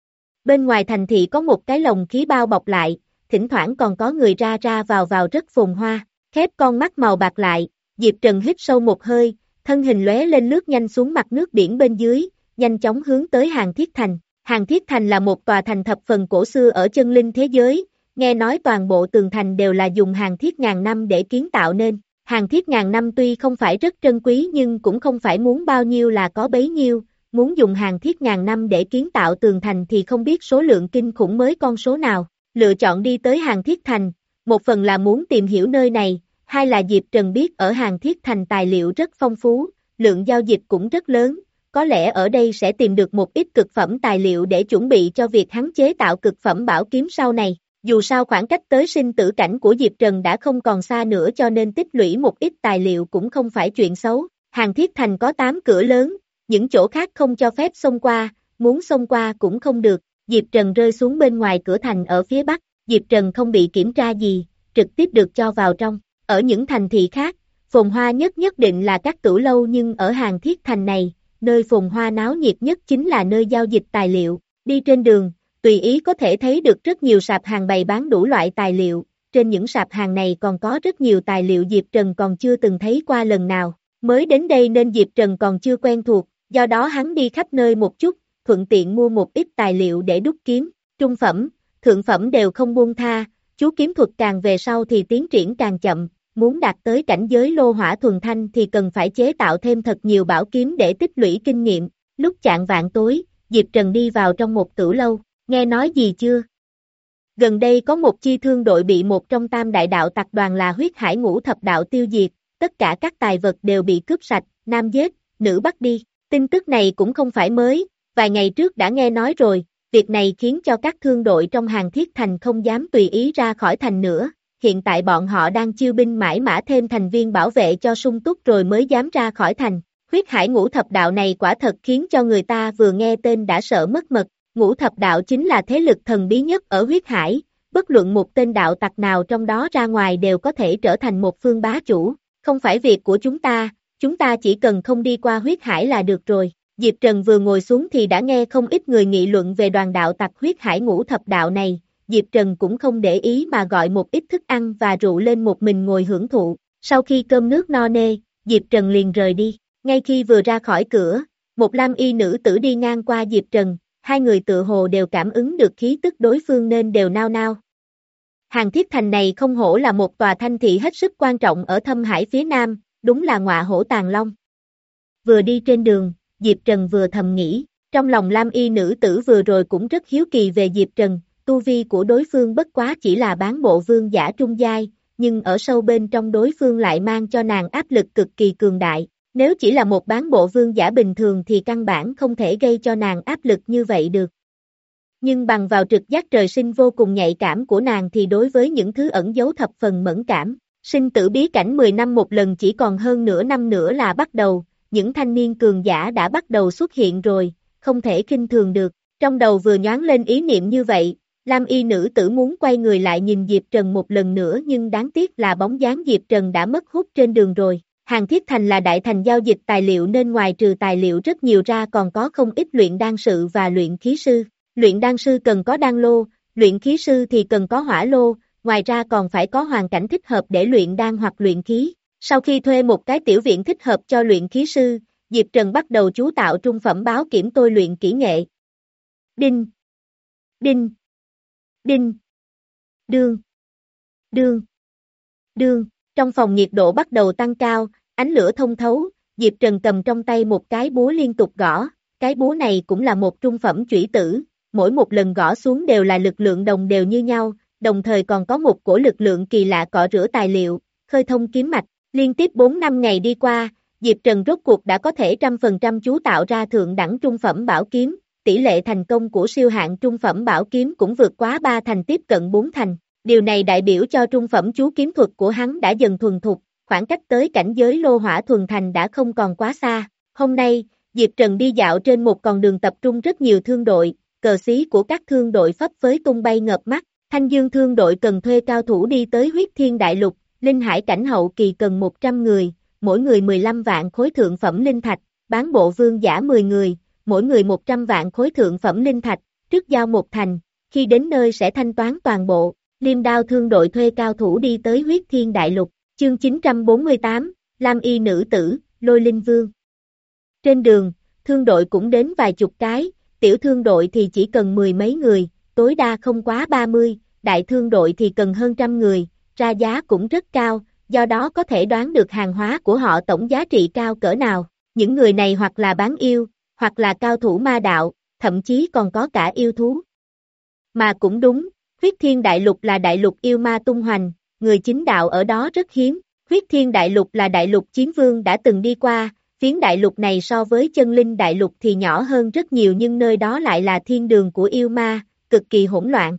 Bên ngoài thành thị có một cái lồng khí bao bọc lại, thỉnh thoảng còn có người ra ra vào vào rất phồn hoa, khép con mắt màu bạc lại, Diệp Trần hít sâu một hơi, thân hình lóe lên lướt nhanh xuống mặt nước biển bên dưới, nhanh chóng hướng tới Hàn Thiết Thành. Hàn Thiết Thành là một tòa thành thập phần cổ xưa ở chân linh thế giới, nghe nói toàn bộ tường thành đều là dùng hàn thiết ngàn năm để kiến tạo nên. Hàn thiết ngàn năm tuy không phải rất trân quý nhưng cũng không phải muốn bao nhiêu là có bấy nhiêu, muốn dùng hàn thiết ngàn năm để kiến tạo tường thành thì không biết số lượng kinh khủng mới con số nào. Lựa chọn đi tới Hàn Thiết Thành, một phần là muốn tìm hiểu nơi này, hai là Diệp Trần biết ở Hàn Thiết Thành tài liệu rất phong phú, lượng giao dịch cũng rất lớn, có lẽ ở đây sẽ tìm được một ít cực phẩm tài liệu để chuẩn bị cho việc hắn chế tạo cực phẩm bảo kiếm sau này. Dù sao khoảng cách tới sinh tử cảnh của Diệp Trần đã không còn xa nữa cho nên tích lũy một ít tài liệu cũng không phải chuyện xấu. Hàn Thiết Thành có tám cửa lớn, những chỗ khác không cho phép xông qua, muốn xông qua cũng không được. Diệp Trần rơi xuống bên ngoài cửa thành ở phía bắc, Diệp Trần không bị kiểm tra gì, trực tiếp được cho vào trong. Ở những thành thị khác, phồn hoa nhất nhất định là các tử lâu nhưng ở Hàn Thiết Thành này, nơi phồn hoa náo nhiệt nhất chính là nơi giao dịch tài liệu. Đi trên đường, tùy ý có thể thấy được rất nhiều sạp hàng bày bán đủ loại tài liệu, trên những sạp hàng này còn có rất nhiều tài liệu Diệp Trần còn chưa từng thấy qua lần nào. Mới đến đây nên Diệp Trần còn chưa quen thuộc, do đó hắn đi khắp nơi một chút, thuận tiện mua một ít tài liệu để đúc kiếm, trung phẩm, thượng phẩm đều không buông tha, chú kiếm thuật càng về sau thì tiến triển càng chậm, muốn đạt tới cảnh giới lô hỏa thuần thanh thì cần phải chế tạo thêm thật nhiều bảo kiếm để tích lũy kinh nghiệm. Lúc chạng vạng tối, Diệp Trần đi vào trong một tử lâu, nghe nói gì chưa? Gần đây có một chi thương đội bị một trong tam đại đạo tặc đoàn là Huyết Hải Ngũ Thập Đạo tiêu diệt, tất cả các tài vật đều bị cướp sạch, nam giết, nữ bắt đi. Tin tức này cũng không phải mới, vài ngày trước đã nghe nói rồi, việc này khiến cho các thương đội trong Hàn Thiết Thành không dám tùy ý ra khỏi thành nữa. Hiện tại bọn họ đang chiêu binh mãi mã thêm thành viên bảo vệ cho sung túc rồi mới dám ra khỏi thành. Huyết Hải Ngũ Thập Đạo này quả thật khiến cho người ta vừa nghe tên đã sợ mất mật. Ngũ Thập Đạo chính là thế lực thần bí nhất ở huyết hải, bất luận một tên đạo tặc nào trong đó ra ngoài đều có thể trở thành một phương bá chủ, không phải việc của chúng ta, chúng ta chỉ cần không đi qua huyết hải là được rồi. Diệp Trần vừa ngồi xuống thì đã nghe không ít người nghị luận về đoàn đạo tặc huyết hải Ngũ Thập Đạo này, Diệp Trần cũng không để ý mà gọi một ít thức ăn và rượu lên một mình ngồi hưởng thụ. Sau khi cơm nước no nê, Diệp Trần liền rời đi, ngay khi vừa ra khỏi cửa, một lam y nữ tử đi ngang qua Diệp Trần. Hai người tự hồ đều cảm ứng được khí tức đối phương nên đều nao nao. Hàng Thiết Thành này không hổ là một tòa thanh thị hết sức quan trọng ở Thâm Hải phía Nam, đúng là ngọa hổ tàng long. Vừa đi trên đường, Diệp Trần vừa thầm nghĩ, trong lòng Lam Y nữ tử vừa rồi cũng rất hiếu kỳ về Diệp Trần, tu vi của đối phương bất quá chỉ là bán bộ vương giả trung giai, nhưng ở sâu bên trong đối phương lại mang cho nàng áp lực cực kỳ cường đại. Nếu chỉ là một bán bộ vương giả bình thường thì căn bản không thể gây cho nàng áp lực như vậy được. Nhưng bằng vào trực giác trời sinh vô cùng nhạy cảm của nàng thì đối với những thứ ẩn giấu thập phần mẫn cảm, sinh tử bí cảnh mười năm một lần chỉ còn hơn nửa năm nữa là bắt đầu, những thanh niên cường giả đã bắt đầu xuất hiện rồi, không thể khinh thường được. Trong đầu vừa nhoáng lên ý niệm như vậy, Lam Y nữ tử muốn quay người lại nhìn Diệp Trần một lần nữa nhưng đáng tiếc là bóng dáng Diệp Trần đã mất hút trên đường rồi. Hàng Thiết Thành là đại thành giao dịch tài liệu nên ngoài trừ tài liệu rất nhiều ra còn có không ít luyện đan sự và luyện khí sư. Luyện đan sư cần có đan lô, luyện khí sư thì cần có hỏa lô, ngoài ra còn phải có hoàn cảnh thích hợp để luyện đan hoặc luyện khí. Sau khi thuê một cái tiểu viện thích hợp cho luyện khí sư, Diệp Trần bắt đầu chú tạo trung phẩm báo kiểm tôi luyện kỹ nghệ. Đinh, đinh, đinh, đương, đương, đương. Trong phòng nhiệt độ bắt đầu tăng cao, ánh lửa thông thấu, Diệp Trần cầm trong tay một cái búa liên tục gõ, cái búa này cũng là một trung phẩm chủy tử, mỗi một lần gõ xuống đều là lực lượng đồng đều như nhau, đồng thời còn có một cổ lực lượng kỳ lạ cọ rửa tài liệu, khơi thông kiếm mạch. Liên tiếp bốn năm ngày đi qua, Diệp Trần rốt cuộc đã có thể trăm phần trăm chú tạo ra thượng đẳng trung phẩm bảo kiếm, tỷ lệ thành công của siêu hạng trung phẩm bảo kiếm cũng vượt quá ba thành tiếp cận bốn thành. Điều này đại biểu cho trung phẩm chú kiếm thuật của hắn đã dần thuần thục, khoảng cách tới cảnh giới lô hỏa thuần thành đã không còn quá xa. Hôm nay, Diệp Trần đi dạo trên một con đường tập trung rất nhiều thương đội, cờ xí của các thương đội phấp phới tung bay ngợp mắt. Thanh Dương thương đội cần thuê cao thủ đi tới Huyết Thiên Đại Lục, Linh Hải cảnh hậu kỳ cần một trăm người, mỗi người mười lăm vạn khối thượng phẩm linh thạch, bán bộ vương giả mười người, mỗi người một trăm vạn khối thượng phẩm linh thạch, trước giao một thành, khi đến nơi sẽ thanh toán toàn bộ. Liêm Đao thương đội thuê cao thủ đi tới Huyết Thiên Đại Lục, chương chín trăm bốn mươi tám, Lam Y nữ tử, Lôi Linh Vương. Trên đường, thương đội cũng đến vài chục cái, tiểu thương đội thì chỉ cần mười mấy người, tối đa không quá ba mươi, đại thương đội thì cần hơn trăm người, ra giá cũng rất cao, do đó có thể đoán được hàng hóa của họ tổng giá trị cao cỡ nào. Những người này hoặc là bán yêu, hoặc là cao thủ ma đạo, thậm chí còn có cả yêu thú. Mà cũng đúng, Huyết Thiên Đại Lục là đại lục yêu ma tung hoành, người chính đạo ở đó rất hiếm. Huyết Thiên Đại Lục là đại lục chiến vương đã từng đi qua, phiến đại lục này so với chân linh đại lục thì nhỏ hơn rất nhiều nhưng nơi đó lại là thiên đường của yêu ma, cực kỳ hỗn loạn.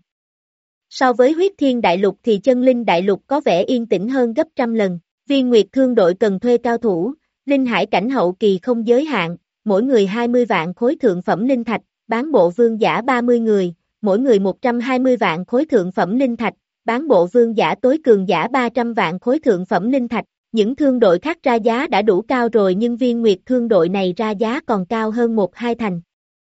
So với Huyết Thiên Đại Lục thì chân linh đại lục có vẻ yên tĩnh hơn gấp trăm lần. Viên Nguyệt thương đội cần thuê cao thủ, Linh Hải cảnh hậu kỳ không giới hạn, mỗi người hai mươi vạn khối thượng phẩm linh thạch, bán bộ vương giả ba mươi người, mỗi người một trăm hai mươi vạn khối thượng phẩm linh thạch, bán bộ vương giả tối cường giả ba trăm vạn khối thượng phẩm linh thạch. Những thương đội khác ra giá đã đủ cao rồi nhưng Viên Nguyệt thương đội này ra giá còn cao hơn một hai thành.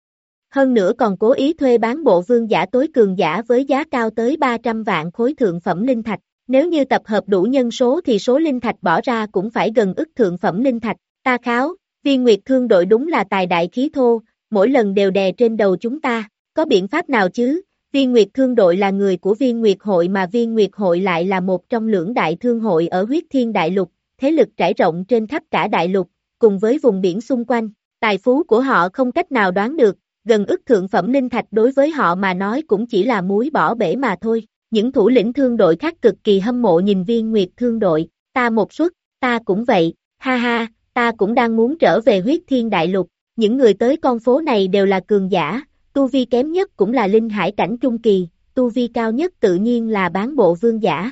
Hơn nữa còn cố ý thuê bán bộ vương giả tối cường giả với giá cao tới ba trăm vạn khối thượng phẩm linh thạch. Nếu như tập hợp đủ nhân số thì số linh thạch bỏ ra cũng phải gần ức thượng phẩm linh thạch. Ta kháo, Viên Nguyệt thương đội đúng là tài đại khí thô, mỗi lần đều đè trên đầu chúng ta. Có biện pháp nào chứ? Viên Nguyệt thương đội là người của Viên Nguyệt hội mà Viên Nguyệt hội lại là một trong lưỡng đại thương hội ở Huyết Thiên Đại Lục, thế lực trải rộng trên khắp cả đại lục, cùng với vùng biển xung quanh. Tài phú của họ không cách nào đoán được, gần ức thượng phẩm linh thạch đối với họ mà nói cũng chỉ là muối bỏ bể mà thôi. Những thủ lĩnh thương đội khác cực kỳ hâm mộ nhìn Viên Nguyệt thương đội, ta một suất, ta cũng vậy, ha ha, ta cũng đang muốn trở về Huyết Thiên Đại Lục. Những người tới con phố này đều là cường giả, tu vi kém nhất cũng là linh hải cảnh trung kỳ, tu vi cao nhất tự nhiên là bán bộ vương giả.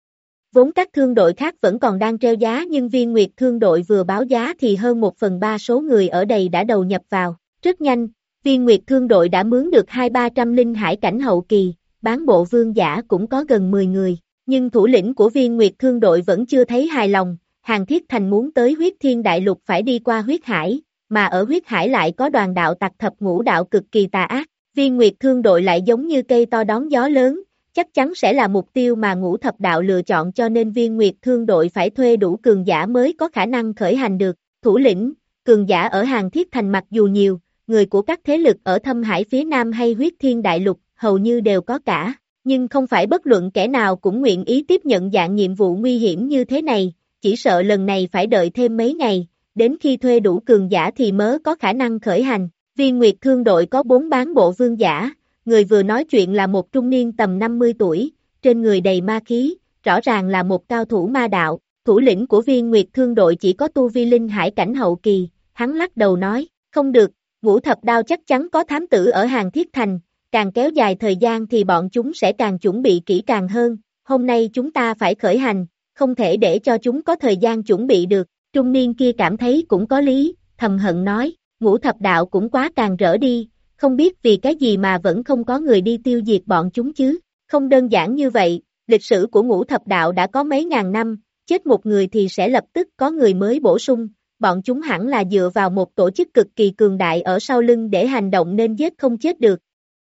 Vốn các thương đội khác vẫn còn đang treo giá nhưng Viên Nguyệt thương đội vừa báo giá thì hơn một phần ba số người ở đây đã đầu nhập vào. Rất nhanh, Viên Nguyệt thương đội đã mướn được hai ba trăm linh hải cảnh hậu kỳ, bán bộ vương giả cũng có gần mười người. Nhưng thủ lĩnh của Viên Nguyệt thương đội vẫn chưa thấy hài lòng, Hàng Thiết Thành muốn tới Huyết Thiên Đại Lục phải đi qua huyết hải, mà ở huyết hải lại có đoàn đạo tặc thập ngũ đạo cực kỳ tà ác. Viên Nguyệt thương đội lại giống như cây to đón gió lớn, chắc chắn sẽ là mục tiêu mà ngũ thập đạo lựa chọn cho nên Viên Nguyệt thương đội phải thuê đủ cường giả mới có khả năng khởi hành được. Thủ lĩnh, cường giả ở Hàng Thiết Thành mặc dù nhiều, người của các thế lực ở Thâm Hải phía Nam hay Huyết Thiên Đại Lục hầu như đều có cả, nhưng không phải bất luận kẻ nào cũng nguyện ý tiếp nhận dạng nhiệm vụ nguy hiểm như thế này, chỉ sợ lần này phải đợi thêm mấy ngày, đến khi thuê đủ cường giả thì mới có khả năng khởi hành. Viên Nguyệt Thương đội có bốn bán bộ vương giả, người vừa nói chuyện là một trung niên tầm năm mươi tuổi, trên người đầy ma khí, rõ ràng là một cao thủ ma đạo. Thủ lĩnh của Viên Nguyệt Thương đội chỉ có tu vi linh hải cảnh hậu kỳ, hắn lắc đầu nói, không được, Ngũ Thập Đao chắc chắn có thám tử ở Hàng Thiết Thành, càng kéo dài thời gian thì bọn chúng sẽ càng chuẩn bị kỹ càng hơn, hôm nay chúng ta phải khởi hành, không thể để cho chúng có thời gian chuẩn bị được. Trung niên kia cảm thấy cũng có lý, thầm hận nói, Ngũ Thập Đạo cũng quá càng rỡ đi, không biết vì cái gì mà vẫn không có người đi tiêu diệt bọn chúng chứ, không đơn giản như vậy, lịch sử của Ngũ Thập Đạo đã có mấy ngàn năm, chết một người thì sẽ lập tức có người mới bổ sung, bọn chúng hẳn là dựa vào một tổ chức cực kỳ cường đại ở sau lưng để hành động nên giết không chết được.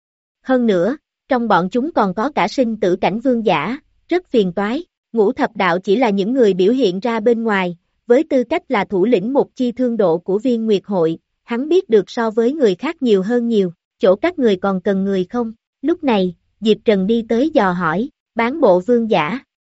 Hơn nữa, trong bọn chúng còn có cả sinh tử cảnh vương giả, rất phiền toái. Ngũ Thập Đạo chỉ là những người biểu hiện ra bên ngoài, với tư cách là thủ lĩnh một chi thương độ của Viên Nguyệt Hội, hắn biết được so với người khác nhiều hơn nhiều, chỗ các người còn cần người không? Lúc này, Diệp Trần đi tới dò hỏi, bán bộ vương giả.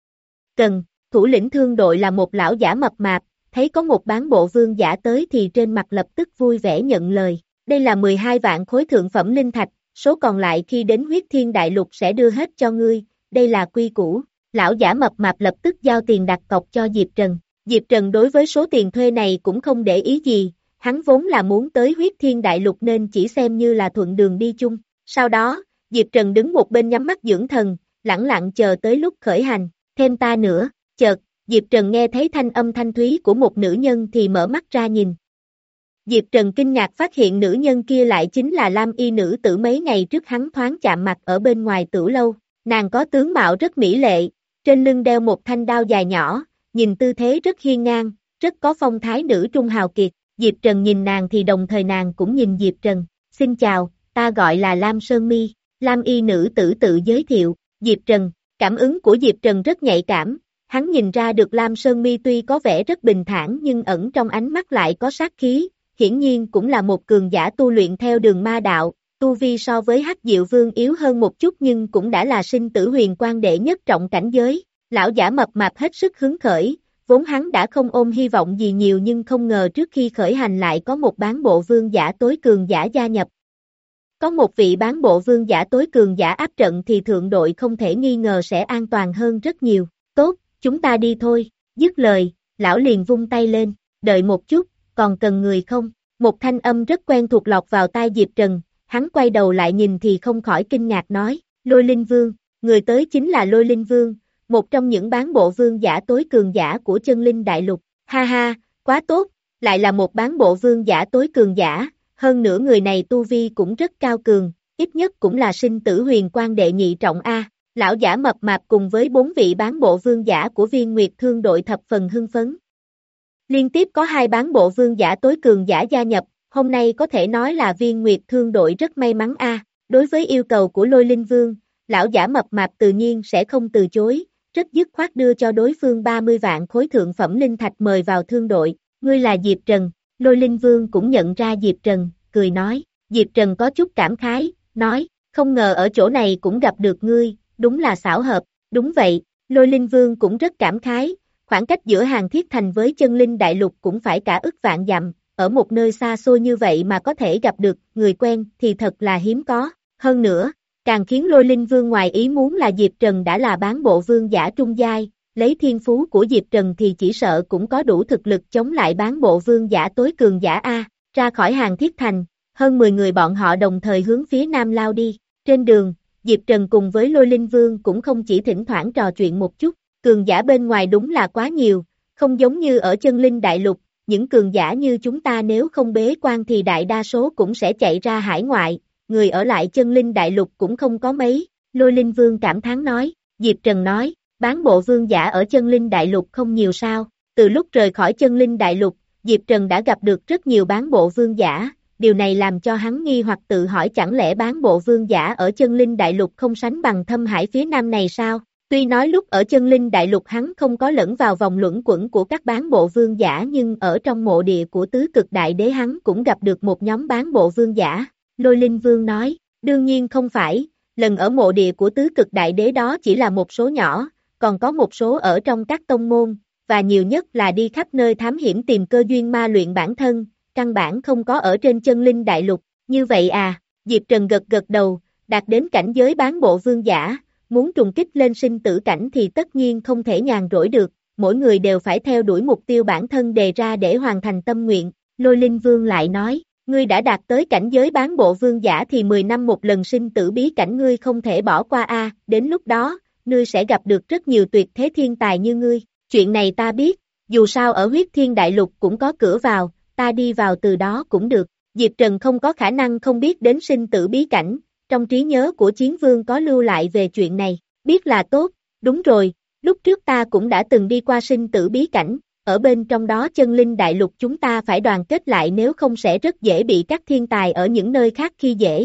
Cần, thủ lĩnh thương đội là một lão giả mập mạp, thấy có một bán bộ vương giả tới thì trên mặt lập tức vui vẻ nhận lời, đây là mười hai vạn khối thượng phẩm linh thạch, số còn lại khi đến Huyết Thiên Đại Lục sẽ đưa hết cho ngươi, đây là quy củ. Lão giả mập mạp lập tức giao tiền đặt cọc cho Diệp Trần. Diệp Trần đối với số tiền thuê này cũng không để ý gì, hắn vốn là muốn tới Huyết Thiên Đại Lục nên chỉ xem như là thuận đường đi chung. Sau đó, Diệp Trần đứng một bên nhắm mắt dưỡng thần, lẳng lặng chờ tới lúc khởi hành, thêm ta nữa, chợt, Diệp Trần nghe thấy thanh âm thanh thúy của một nữ nhân thì mở mắt ra nhìn. Diệp Trần kinh ngạc phát hiện nữ nhân kia lại chính là Lam Y nữ tử mấy ngày trước hắn thoáng chạm mặt ở bên ngoài Tửu Lâu, nàng có tướng mạo rất mỹ lệ, trên lưng đeo một thanh đao dài nhỏ, nhìn tư thế rất hiên ngang, rất có phong thái nữ trung hào kiệt. Diệp Trần nhìn nàng thì đồng thời nàng cũng nhìn Diệp Trần. Xin chào, ta gọi là Lam Sơn Mi. Lam Y nữ tử tự giới thiệu. Diệp Trần, cảm ứng của Diệp Trần rất nhạy cảm, hắn nhìn ra được Lam Sơn Mi tuy có vẻ rất bình thản nhưng ẩn trong ánh mắt lại có sát khí, hiển nhiên cũng là một cường giả tu luyện theo đường ma đạo. Tu vi so với Hắc Diệu Vương yếu hơn một chút nhưng cũng đã là sinh tử huyền quan đệ nhất trọng cảnh giới. Lão giả mập mạp hết sức hứng khởi, vốn hắn đã không ôm hy vọng gì nhiều nhưng không ngờ trước khi khởi hành lại có một bán bộ vương giả tối cường giả gia nhập. Có một vị bán bộ vương giả tối cường giả áp trận thì thượng đội không thể nghi ngờ sẽ an toàn hơn rất nhiều. Tốt, chúng ta đi thôi. Dứt lời, lão liền vung tay lên, đợi một chút, còn cần người không? Một thanh âm rất quen thuộc lọt vào tai Diệp Trần. Hắn quay đầu lại nhìn thì không khỏi kinh ngạc nói, Lôi Linh Vương, người tới chính là Lôi Linh Vương, một trong những bán bộ vương giả tối cường giả của chân linh đại lục. Ha ha, quá tốt, lại là một bán bộ vương giả tối cường giả, hơn nữa người này tu vi cũng rất cao cường, ít nhất cũng là sinh tử huyền quan đệ nhị trọng A. Lão giả mập mạp cùng với bốn vị bán bộ vương giả của Viên Nguyệt Thương đội thập phần hưng phấn. Liên tiếp có hai bán bộ vương giả tối cường giả gia nhập, hôm nay có thể nói là Viên Nguyệt Thương đội rất may mắn a. Đối với yêu cầu của Lôi Linh Vương, lão giả mập mạp tự nhiên sẽ không từ chối, rất dứt khoát đưa cho đối phương ba mươi vạn khối thượng phẩm linh thạch mời vào thương đội. Ngươi là Diệp Trần, Lôi Linh Vương cũng nhận ra Diệp Trần, cười nói. Diệp Trần có chút cảm khái, nói, không ngờ ở chỗ này cũng gặp được ngươi, đúng là xảo hợp. Đúng vậy, Lôi Linh Vương cũng rất cảm khái, khoảng cách giữa Hàng Thiết Thành với chân linh đại lục cũng phải cả ức vạn dặm. Ở một nơi xa xôi như vậy mà có thể gặp được người quen thì thật là hiếm có. Hơn nữa, càng khiến Lôi Linh Vương ngoài ý muốn là Diệp Trần đã là bán bộ vương giả trung giai, lấy thiên phú của Diệp Trần thì chỉ sợ cũng có đủ thực lực chống lại bán bộ vương giả tối cường giả A. Ra khỏi Hàng Thiết Thành, hơn mười người bọn họ đồng thời hướng phía nam lao đi. Trên đường, Diệp Trần cùng với Lôi Linh Vương cũng không chỉ thỉnh thoảng trò chuyện một chút, cường giả bên ngoài đúng là quá nhiều, không giống như ở chân linh đại lục. Những cường giả như chúng ta nếu không bế quan thì đại đa số cũng sẽ chạy ra hải ngoại, người ở lại chân linh đại lục cũng không có mấy. Lôi Linh Vương cảm thán nói. Diệp Trần nói, bán bộ vương giả ở chân linh đại lục không nhiều sao? Từ lúc rời khỏi chân linh đại lục, Diệp Trần đã gặp được rất nhiều bán bộ vương giả, điều này làm cho hắn nghi hoặc tự hỏi chẳng lẽ bán bộ vương giả ở chân linh đại lục không sánh bằng Thâm Hải phía nam này sao? Tuy nói lúc ở chân linh đại lục hắn không có lẫn vào vòng luẩn quẩn của các bán bộ vương giả nhưng ở trong mộ địa của tứ cực đại đế hắn cũng gặp được một nhóm bán bộ vương giả. Lôi Linh Vương nói, đương nhiên không phải, lần ở mộ địa của tứ cực đại đế đó chỉ là một số nhỏ, còn có một số ở trong các tông môn, và nhiều nhất là đi khắp nơi thám hiểm tìm cơ duyên ma luyện bản thân, căn bản không có ở trên chân linh đại lục, như vậy à, Diệp Trần gật gật đầu, đạt đến cảnh giới bán bộ vương giả, muốn trùng kích lên sinh tử cảnh thì tất nhiên không thể nhàn rỗi được, mỗi người đều phải theo đuổi mục tiêu bản thân đề ra để hoàn thành tâm nguyện, Lôi Linh Vương lại nói, ngươi đã đạt tới cảnh giới bán bộ vương giả thì mười năm một lần sinh tử bí cảnh ngươi không thể bỏ qua a, đến lúc đó, ngươi sẽ gặp được rất nhiều tuyệt thế thiên tài như ngươi, chuyện này ta biết, dù sao ở huyết thiên đại lục cũng có cửa vào, ta đi vào từ đó cũng được, Diệp Trần không có khả năng không biết đến sinh tử bí cảnh, trong trí nhớ của Chiến Vương có lưu lại về chuyện này, biết là tốt, đúng rồi, lúc trước ta cũng đã từng đi qua sinh tử bí cảnh, ở bên trong đó chân linh đại lục chúng ta phải đoàn kết lại nếu không sẽ rất dễ bị các thiên tài ở những nơi khác khi dễ.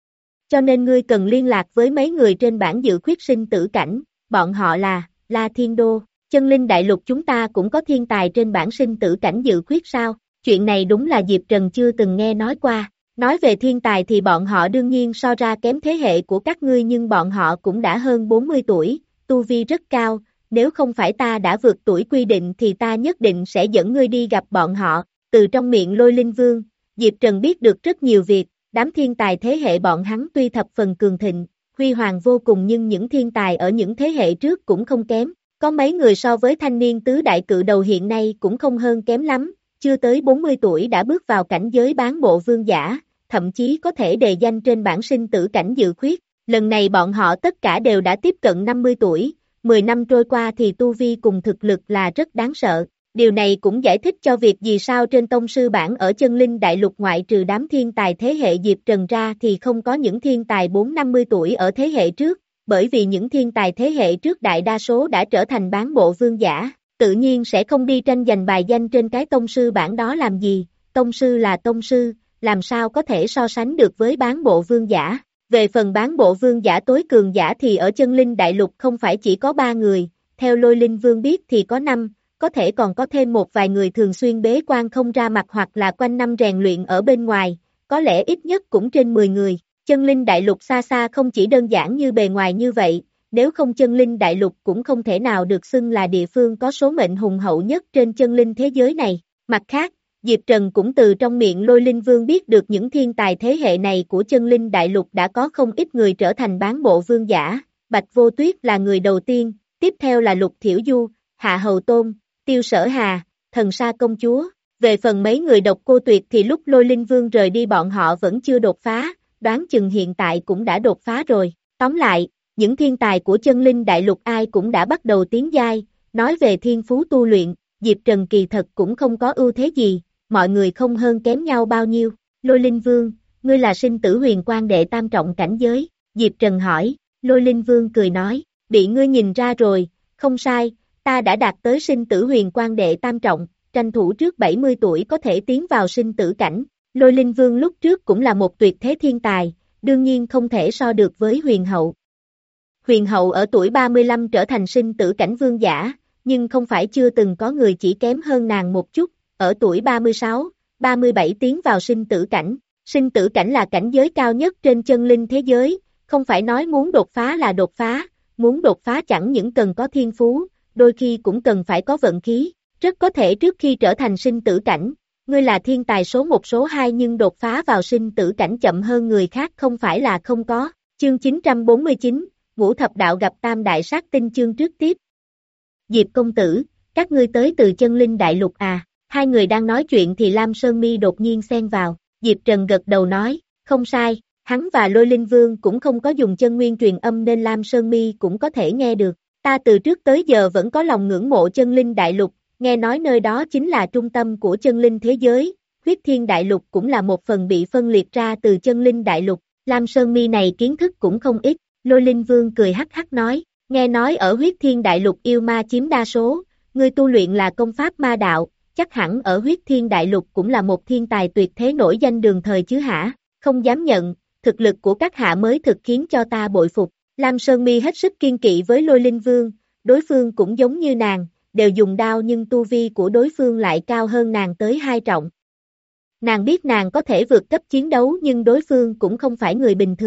Cho nên ngươi cần liên lạc với mấy người trên bảng dự khuyết sinh tử cảnh, bọn họ là, La Thiên Đô, chân linh đại lục chúng ta cũng có thiên tài trên bảng sinh tử cảnh dự khuyết sao, chuyện này đúng là Diệp Trần chưa từng nghe nói qua. Nói về thiên tài thì bọn họ đương nhiên so ra kém thế hệ của các ngươi nhưng bọn họ cũng đã hơn bốn mươi tuổi, tu vi rất cao, nếu không phải ta đã vượt tuổi quy định thì ta nhất định sẽ dẫn ngươi đi gặp bọn họ, từ trong miệng Lôi Linh Vương, Diệp Trần biết được rất nhiều việc, đám thiên tài thế hệ bọn hắn tuy thập phần cường thịnh, huy hoàng vô cùng nhưng những thiên tài ở những thế hệ trước cũng không kém, có mấy người so với thanh niên tứ đại cự đầu hiện nay cũng không hơn kém lắm, chưa tới bốn mươi tuổi đã bước vào cảnh giới bán bộ vương giả, thậm chí có thể đề danh trên bảng sinh tử cảnh dự khuyết, lần này bọn họ tất cả đều đã tiếp cận năm mươi tuổi, mười năm trôi qua thì tu vi cùng thực lực là rất đáng sợ, điều này cũng giải thích cho việc vì sao trên tông sư bảng ở chân linh đại lục ngoại trừ đám thiên tài thế hệ Diệp Trần ra thì không có những thiên tài bốn năm mươi tuổi ở thế hệ trước, bởi vì những thiên tài thế hệ trước đại đa số đã trở thành bán bộ vương giả, tự nhiên sẽ không đi tranh giành bài danh trên cái tông sư bảng đó làm gì, tông sư là tông sư, làm sao có thể so sánh được với bán bộ vương giả. Về phần bán bộ vương giả tối cường giả thì ở chân linh đại lục không phải chỉ có ba người, theo Lôi Linh Vương biết thì có năm, có thể còn có thêm một vài người thường xuyên bế quan không ra mặt hoặc là quanh năm rèn luyện ở bên ngoài, có lẽ ít nhất cũng trên mười người. Chân linh đại lục xa xa không chỉ đơn giản như bề ngoài như vậy, nếu không chân linh đại lục cũng không thể nào được xưng là địa phương có số mệnh hùng hậu nhất trên chân linh thế giới này. Mặt khác, Diệp Trần cũng từ trong miệng Lôi Linh Vương biết được những thiên tài thế hệ này của chân linh đại lục đã có không ít người trở thành bán bộ vương giả, Bạch Vô Tuyết là người đầu tiên, tiếp theo là Lục Thiểu Du, Hạ Hầu Tôn, Tiêu Sở Hà, Thần Sa Công Chúa, về phần mấy người độc cô tuyệt thì lúc Lôi Linh Vương rời đi bọn họ vẫn chưa đột phá, đoán chừng hiện tại cũng đã đột phá rồi, tóm lại, những thiên tài của chân linh đại lục ai cũng đã bắt đầu tiến giai, nói về thiên phú tu luyện, Diệp Trần kỳ thật cũng không có ưu thế gì. Mọi người không hơn kém nhau bao nhiêu, Lôi Linh Vương, ngươi là sinh tử huyền quan đệ tam trọng cảnh giới, Diệp Trần hỏi, Lôi Linh Vương cười nói, bị ngươi nhìn ra rồi, không sai, ta đã đạt tới sinh tử huyền quan đệ tam trọng, tranh thủ trước bảy mươi tuổi có thể tiến vào sinh tử cảnh, Lôi Linh Vương lúc trước cũng là một tuyệt thế thiên tài, đương nhiên không thể so được với huyền hậu. Huyền hậu ở tuổi ba mươi lăm trở thành sinh tử cảnh vương giả, nhưng không phải chưa từng có người chỉ kém hơn nàng một chút. Ở tuổi ba mươi sáu, ba mươi bảy tiến vào sinh tử cảnh, sinh tử cảnh là cảnh giới cao nhất trên chân linh thế giới, không phải nói muốn đột phá là đột phá, muốn đột phá chẳng những cần có thiên phú, đôi khi cũng cần phải có vận khí, rất có thể trước khi trở thành sinh tử cảnh, ngươi là thiên tài số một số hai nhưng đột phá vào sinh tử cảnh chậm hơn người khác không phải là không có, chương chín trăm bốn mươi chín, Ngũ Thập Đạo gặp Tam Đại Sát Tinh chương trước tiếp. Diệp công tử, các ngươi tới từ chân linh đại lục à? Hai người đang nói chuyện thì Lam Sơn Mi đột nhiên xen vào, Diệp Trần gật đầu nói, không sai, hắn và Lôi Linh Vương cũng không có dùng chân nguyên truyền âm nên Lam Sơn Mi cũng có thể nghe được, ta từ trước tới giờ vẫn có lòng ngưỡng mộ chân linh đại lục, nghe nói nơi đó chính là trung tâm của chân linh thế giới, huyết thiên đại lục cũng là một phần bị phân liệt ra từ chân linh đại lục, Lam Sơn Mi này kiến thức cũng không ít, Lôi Linh Vương cười hắc hắc nói, nghe nói ở huyết thiên đại lục yêu ma chiếm đa số, ngươi tu luyện là công pháp ma đạo, chắc hẳn ở huyết thiên đại lục cũng là một thiên tài tuyệt thế nổi danh đường thời chứ hả, không dám nhận, thực lực của các hạ mới thực khiến cho ta bội phục, Lam Sơn Mi hết sức kiên kỵ với Lôi Linh Vương, đối phương cũng giống như nàng, đều dùng đao nhưng tu vi của đối phương lại cao hơn nàng tới hai trọng. Nàng biết nàng có thể vượt cấp chiến đấu nhưng đối phương cũng không phải người bình thường,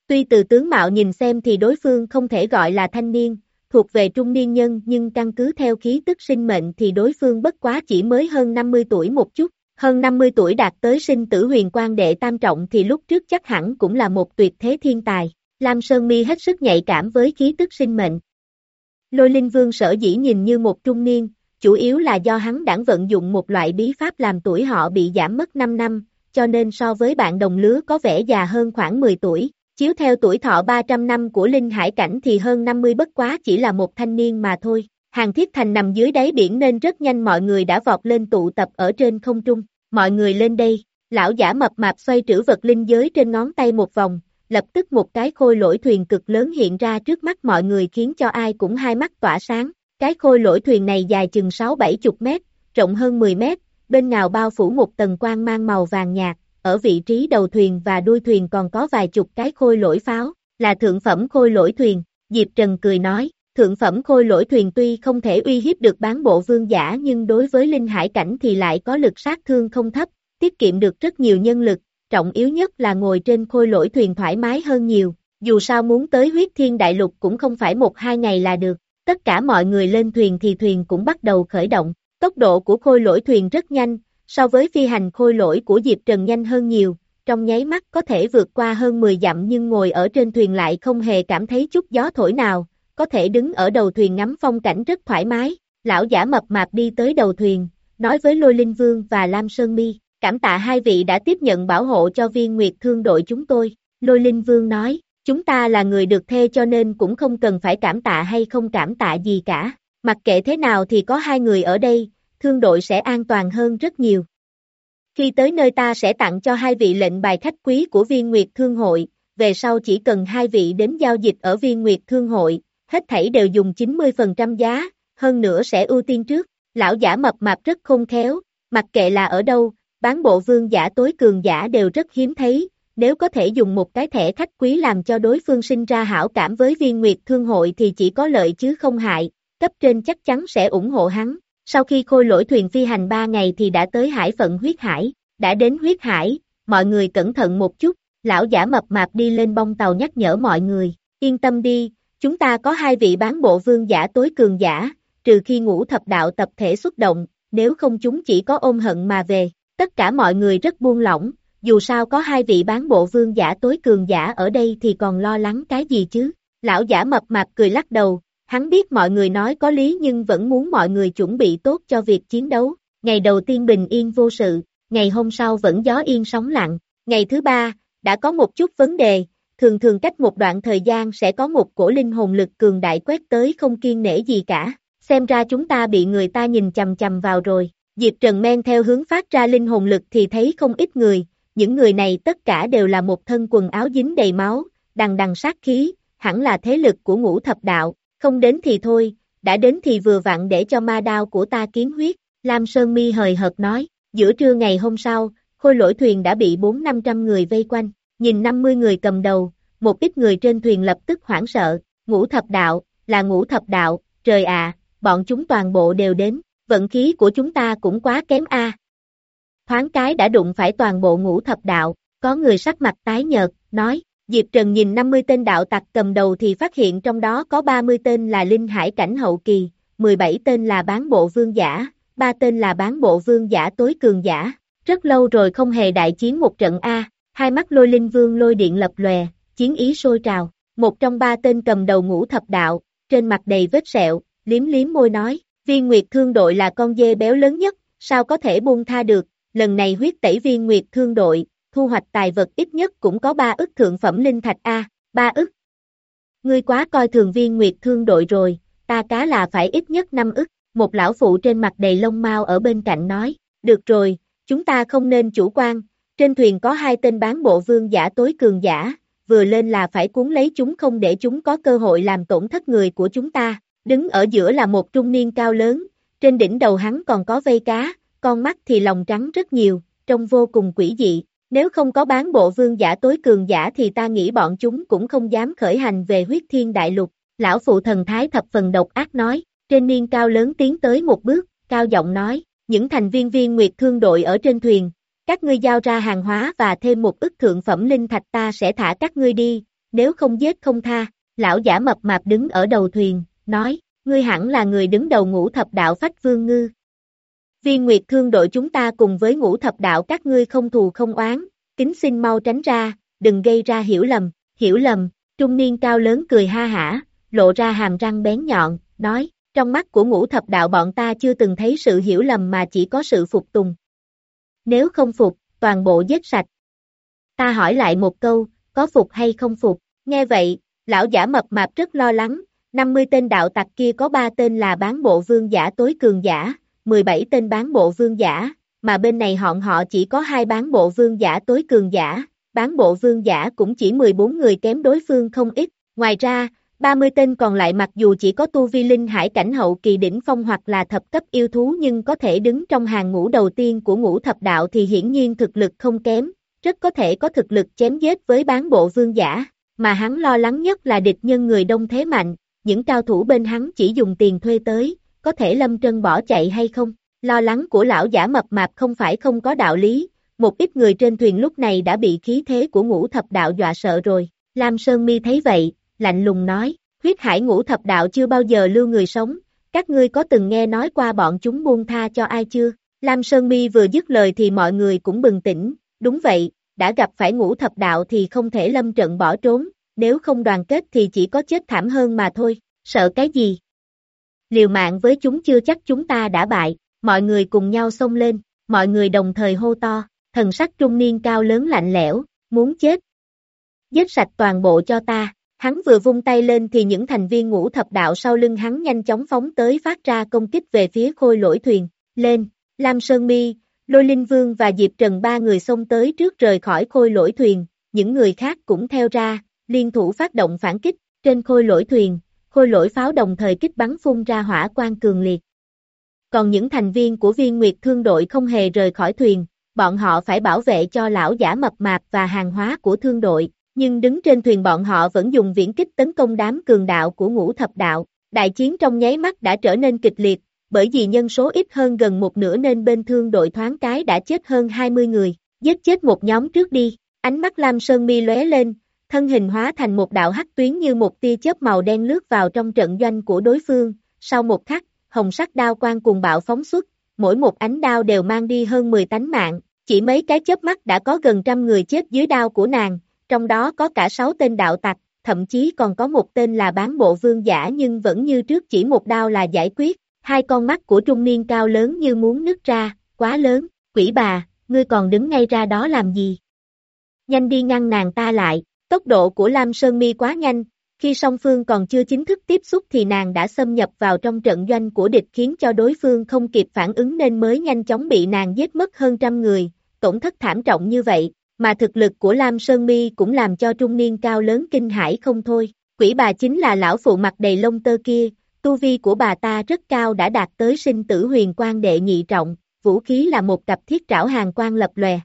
Tuy từ tướng mạo nhìn xem thì đối phương không thể gọi là thanh niên, thuộc về trung niên nhân nhưng căn cứ theo khí tức sinh mệnh thì đối phương bất quá chỉ mới hơn năm mươi tuổi một chút, hơn năm mươi tuổi đạt tới sinh tử huyền quan đệ tam trọng thì lúc trước chắc hẳn cũng là một tuyệt thế thiên tài. Lam Sơn Mi hết sức nhạy cảm với khí tức sinh mệnh. Lôi Linh Vương sở dĩ nhìn như một trung niên, chủ yếu là do hắn đãng vận dụng một loại bí pháp làm tuổi họ bị giảm mất năm năm, cho nên so với bạn đồng lứa có vẻ già hơn khoảng mười tuổi. Chiếu theo tuổi thọ ba trăm năm của Linh Hải Cảnh thì hơn năm mươi bất quá chỉ là một thanh niên mà thôi. Hàng Thiết Thành nằm dưới đáy biển nên rất nhanh mọi người đã vọt lên tụ tập ở trên không trung. Mọi người lên đây, lão giả mập mạp xoay trữ vật linh giới trên ngón tay một vòng, lập tức một cái khôi lỗi thuyền cực lớn hiện ra trước mắt mọi người khiến cho ai cũng hai mắt tỏa sáng. Cái khôi lỗi thuyền này dài chừng sáu bảy chục mét, rộng hơn mười mét, bên ngào bao phủ một tầng quang mang màu vàng nhạt. Ở vị trí đầu thuyền và đuôi thuyền còn có vài chục cái khôi lỗi pháo, là thượng phẩm khôi lỗi thuyền. Diệp Trần cười nói, thượng phẩm khôi lỗi thuyền tuy không thể uy hiếp được bán bộ vương giả nhưng đối với Linh Hải Cảnh thì lại có lực sát thương không thấp, tiết kiệm được rất nhiều nhân lực, trọng yếu nhất là ngồi trên khôi lỗi thuyền thoải mái hơn nhiều, dù sao muốn tới huyết thiên đại lục cũng không phải một hai ngày là được. Tất cả mọi người lên thuyền thì thuyền cũng bắt đầu khởi động, tốc độ của khôi lỗi thuyền rất nhanh. So với phi hành khôi lỗi của Diệp Trần nhanh hơn nhiều, trong nháy mắt có thể vượt qua hơn mười dặm nhưng ngồi ở trên thuyền lại không hề cảm thấy chút gió thổi nào, có thể đứng ở đầu thuyền ngắm phong cảnh rất thoải mái. Lão giả mập mạp đi tới đầu thuyền, nói với Lôi Linh Vương và Lam Sơn Mi, cảm tạ hai vị đã tiếp nhận bảo hộ cho viên Nguyệt Thương đội chúng tôi. Lôi Linh Vương nói, chúng ta là người được thuê cho nên cũng không cần phải cảm tạ hay không cảm tạ gì cả, mặc kệ thế nào thì có hai người ở đây, thương đội sẽ an toàn hơn rất nhiều. Khi tới nơi ta sẽ tặng cho hai vị lệnh bài khách quý của Viên Nguyệt Thương hội, về sau chỉ cần hai vị đến giao dịch ở Viên Nguyệt Thương hội, hết thảy đều dùng chín mươi phần trăm giá, hơn nữa sẽ ưu tiên trước. Lão giả mập mạp rất khôn khéo, mặc kệ là ở đâu, bán bộ vương giả tối cường giả đều rất hiếm thấy, nếu có thể dùng một cái thẻ khách quý làm cho đối phương sinh ra hảo cảm với Viên Nguyệt Thương hội thì chỉ có lợi chứ không hại, cấp trên chắc chắn sẽ ủng hộ hắn. Sau khi khôi lỗi thuyền phi hành ba ngày thì đã tới hải phận huyết hải, đã đến huyết hải, mọi người cẩn thận một chút, lão giả mập mạp đi lên bông tàu nhắc nhở mọi người, yên tâm đi, chúng ta có hai vị bán bộ vương giả tối cường giả, trừ khi ngũ thập đạo tập thể xuất động, nếu không chúng chỉ có ôm hận mà về, tất cả mọi người rất buông lỏng, dù sao có hai vị bán bộ vương giả tối cường giả ở đây thì còn lo lắng cái gì chứ, lão giả mập mạp cười lắc đầu. Hắn biết mọi người nói có lý nhưng vẫn muốn mọi người chuẩn bị tốt cho việc chiến đấu. Ngày đầu tiên bình yên vô sự, ngày hôm sau vẫn gió yên sóng lặng. Ngày thứ ba, đã có một chút vấn đề, thường thường cách một đoạn thời gian sẽ có một cổ linh hồn lực cường đại quét tới không kiêng nể gì cả. Xem ra chúng ta bị người ta nhìn chằm chằm vào rồi. Diệp Trần men theo hướng phát ra linh hồn lực thì thấy không ít người, những người này tất cả đều là một thân quần áo dính đầy máu, đằng đằng sát khí, hẳn là thế lực của ngũ thập đạo. Không đến thì thôi, đã đến thì vừa vặn để cho ma đao của ta kiến huyết, Lam Sơn Mi hời hợt nói, giữa trưa ngày hôm sau, khôi lỗi thuyền đã bị bốn năm trăm người vây quanh, nhìn năm mươi người cầm đầu, một ít người trên thuyền lập tức hoảng sợ, ngũ thập đạo, là ngũ thập đạo, trời ạ, bọn chúng toàn bộ đều đến, vận khí của chúng ta cũng quá kém a. Thoáng cái đã đụng phải toàn bộ ngũ thập đạo, có người sắc mặt tái nhợt, nói. Diệp Trần nhìn năm mươi tên đạo tặc cầm đầu thì phát hiện trong đó có ba mươi tên là Linh Hải Cảnh hậu kỳ, mười bảy tên là bán bộ vương giả, ba tên là bán bộ vương giả tối cường giả. Rất lâu rồi không hề đại chiến một trận A, hai mắt Lôi Linh Vương lôi điện lập lòe, chiến ý sôi trào. Một trong ba tên cầm đầu ngũ thập đạo, trên mặt đầy vết sẹo, liếm liếm môi nói, Viên Nguyệt Thương đội là con dê béo lớn nhất, sao có thể buông tha được, lần này huyết tẩy Viên Nguyệt Thương đội. Thu hoạch tài vật ít nhất cũng có ba ức thượng phẩm linh thạch A, ba ức. Ngươi quá coi thường Viên Nguyệt Thương đội rồi, ta cá là phải ít nhất năm ức, một lão phụ trên mặt đầy lông mao ở bên cạnh nói, được rồi, chúng ta không nên chủ quan, trên thuyền có hai tên bán bộ vương giả tối cường giả, vừa lên là phải cuốn lấy chúng không để chúng có cơ hội làm tổn thất người của chúng ta, đứng ở giữa là một trung niên cao lớn, trên đỉnh đầu hắn còn có vây cá, con mắt thì lòng trắng rất nhiều, trông vô cùng quỷ dị. Nếu không có bán bộ vương giả tối cường giả thì ta nghĩ bọn chúng cũng không dám khởi hành về huyết thiên đại lục. Lão phụ thần thái thập phần độc ác nói, trên niên cao lớn tiến tới một bước, cao giọng nói, những thành viên Viên Nguyệt Thương đội ở trên thuyền, các ngươi giao ra hàng hóa và thêm một ức thượng phẩm linh thạch ta sẽ thả các ngươi đi, nếu không giết không tha. Lão giả mập mạp đứng ở đầu thuyền, nói, ngươi hẳn là người đứng đầu Ngũ Thập Đạo Phách Vương Ngư. Viên Nguyệt Thương đội chúng ta cùng với Ngũ Thập Đạo các ngươi không thù không oán, kính xin mau tránh ra, đừng gây ra hiểu lầm. Hiểu lầm, trung niên cao lớn cười ha hả, lộ ra hàm răng bén nhọn, nói, trong mắt của Ngũ Thập Đạo bọn ta chưa từng thấy sự hiểu lầm mà chỉ có sự phục tùng. Nếu không phục, toàn bộ giết sạch. Ta hỏi lại một câu, có phục hay không phục? Nghe vậy, lão giả mập mạp rất lo lắng, năm mươi tên đạo tặc kia có ba tên là bán bộ vương giả tối cường giả, mười bảy tên bán bộ vương giả, mà bên này họn họ chỉ có hai bán bộ vương giả tối cường giả, bán bộ vương giả cũng chỉ mười bốn người kém đối phương không ít, ngoài ra, ba mươi tên còn lại mặc dù chỉ có tu vi linh hải cảnh hậu kỳ đỉnh phong hoặc là thập cấp yêu thú nhưng có thể đứng trong hàng ngũ đầu tiên của Ngũ Thập Đạo thì hiển nhiên thực lực không kém, rất có thể có thực lực chém giết với bán bộ vương giả, mà hắn lo lắng nhất là địch nhân người đông thế mạnh, những cao thủ bên hắn chỉ dùng tiền thuê tới, có thể lâm trân bỏ chạy hay không? Lo lắng của lão giả mập mạp không phải không có đạo lý, một ít người trên thuyền lúc này đã bị khí thế của Ngũ Thập Đạo dọa sợ rồi. Lam Sơn Mi thấy vậy, lạnh lùng nói, huyết hải Ngũ Thập Đạo chưa bao giờ lưu người sống, các ngươi có từng nghe nói qua bọn chúng buông tha cho ai chưa? Lam Sơn Mi vừa dứt lời thì mọi người cũng bừng tỉnh, đúng vậy, đã gặp phải Ngũ Thập Đạo thì không thể lâm trận bỏ trốn, nếu không đoàn kết thì chỉ có chết thảm hơn mà thôi, sợ cái gì? Liều mạng với chúng chưa chắc chúng ta đã bại, mọi người cùng nhau xông lên, mọi người đồng thời hô to, thần sắc trung niên cao lớn lạnh lẽo, muốn chết. Giết sạch toàn bộ cho ta, hắn vừa vung tay lên thì những thành viên Ngũ Thập Đạo sau lưng hắn nhanh chóng phóng tới phát ra công kích về phía khôi lỗi thuyền, lên, Lam Sơn Mi, Lôi Linh Vương và Diệp Trần ba người xông tới trước rời khỏi khôi lỗi thuyền, những người khác cũng theo ra, liên thủ phát động phản kích, trên khôi lỗi thuyền, khôi lỗi pháo đồng thời kích bắn phun ra hỏa quang cường liệt. Còn những thành viên của Viên Nguyệt Thương đội không hề rời khỏi thuyền, bọn họ phải bảo vệ cho lão giả mập mạp và hàng hóa của thương đội, nhưng đứng trên thuyền bọn họ vẫn dùng viễn kích tấn công đám cường đạo của Ngũ Thập Đạo. Đại chiến trong nháy mắt đã trở nên kịch liệt, bởi vì nhân số ít hơn gần một nửa nên bên thương đội thoáng cái đã chết hơn hai mươi người, giết chết một nhóm trước đi, ánh mắt Lam Sơn Mi lóe lên, thân hình hóa thành một đạo hắc tuyến như một tia chớp màu đen lướt vào trong trận doanh của đối phương, sau một khắc, hồng sắc đao quang cùng bạo phóng xuất, mỗi một ánh đao đều mang đi hơn mười tánh mạng, chỉ mấy cái chớp mắt đã có gần trăm người chết dưới đao của nàng, trong đó có cả sáu tên đạo tặc, thậm chí còn có một tên là bán bộ vương giả nhưng vẫn như trước chỉ một đao là giải quyết, hai con mắt của trung niên cao lớn như muốn nứt ra, quá lớn, quỷ bà, ngươi còn đứng ngay ra đó làm gì? Nhanh đi ngăn nàng ta lại, tốc độ của Lam Sơn Mi quá nhanh, khi song phương còn chưa chính thức tiếp xúc thì nàng đã xâm nhập vào trong trận doanh của địch khiến cho đối phương không kịp phản ứng nên mới nhanh chóng bị nàng giết mất hơn trăm người, tổn thất thảm trọng như vậy, mà thực lực của Lam Sơn Mi cũng làm cho trung niên cao lớn kinh hãi không thôi, quỷ bà chính là lão phụ mặt đầy lông tơ kia, tu vi của bà ta rất cao đã đạt tới sinh tử huyền quang đệ nhị trọng, vũ khí là một cặp thiết trảo hàn quang lập lòe.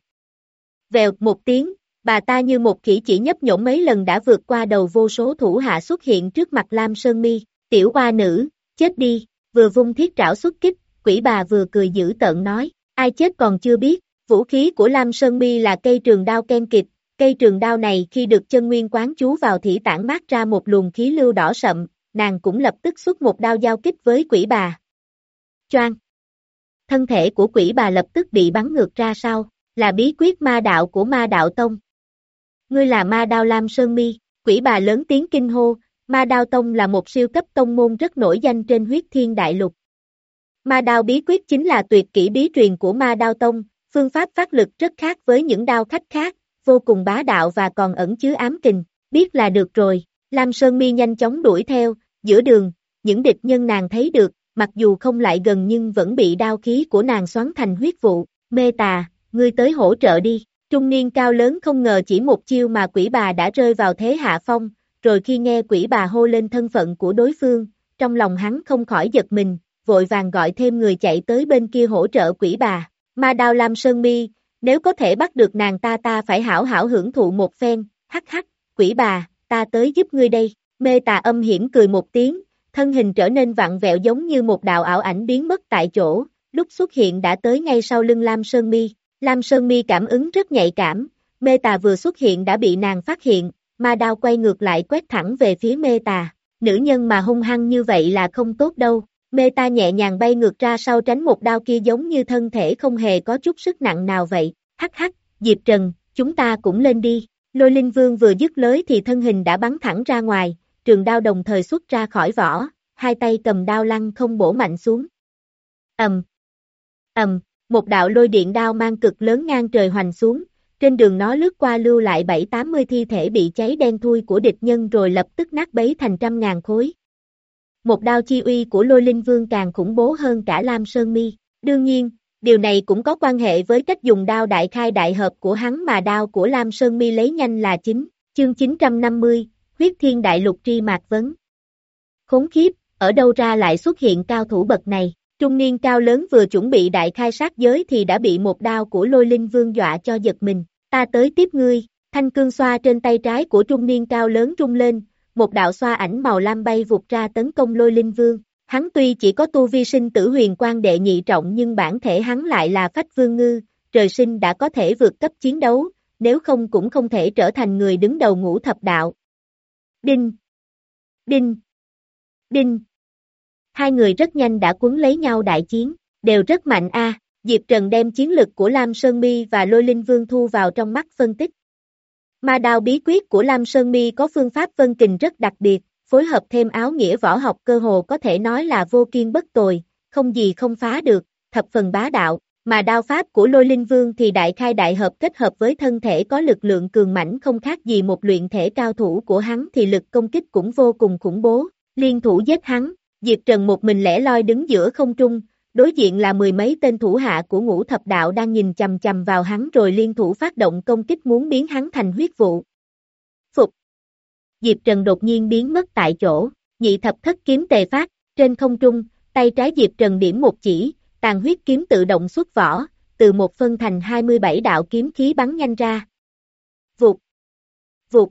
Vèo một tiếng, bà ta như một khỉ chỉ nhấp nhổm mấy lần đã vượt qua đầu vô số thủ hạ xuất hiện trước mặt Lam Sơn Mi, tiểu oa nữ, chết đi, vừa vung thiết trảo xuất kích, quỷ bà vừa cười dữ tợn nói, ai chết còn chưa biết, vũ khí của Lam Sơn Mi là cây trường đao ken kịch, cây trường đao này khi được chân nguyên quán chú vào thì tản mát ra một luồng khí lưu đỏ sậm, nàng cũng lập tức xuất một đao giao kích với quỷ bà. Choang! Thân thể của quỷ bà lập tức bị bắn ngược ra sau, là bí quyết ma đạo của Ma Đạo Tông. Ngươi là Ma Đao Lam Sơn Mi, quỷ bà lớn tiếng kinh hô, Ma Đao Tông là một siêu cấp tông môn rất nổi danh trên huyết thiên đại lục. Ma đao bí quyết chính là tuyệt kỹ bí truyền của Ma Đao Tông, phương pháp phát lực rất khác với những đao khách khác, vô cùng bá đạo và còn ẩn chứa ám kình, biết là được rồi, Lam Sơn Mi nhanh chóng đuổi theo, giữa đường, những địch nhân nàng thấy được, mặc dù không lại gần nhưng vẫn bị đao khí của nàng xoắn thành huyết vụ, mê tà, ngươi tới hỗ trợ đi, trung niên cao lớn không ngờ chỉ một chiêu mà quỷ bà đã rơi vào thế hạ phong, rồi khi nghe quỷ bà hô lên thân phận của đối phương, trong lòng hắn không khỏi giật mình, vội vàng gọi thêm người chạy tới bên kia hỗ trợ quỷ bà, Ma Đao Lam Sơn Mi, nếu có thể bắt được nàng ta ta phải hảo hảo hưởng thụ một phen, hắc hắc, quỷ bà, ta tới giúp ngươi đây, mê tà âm hiểm cười một tiếng, thân hình trở nên vặn vẹo giống như một đạo ảo ảnh biến mất tại chỗ, lúc xuất hiện đã tới ngay sau lưng Lam Sơn Mi, Lam Sơn Mi cảm ứng rất nhạy cảm, mê tà vừa xuất hiện đã bị nàng phát hiện, ma đao quay ngược lại quét thẳng về phía Mê Tà. Nữ nhân mà hung hăng như vậy là không tốt đâu. Mê Ta nhẹ nhàng bay ngược ra sau tránh một đao kia giống như thân thể không hề có chút sức nặng nào vậy. Hắc hắc, Diệp Trần, chúng ta cũng lên đi. Lôi Linh Vương vừa dứt lời thì thân hình đã bắn thẳng ra ngoài, trường đao đồng thời xuất ra khỏi vỏ, hai tay cầm đao lăng không bổ mạnh xuống. Ầm, ầm, một đạo lôi điện đao mang cực lớn ngang trời hoành xuống, trên đường nó lướt qua lưu lại bảy tám mươi thi thể bị cháy đen thui của địch nhân rồi lập tức nát bấy thành trăm ngàn khối. Một đao chi uy của Lôi Linh Vương càng khủng bố hơn cả Lam Sơn Mi. Đương nhiên, điều này cũng có quan hệ với cách dùng đao đại khai đại hợp của hắn mà đao của Lam Sơn Mi lấy nhanh là chính. Chương chín trăm năm mươi, Huyết Thiên Đại Lục tri mạc vấn. Khốn khiếp, ở đâu ra lại xuất hiện cao thủ bậc này? Trung niên cao lớn vừa chuẩn bị đại khai sát giới thì đã bị một đao của Lôi Linh Vương dọa cho giật mình. Ta tới tiếp ngươi. Thanh cương xoa trên tay trái của trung niên cao lớn rung lên, một đạo xoa ảnh màu lam bay vụt ra tấn công Lôi Linh Vương. Hắn tuy chỉ có tu vi sinh tử huyền quan đệ nhị trọng nhưng bản thể hắn lại là phách vương ngư, trời sinh đã có thể vượt cấp chiến đấu, nếu không cũng không thể trở thành người đứng đầu ngũ thập đạo. Đinh! Đinh! Đinh! Hai người rất nhanh đã quấn lấy nhau đại chiến, đều rất mạnh a. Diệp Trần đem chiến lực của Lam Sơn Mi và Lôi Linh Vương thu vào trong mắt phân tích. Ma đao bí quyết của Lam Sơn Mi có phương pháp vân kình rất đặc biệt, phối hợp thêm áo nghĩa võ học cơ hồ có thể nói là vô kiên bất tồi, không gì không phá được, thập phần bá đạo, mà đao pháp của Lôi Linh Vương thì đại khai đại hợp kết hợp với thân thể có lực lượng cường mãnh không khác gì một luyện thể cao thủ của hắn thì lực công kích cũng vô cùng khủng bố, liên thủ giết hắn, Diệp Trần một mình lẻ loi đứng giữa không trung, đối diện là mười mấy tên thủ hạ của ngũ thập đạo đang nhìn chằm chằm vào hắn rồi liên thủ phát động công kích muốn biến hắn thành huyết vụ. Phục! Diệp Trần đột nhiên biến mất tại chỗ, nhị thập thất kiếm tề phát, trên không trung, tay trái Diệp Trần điểm một chỉ, tàn huyết kiếm tự động xuất vỏ, từ một phân thành hai mươi bảy đạo kiếm khí bắn nhanh ra. Vụt! Vụt!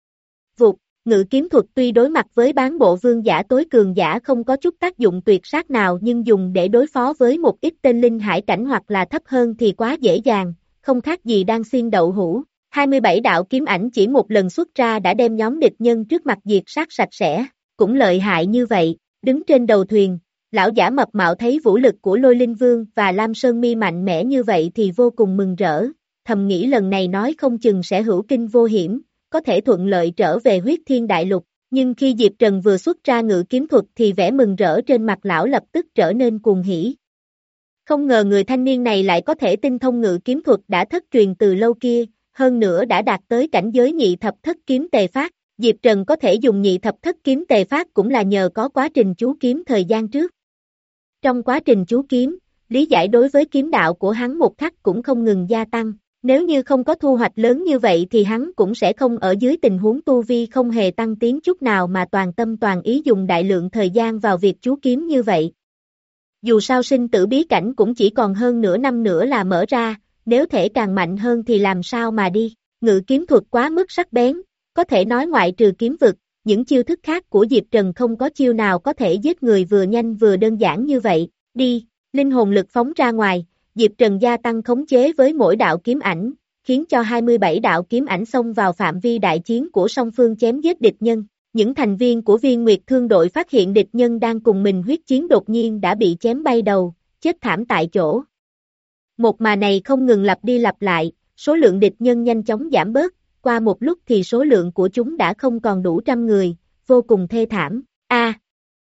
Vụt! Ngự kiếm thuật tuy đối mặt với bán bộ vương giả tối cường giả không có chút tác dụng tuyệt sát nào nhưng dùng để đối phó với một ít tên linh hải cảnh hoặc là thấp hơn thì quá dễ dàng, không khác gì đang xiên đậu hũ. hai mươi bảy đạo kiếm ảnh chỉ một lần xuất ra đã đem nhóm địch nhân trước mặt diệt sát sạch sẽ, cũng lợi hại như vậy, đứng trên đầu thuyền, lão giả mập mạo thấy vũ lực của Lôi Linh Vương và Lam Sơn Mi mạnh mẽ như vậy thì vô cùng mừng rỡ, thầm nghĩ lần này nói không chừng sẽ hữu kinh vô hiểm, có thể thuận lợi trở về Huyết Thiên Đại Lục, nhưng khi Diệp Trần vừa xuất ra ngự kiếm thuật thì vẻ mừng rỡ trên mặt lão lập tức trở nên cuồng hỉ. Không ngờ người thanh niên này lại có thể tinh thông ngự kiếm thuật đã thất truyền từ lâu kia, hơn nữa đã đạt tới cảnh giới nhị thập thất kiếm tề phát, Diệp Trần có thể dùng nhị thập thất kiếm tề phát cũng là nhờ có quá trình chú kiếm thời gian trước. Trong quá trình chú kiếm, lý giải đối với kiếm đạo của hắn một khắc cũng không ngừng gia tăng. Nếu như không có thu hoạch lớn như vậy thì hắn cũng sẽ không ở dưới tình huống tu vi không hề tăng tiến chút nào mà toàn tâm toàn ý dùng đại lượng thời gian vào việc chú kiếm như vậy. Dù sao sinh tử bí cảnh cũng chỉ còn hơn nửa năm nữa là mở ra, nếu thể càng mạnh hơn thì làm sao mà đi, ngự kiếm thuật quá mức sắc bén, có thể nói ngoại trừ kiếm vực, những chiêu thức khác của Diệp Trần không có chiêu nào có thể giết người vừa nhanh vừa đơn giản như vậy, đi, linh hồn lực phóng ra ngoài. Diệp Trần gia tăng khống chế với mỗi đạo kiếm ảnh, khiến cho hai mươi bảy đạo kiếm ảnh xông vào phạm vi đại chiến của song phương chém giết địch nhân. Những thành viên của Viên Nguyệt Thương đội phát hiện địch nhân đang cùng mình huyết chiến đột nhiên đã bị chém bay đầu, chết thảm tại chỗ. Một màn này không ngừng lặp đi lặp lại, số lượng địch nhân nhanh chóng giảm bớt, qua một lúc thì số lượng của chúng đã không còn đủ trăm người, vô cùng thê thảm. A, à,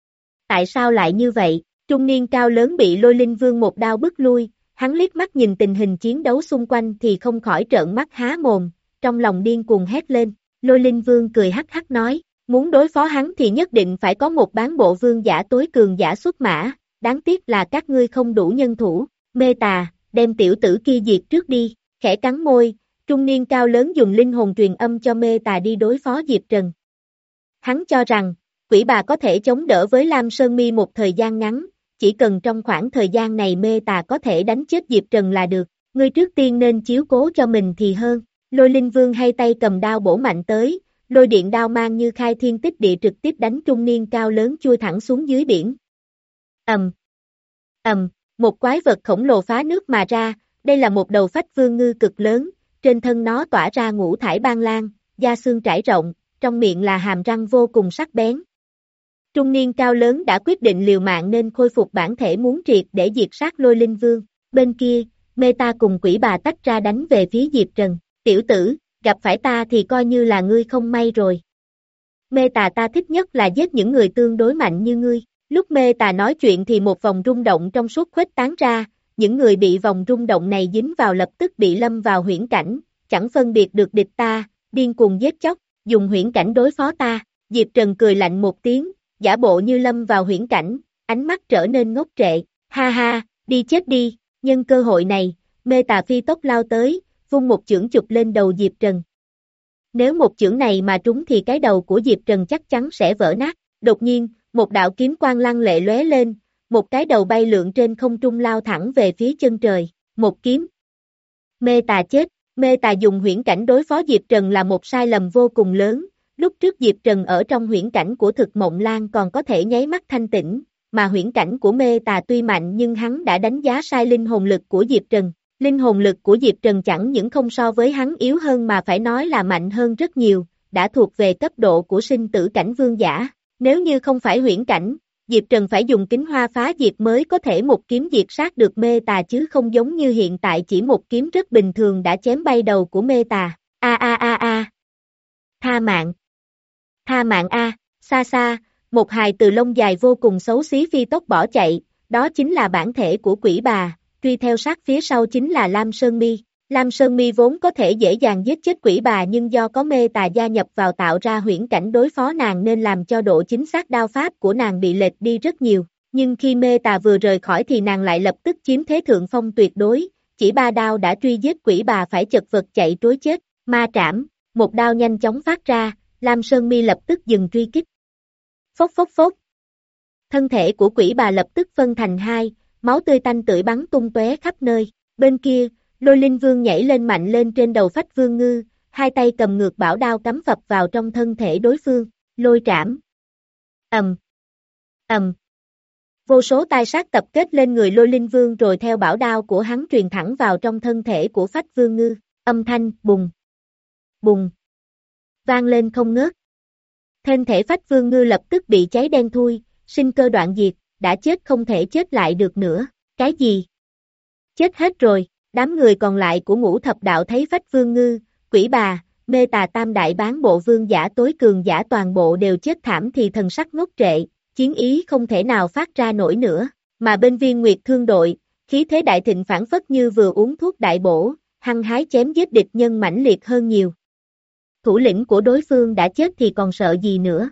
tại sao lại như vậy? Trung niên cao lớn bị Lôi Linh Vương một đao bức lui. Hắn liếc mắt nhìn tình hình chiến đấu xung quanh thì không khỏi trợn mắt há mồm, trong lòng điên cuồng hét lên, Lôi Linh Vương cười hắc hắc nói, muốn đối phó hắn thì nhất định phải có một bán bộ vương giả tối cường giả xuất mã, đáng tiếc là các ngươi không đủ nhân thủ, Mê Tà, đem tiểu tử kia diệt trước đi, khẽ cắn môi, trung niên cao lớn dùng linh hồn truyền âm cho Mê Tà đi đối phó Diệp Trần. Hắn cho rằng, quỷ bà có thể chống đỡ với Lam Sơn Mi một thời gian ngắn, chỉ cần trong khoảng thời gian này Mê Tà có thể đánh chết Diệp Trần là được, ngươi trước tiên nên chiếu cố cho mình thì hơn. Lôi Linh Vương hay tay cầm đao bổ mạnh tới, lôi điện đao mang như khai thiên tích địa trực tiếp đánh trung niên cao lớn chui thẳng xuống dưới biển. Ầm, ầm, một quái vật khổng lồ phá nước mà ra, đây là một đầu phách vương ngư cực lớn, trên thân nó tỏa ra ngũ thải ban lan, da xương trải rộng, trong miệng là hàm răng vô cùng sắc bén. Trung niên cao lớn đã quyết định liều mạng nên khôi phục bản thể muốn triệt để diệt sát Lôi Linh Vương. Bên kia, Mê Ta cùng quỷ bà tách ra đánh về phía Diệp Trần. Tiểu tử, gặp phải ta thì coi như là ngươi không may rồi. Mê Tà ta thích nhất là giết những người tương đối mạnh như ngươi. Lúc Mê Tà nói chuyện thì một vòng rung động trong suốt khuếch tán ra, những người bị vòng rung động này dính vào lập tức bị lâm vào huyễn cảnh, chẳng phân biệt được địch ta, điên cuồng giết chóc, dùng huyễn cảnh đối phó ta. Diệp Trần cười lạnh một tiếng, giả bộ như lâm vào huyễn cảnh, ánh mắt trở nên ngốc trệ. Ha ha, đi chết đi. Nhân cơ hội này, Mê Tà phi tốc lao tới, vung một chưởng chụp lên đầu Diệp Trần. Nếu một chưởng này mà trúng thì cái đầu của Diệp Trần chắc chắn sẽ vỡ nát. Đột nhiên, một đạo kiếm quang lăng lệ lóe lên, một cái đầu bay lượn trên không trung lao thẳng về phía chân trời. Một kiếm. Mê Tà chết. Mê Tà dùng huyễn cảnh đối phó Diệp Trần là một sai lầm vô cùng lớn. Lúc trước Diệp Trần ở trong huyễn cảnh của Thực Mộng Lan còn có thể nháy mắt thanh tỉnh, mà huyễn cảnh của Mê Tà tuy mạnh nhưng hắn đã đánh giá sai linh hồn lực của Diệp Trần. Linh hồn lực của Diệp Trần chẳng những không so với hắn yếu hơn mà phải nói là mạnh hơn rất nhiều, đã thuộc về cấp độ của sinh tử cảnh vương giả. Nếu như không phải huyễn cảnh, Diệp Trần phải dùng kính hoa phá diệt mới có thể một kiếm diệt sát được Mê Tà chứ không giống như hiện tại chỉ một kiếm rất bình thường đã chém bay đầu của Mê Tà. A a a a. Tha mạng. Tha mạng a. Xa xa, một hài từ lông dài vô cùng xấu xí phi tốc bỏ chạy, đó chính là bản thể của quỷ bà. Truy theo sát phía sau chính là Lam Sơn Mi. Lam Sơn Mi vốn có thể dễ dàng giết chết quỷ bà nhưng do có Mê Tà gia nhập vào tạo ra huyễn cảnh đối phó nàng nên làm cho độ chính xác đao pháp của nàng bị lệch đi rất nhiều. Nhưng khi Mê Tà vừa rời khỏi thì nàng lại lập tức chiếm thế thượng phong tuyệt đối, chỉ ba đao đã truy giết quỷ bà phải chật vật chạy trối chết. Ma trảm, một đao nhanh chóng phát ra, Lam Sơn Mi lập tức dừng truy kích. Phốc phốc phốc. Thân thể của quỷ bà lập tức phân thành hai, máu tươi tanh tưởi bắn tung tóe khắp nơi. Bên kia, Lôi Linh Vương nhảy lên mạnh lên trên đầu Phách Vương Ngư, hai tay cầm ngược bảo đao cắm phập vào trong thân thể đối phương. Lôi trảm. Ầm. Ầm. Vô số tai sát tập kết lên người Lôi Linh Vương rồi theo bảo đao của hắn truyền thẳng vào trong thân thể của Phách Vương Ngư. Âm thanh bùng. Bùng. Vang lên không ngớt. Thân thể Phách Vương Ngư lập tức bị cháy đen thui, sinh cơ đoạn diệt, đã chết không thể chết lại được nữa. Cái gì? Chết hết rồi. Đám người còn lại của Ngũ Thập Đạo thấy Phách Vương Ngư, quỷ bà, Mê Tà tam đại bán bộ vương giả tối cường giả toàn bộ đều chết thảm thì thần sắc ngốc trệ, chiến ý không thể nào phát ra nổi nữa, mà bên Viên Nguyệt Thương đội, khí thế đại thịnh phản phất như vừa uống thuốc đại bổ, hăng hái chém giết địch nhân mãnh liệt hơn nhiều. Thủ lĩnh của đối phương đã chết thì còn sợ gì nữa.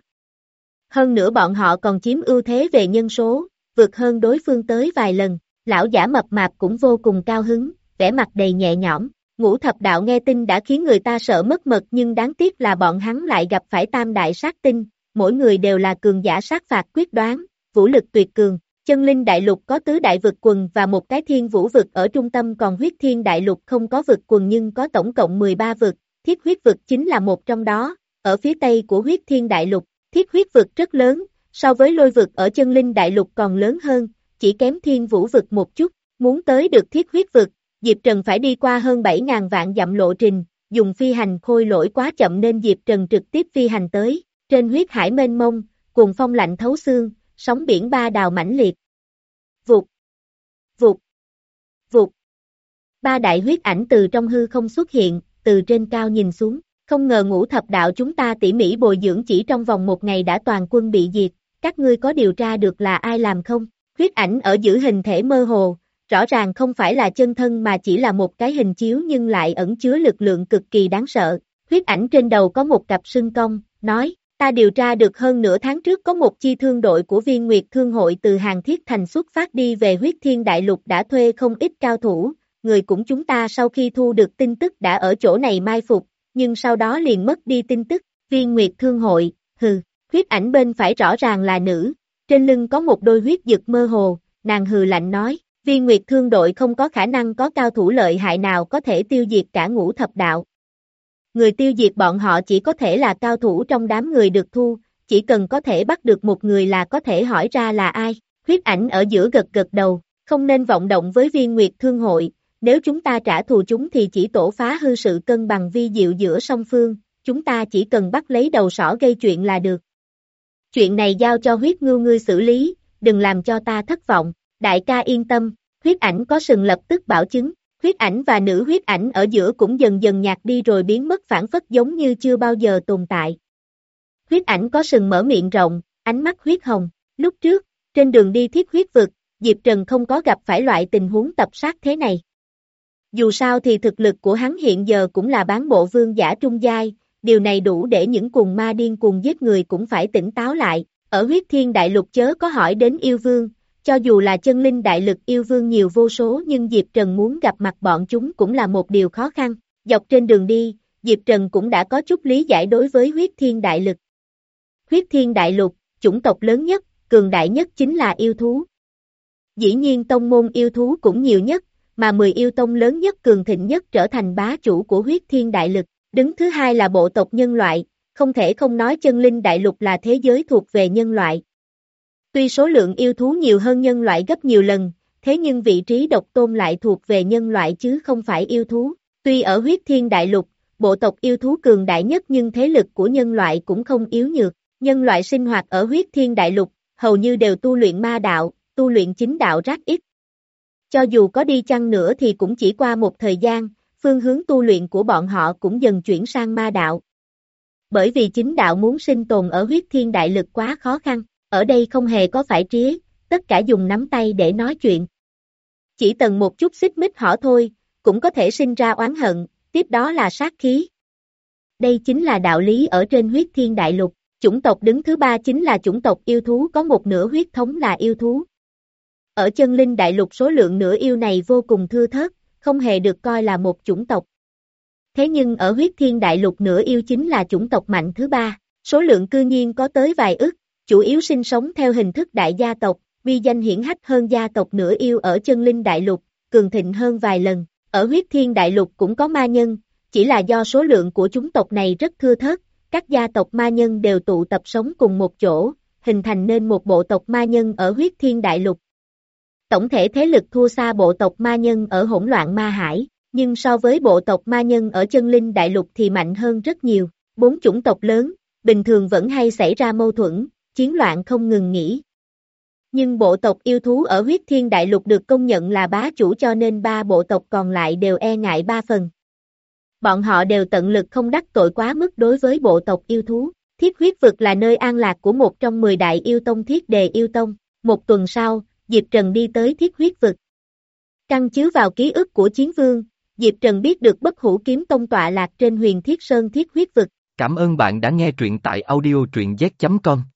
Hơn nữa bọn họ còn chiếm ưu thế về nhân số, vượt hơn đối phương tới vài lần, lão giả mập mạp cũng vô cùng cao hứng, vẻ mặt đầy nhẹ nhõm. Ngũ Thập Đạo nghe tin đã khiến người ta sợ mất mật nhưng đáng tiếc là bọn hắn lại gặp phải tam đại sát tinh, mỗi người đều là cường giả sát phạt quyết đoán, vũ lực tuyệt cường. Chân Linh Đại Lục có tứ đại vực quần và một cái thiên vũ vực ở trung tâm, còn Huyết Thiên Đại Lục không có vực quần nhưng có tổng cộng mười ba vực, Thiết Huyết vực chính là một trong đó. Ở phía tây của Huyết Thiên Đại Lục, Thiết Huyết vực rất lớn, so với Lôi vực ở Chân Linh Đại Lục còn lớn hơn, chỉ kém Thiên Vũ vực một chút. Muốn tới được Thiết Huyết vực, Diệp Trần phải đi qua hơn bảy nghìn vạn dặm lộ trình, dùng phi hành khôi lỗi quá chậm nên Diệp Trần trực tiếp phi hành tới. Trên huyết hải mênh mông, cuồng phong lạnh thấu xương, sóng biển ba đào mãnh liệt. Vụt, vụt, vụt. Ba đại huyết ảnh từ trong hư không xuất hiện, từ trên cao nhìn xuống. Không ngờ Ngũ Thập Đạo chúng ta tỉ mỉ bồi dưỡng chỉ trong vòng một ngày đã toàn quân bị diệt, các ngươi có điều tra được là ai làm không? Huyết ảnh ở giữa hình thể mơ hồ, rõ ràng không phải là chân thân mà chỉ là một cái hình chiếu nhưng lại ẩn chứa lực lượng cực kỳ đáng sợ. Huyết ảnh trên đầu có một cặp sưng cong, nói, ta điều tra được hơn nửa tháng trước có một chi thương đội của Viên Nguyệt Thương hội từ Hàng Thiết Thành xuất phát đi về Huyết Thiên Đại Lục đã thuê không ít cao thủ, người cũng chúng ta sau khi thu được tin tức đã ở chỗ này mai phục, nhưng sau đó liền mất đi tin tức. Viên Nguyệt Thương hội, hừ, huyết ảnh bên phải rõ ràng là nữ, trên lưng có một đôi huyết dực mơ hồ, nàng hừ lạnh nói, Viên Nguyệt Thương đội không có khả năng có cao thủ lợi hại nào có thể tiêu diệt cả Ngũ Thập Đạo. Người tiêu diệt bọn họ chỉ có thể là cao thủ trong đám người được thu, chỉ cần có thể bắt được một người là có thể hỏi ra là ai. Huyết ảnh ở giữa gật gật đầu, không nên vọng động với Viên Nguyệt Thương hội, nếu chúng ta trả thù chúng thì chỉ tổ phá hư sự cân bằng vi diệu giữa song phương, chúng ta chỉ cần bắt lấy đầu sỏ gây chuyện là được. Chuyện này giao cho huyết ngưu ngươi xử lý, đừng làm cho ta thất vọng, đại ca yên tâm, huyết ảnh có sừng lập tức bảo chứng, huyết ảnh và nữ huyết ảnh ở giữa cũng dần dần nhạt đi rồi biến mất phản phất giống như chưa bao giờ tồn tại. Huyết ảnh có sừng mở miệng rộng, ánh mắt huyết hồng, lúc trước, trên đường đi thiết huyết vực, Diệp Trần không có gặp phải loại tình huống tập sát thế này. Dù sao thì thực lực của hắn hiện giờ cũng là bán bộ vương giả trung giai, điều này đủ để những cuồng ma điên cuồng giết người cũng phải tỉnh táo lại, ở huyết thiên đại lục chớ có hỏi đến yêu vương, cho dù là chân linh đại lực yêu vương nhiều vô số nhưng Diệp Trần muốn gặp mặt bọn chúng cũng là một điều khó khăn, dọc trên đường đi, Diệp Trần cũng đã có chút lý giải đối với huyết thiên đại lực. Huyết thiên đại lục, chủng tộc lớn nhất, cường đại nhất chính là yêu thú. Dĩ nhiên tông môn yêu thú cũng nhiều nhất, mà mười yêu tông lớn nhất cường thịnh nhất trở thành bá chủ của huyết thiên đại lực. Đứng thứ hai là bộ tộc nhân loại, không thể không nói chân linh đại lục là thế giới thuộc về nhân loại. Tuy số lượng yêu thú nhiều hơn nhân loại gấp nhiều lần, thế nhưng vị trí độc tôn lại thuộc về nhân loại chứ không phải yêu thú. Tuy ở huyết thiên đại lục, bộ tộc yêu thú cường đại nhất nhưng thế lực của nhân loại cũng không yếu nhược. Nhân loại sinh hoạt ở huyết thiên đại lục, hầu như đều tu luyện ma đạo, tu luyện chính đạo rất ít. Cho dù có đi chăng nữa thì cũng chỉ qua một thời gian, phương hướng tu luyện của bọn họ cũng dần chuyển sang ma đạo. Bởi vì chính đạo muốn sinh tồn ở huyết thiên đại lực quá khó khăn, ở đây không hề có phải tría, tất cả dùng nắm tay để nói chuyện. Chỉ cần một chút xích mích họ thôi, cũng có thể sinh ra oán hận, tiếp đó là sát khí. Đây chính là đạo lý ở trên huyết thiên đại lục. Chủng tộc đứng thứ ba chính là chủng tộc yêu thú có một nửa huyết thống là yêu thú. Ở chân linh đại lục số lượng nửa yêu này vô cùng thưa thớt, không hề được coi là một chủng tộc. Thế nhưng ở huyết thiên đại lục nửa yêu chính là chủng tộc mạnh thứ ba, số lượng cư nhiên có tới vài ức, chủ yếu sinh sống theo hình thức đại gia tộc, uy danh hiển hách hơn gia tộc nửa yêu ở chân linh đại lục, cường thịnh hơn vài lần. Ở huyết thiên đại lục cũng có ma nhân, chỉ là do số lượng của chủng tộc này rất thưa thớt. Các gia tộc ma nhân đều tụ tập sống cùng một chỗ, hình thành nên một bộ tộc ma nhân ở huyết thiên đại lục. Tổng thể thế lực thua xa bộ tộc ma nhân ở hỗn loạn ma hải, nhưng so với bộ tộc ma nhân ở chân linh đại lục thì mạnh hơn rất nhiều. Bốn chủng tộc lớn, bình thường vẫn hay xảy ra mâu thuẫn, chiến loạn không ngừng nghỉ. Nhưng bộ tộc yêu thú ở huyết thiên đại lục được công nhận là bá chủ cho nên ba bộ tộc còn lại đều e ngại ba phần. Bọn họ đều tận lực không đắc tội quá mức đối với bộ tộc yêu thú. Thiết huyết vực là nơi an lạc của một trong mười đại yêu tông Thiết Đề yêu tông. Một tuần sau, Diệp Trần đi tới thiết huyết vực. Căn chiếu vào ký ức của chiến vương, Diệp Trần biết được bất hủ kiếm tông tọa lạc trên huyền thiết sơn thiết huyết vực. Cảm ơn bạn đã nghe truyện tại audio truyện z chấm com.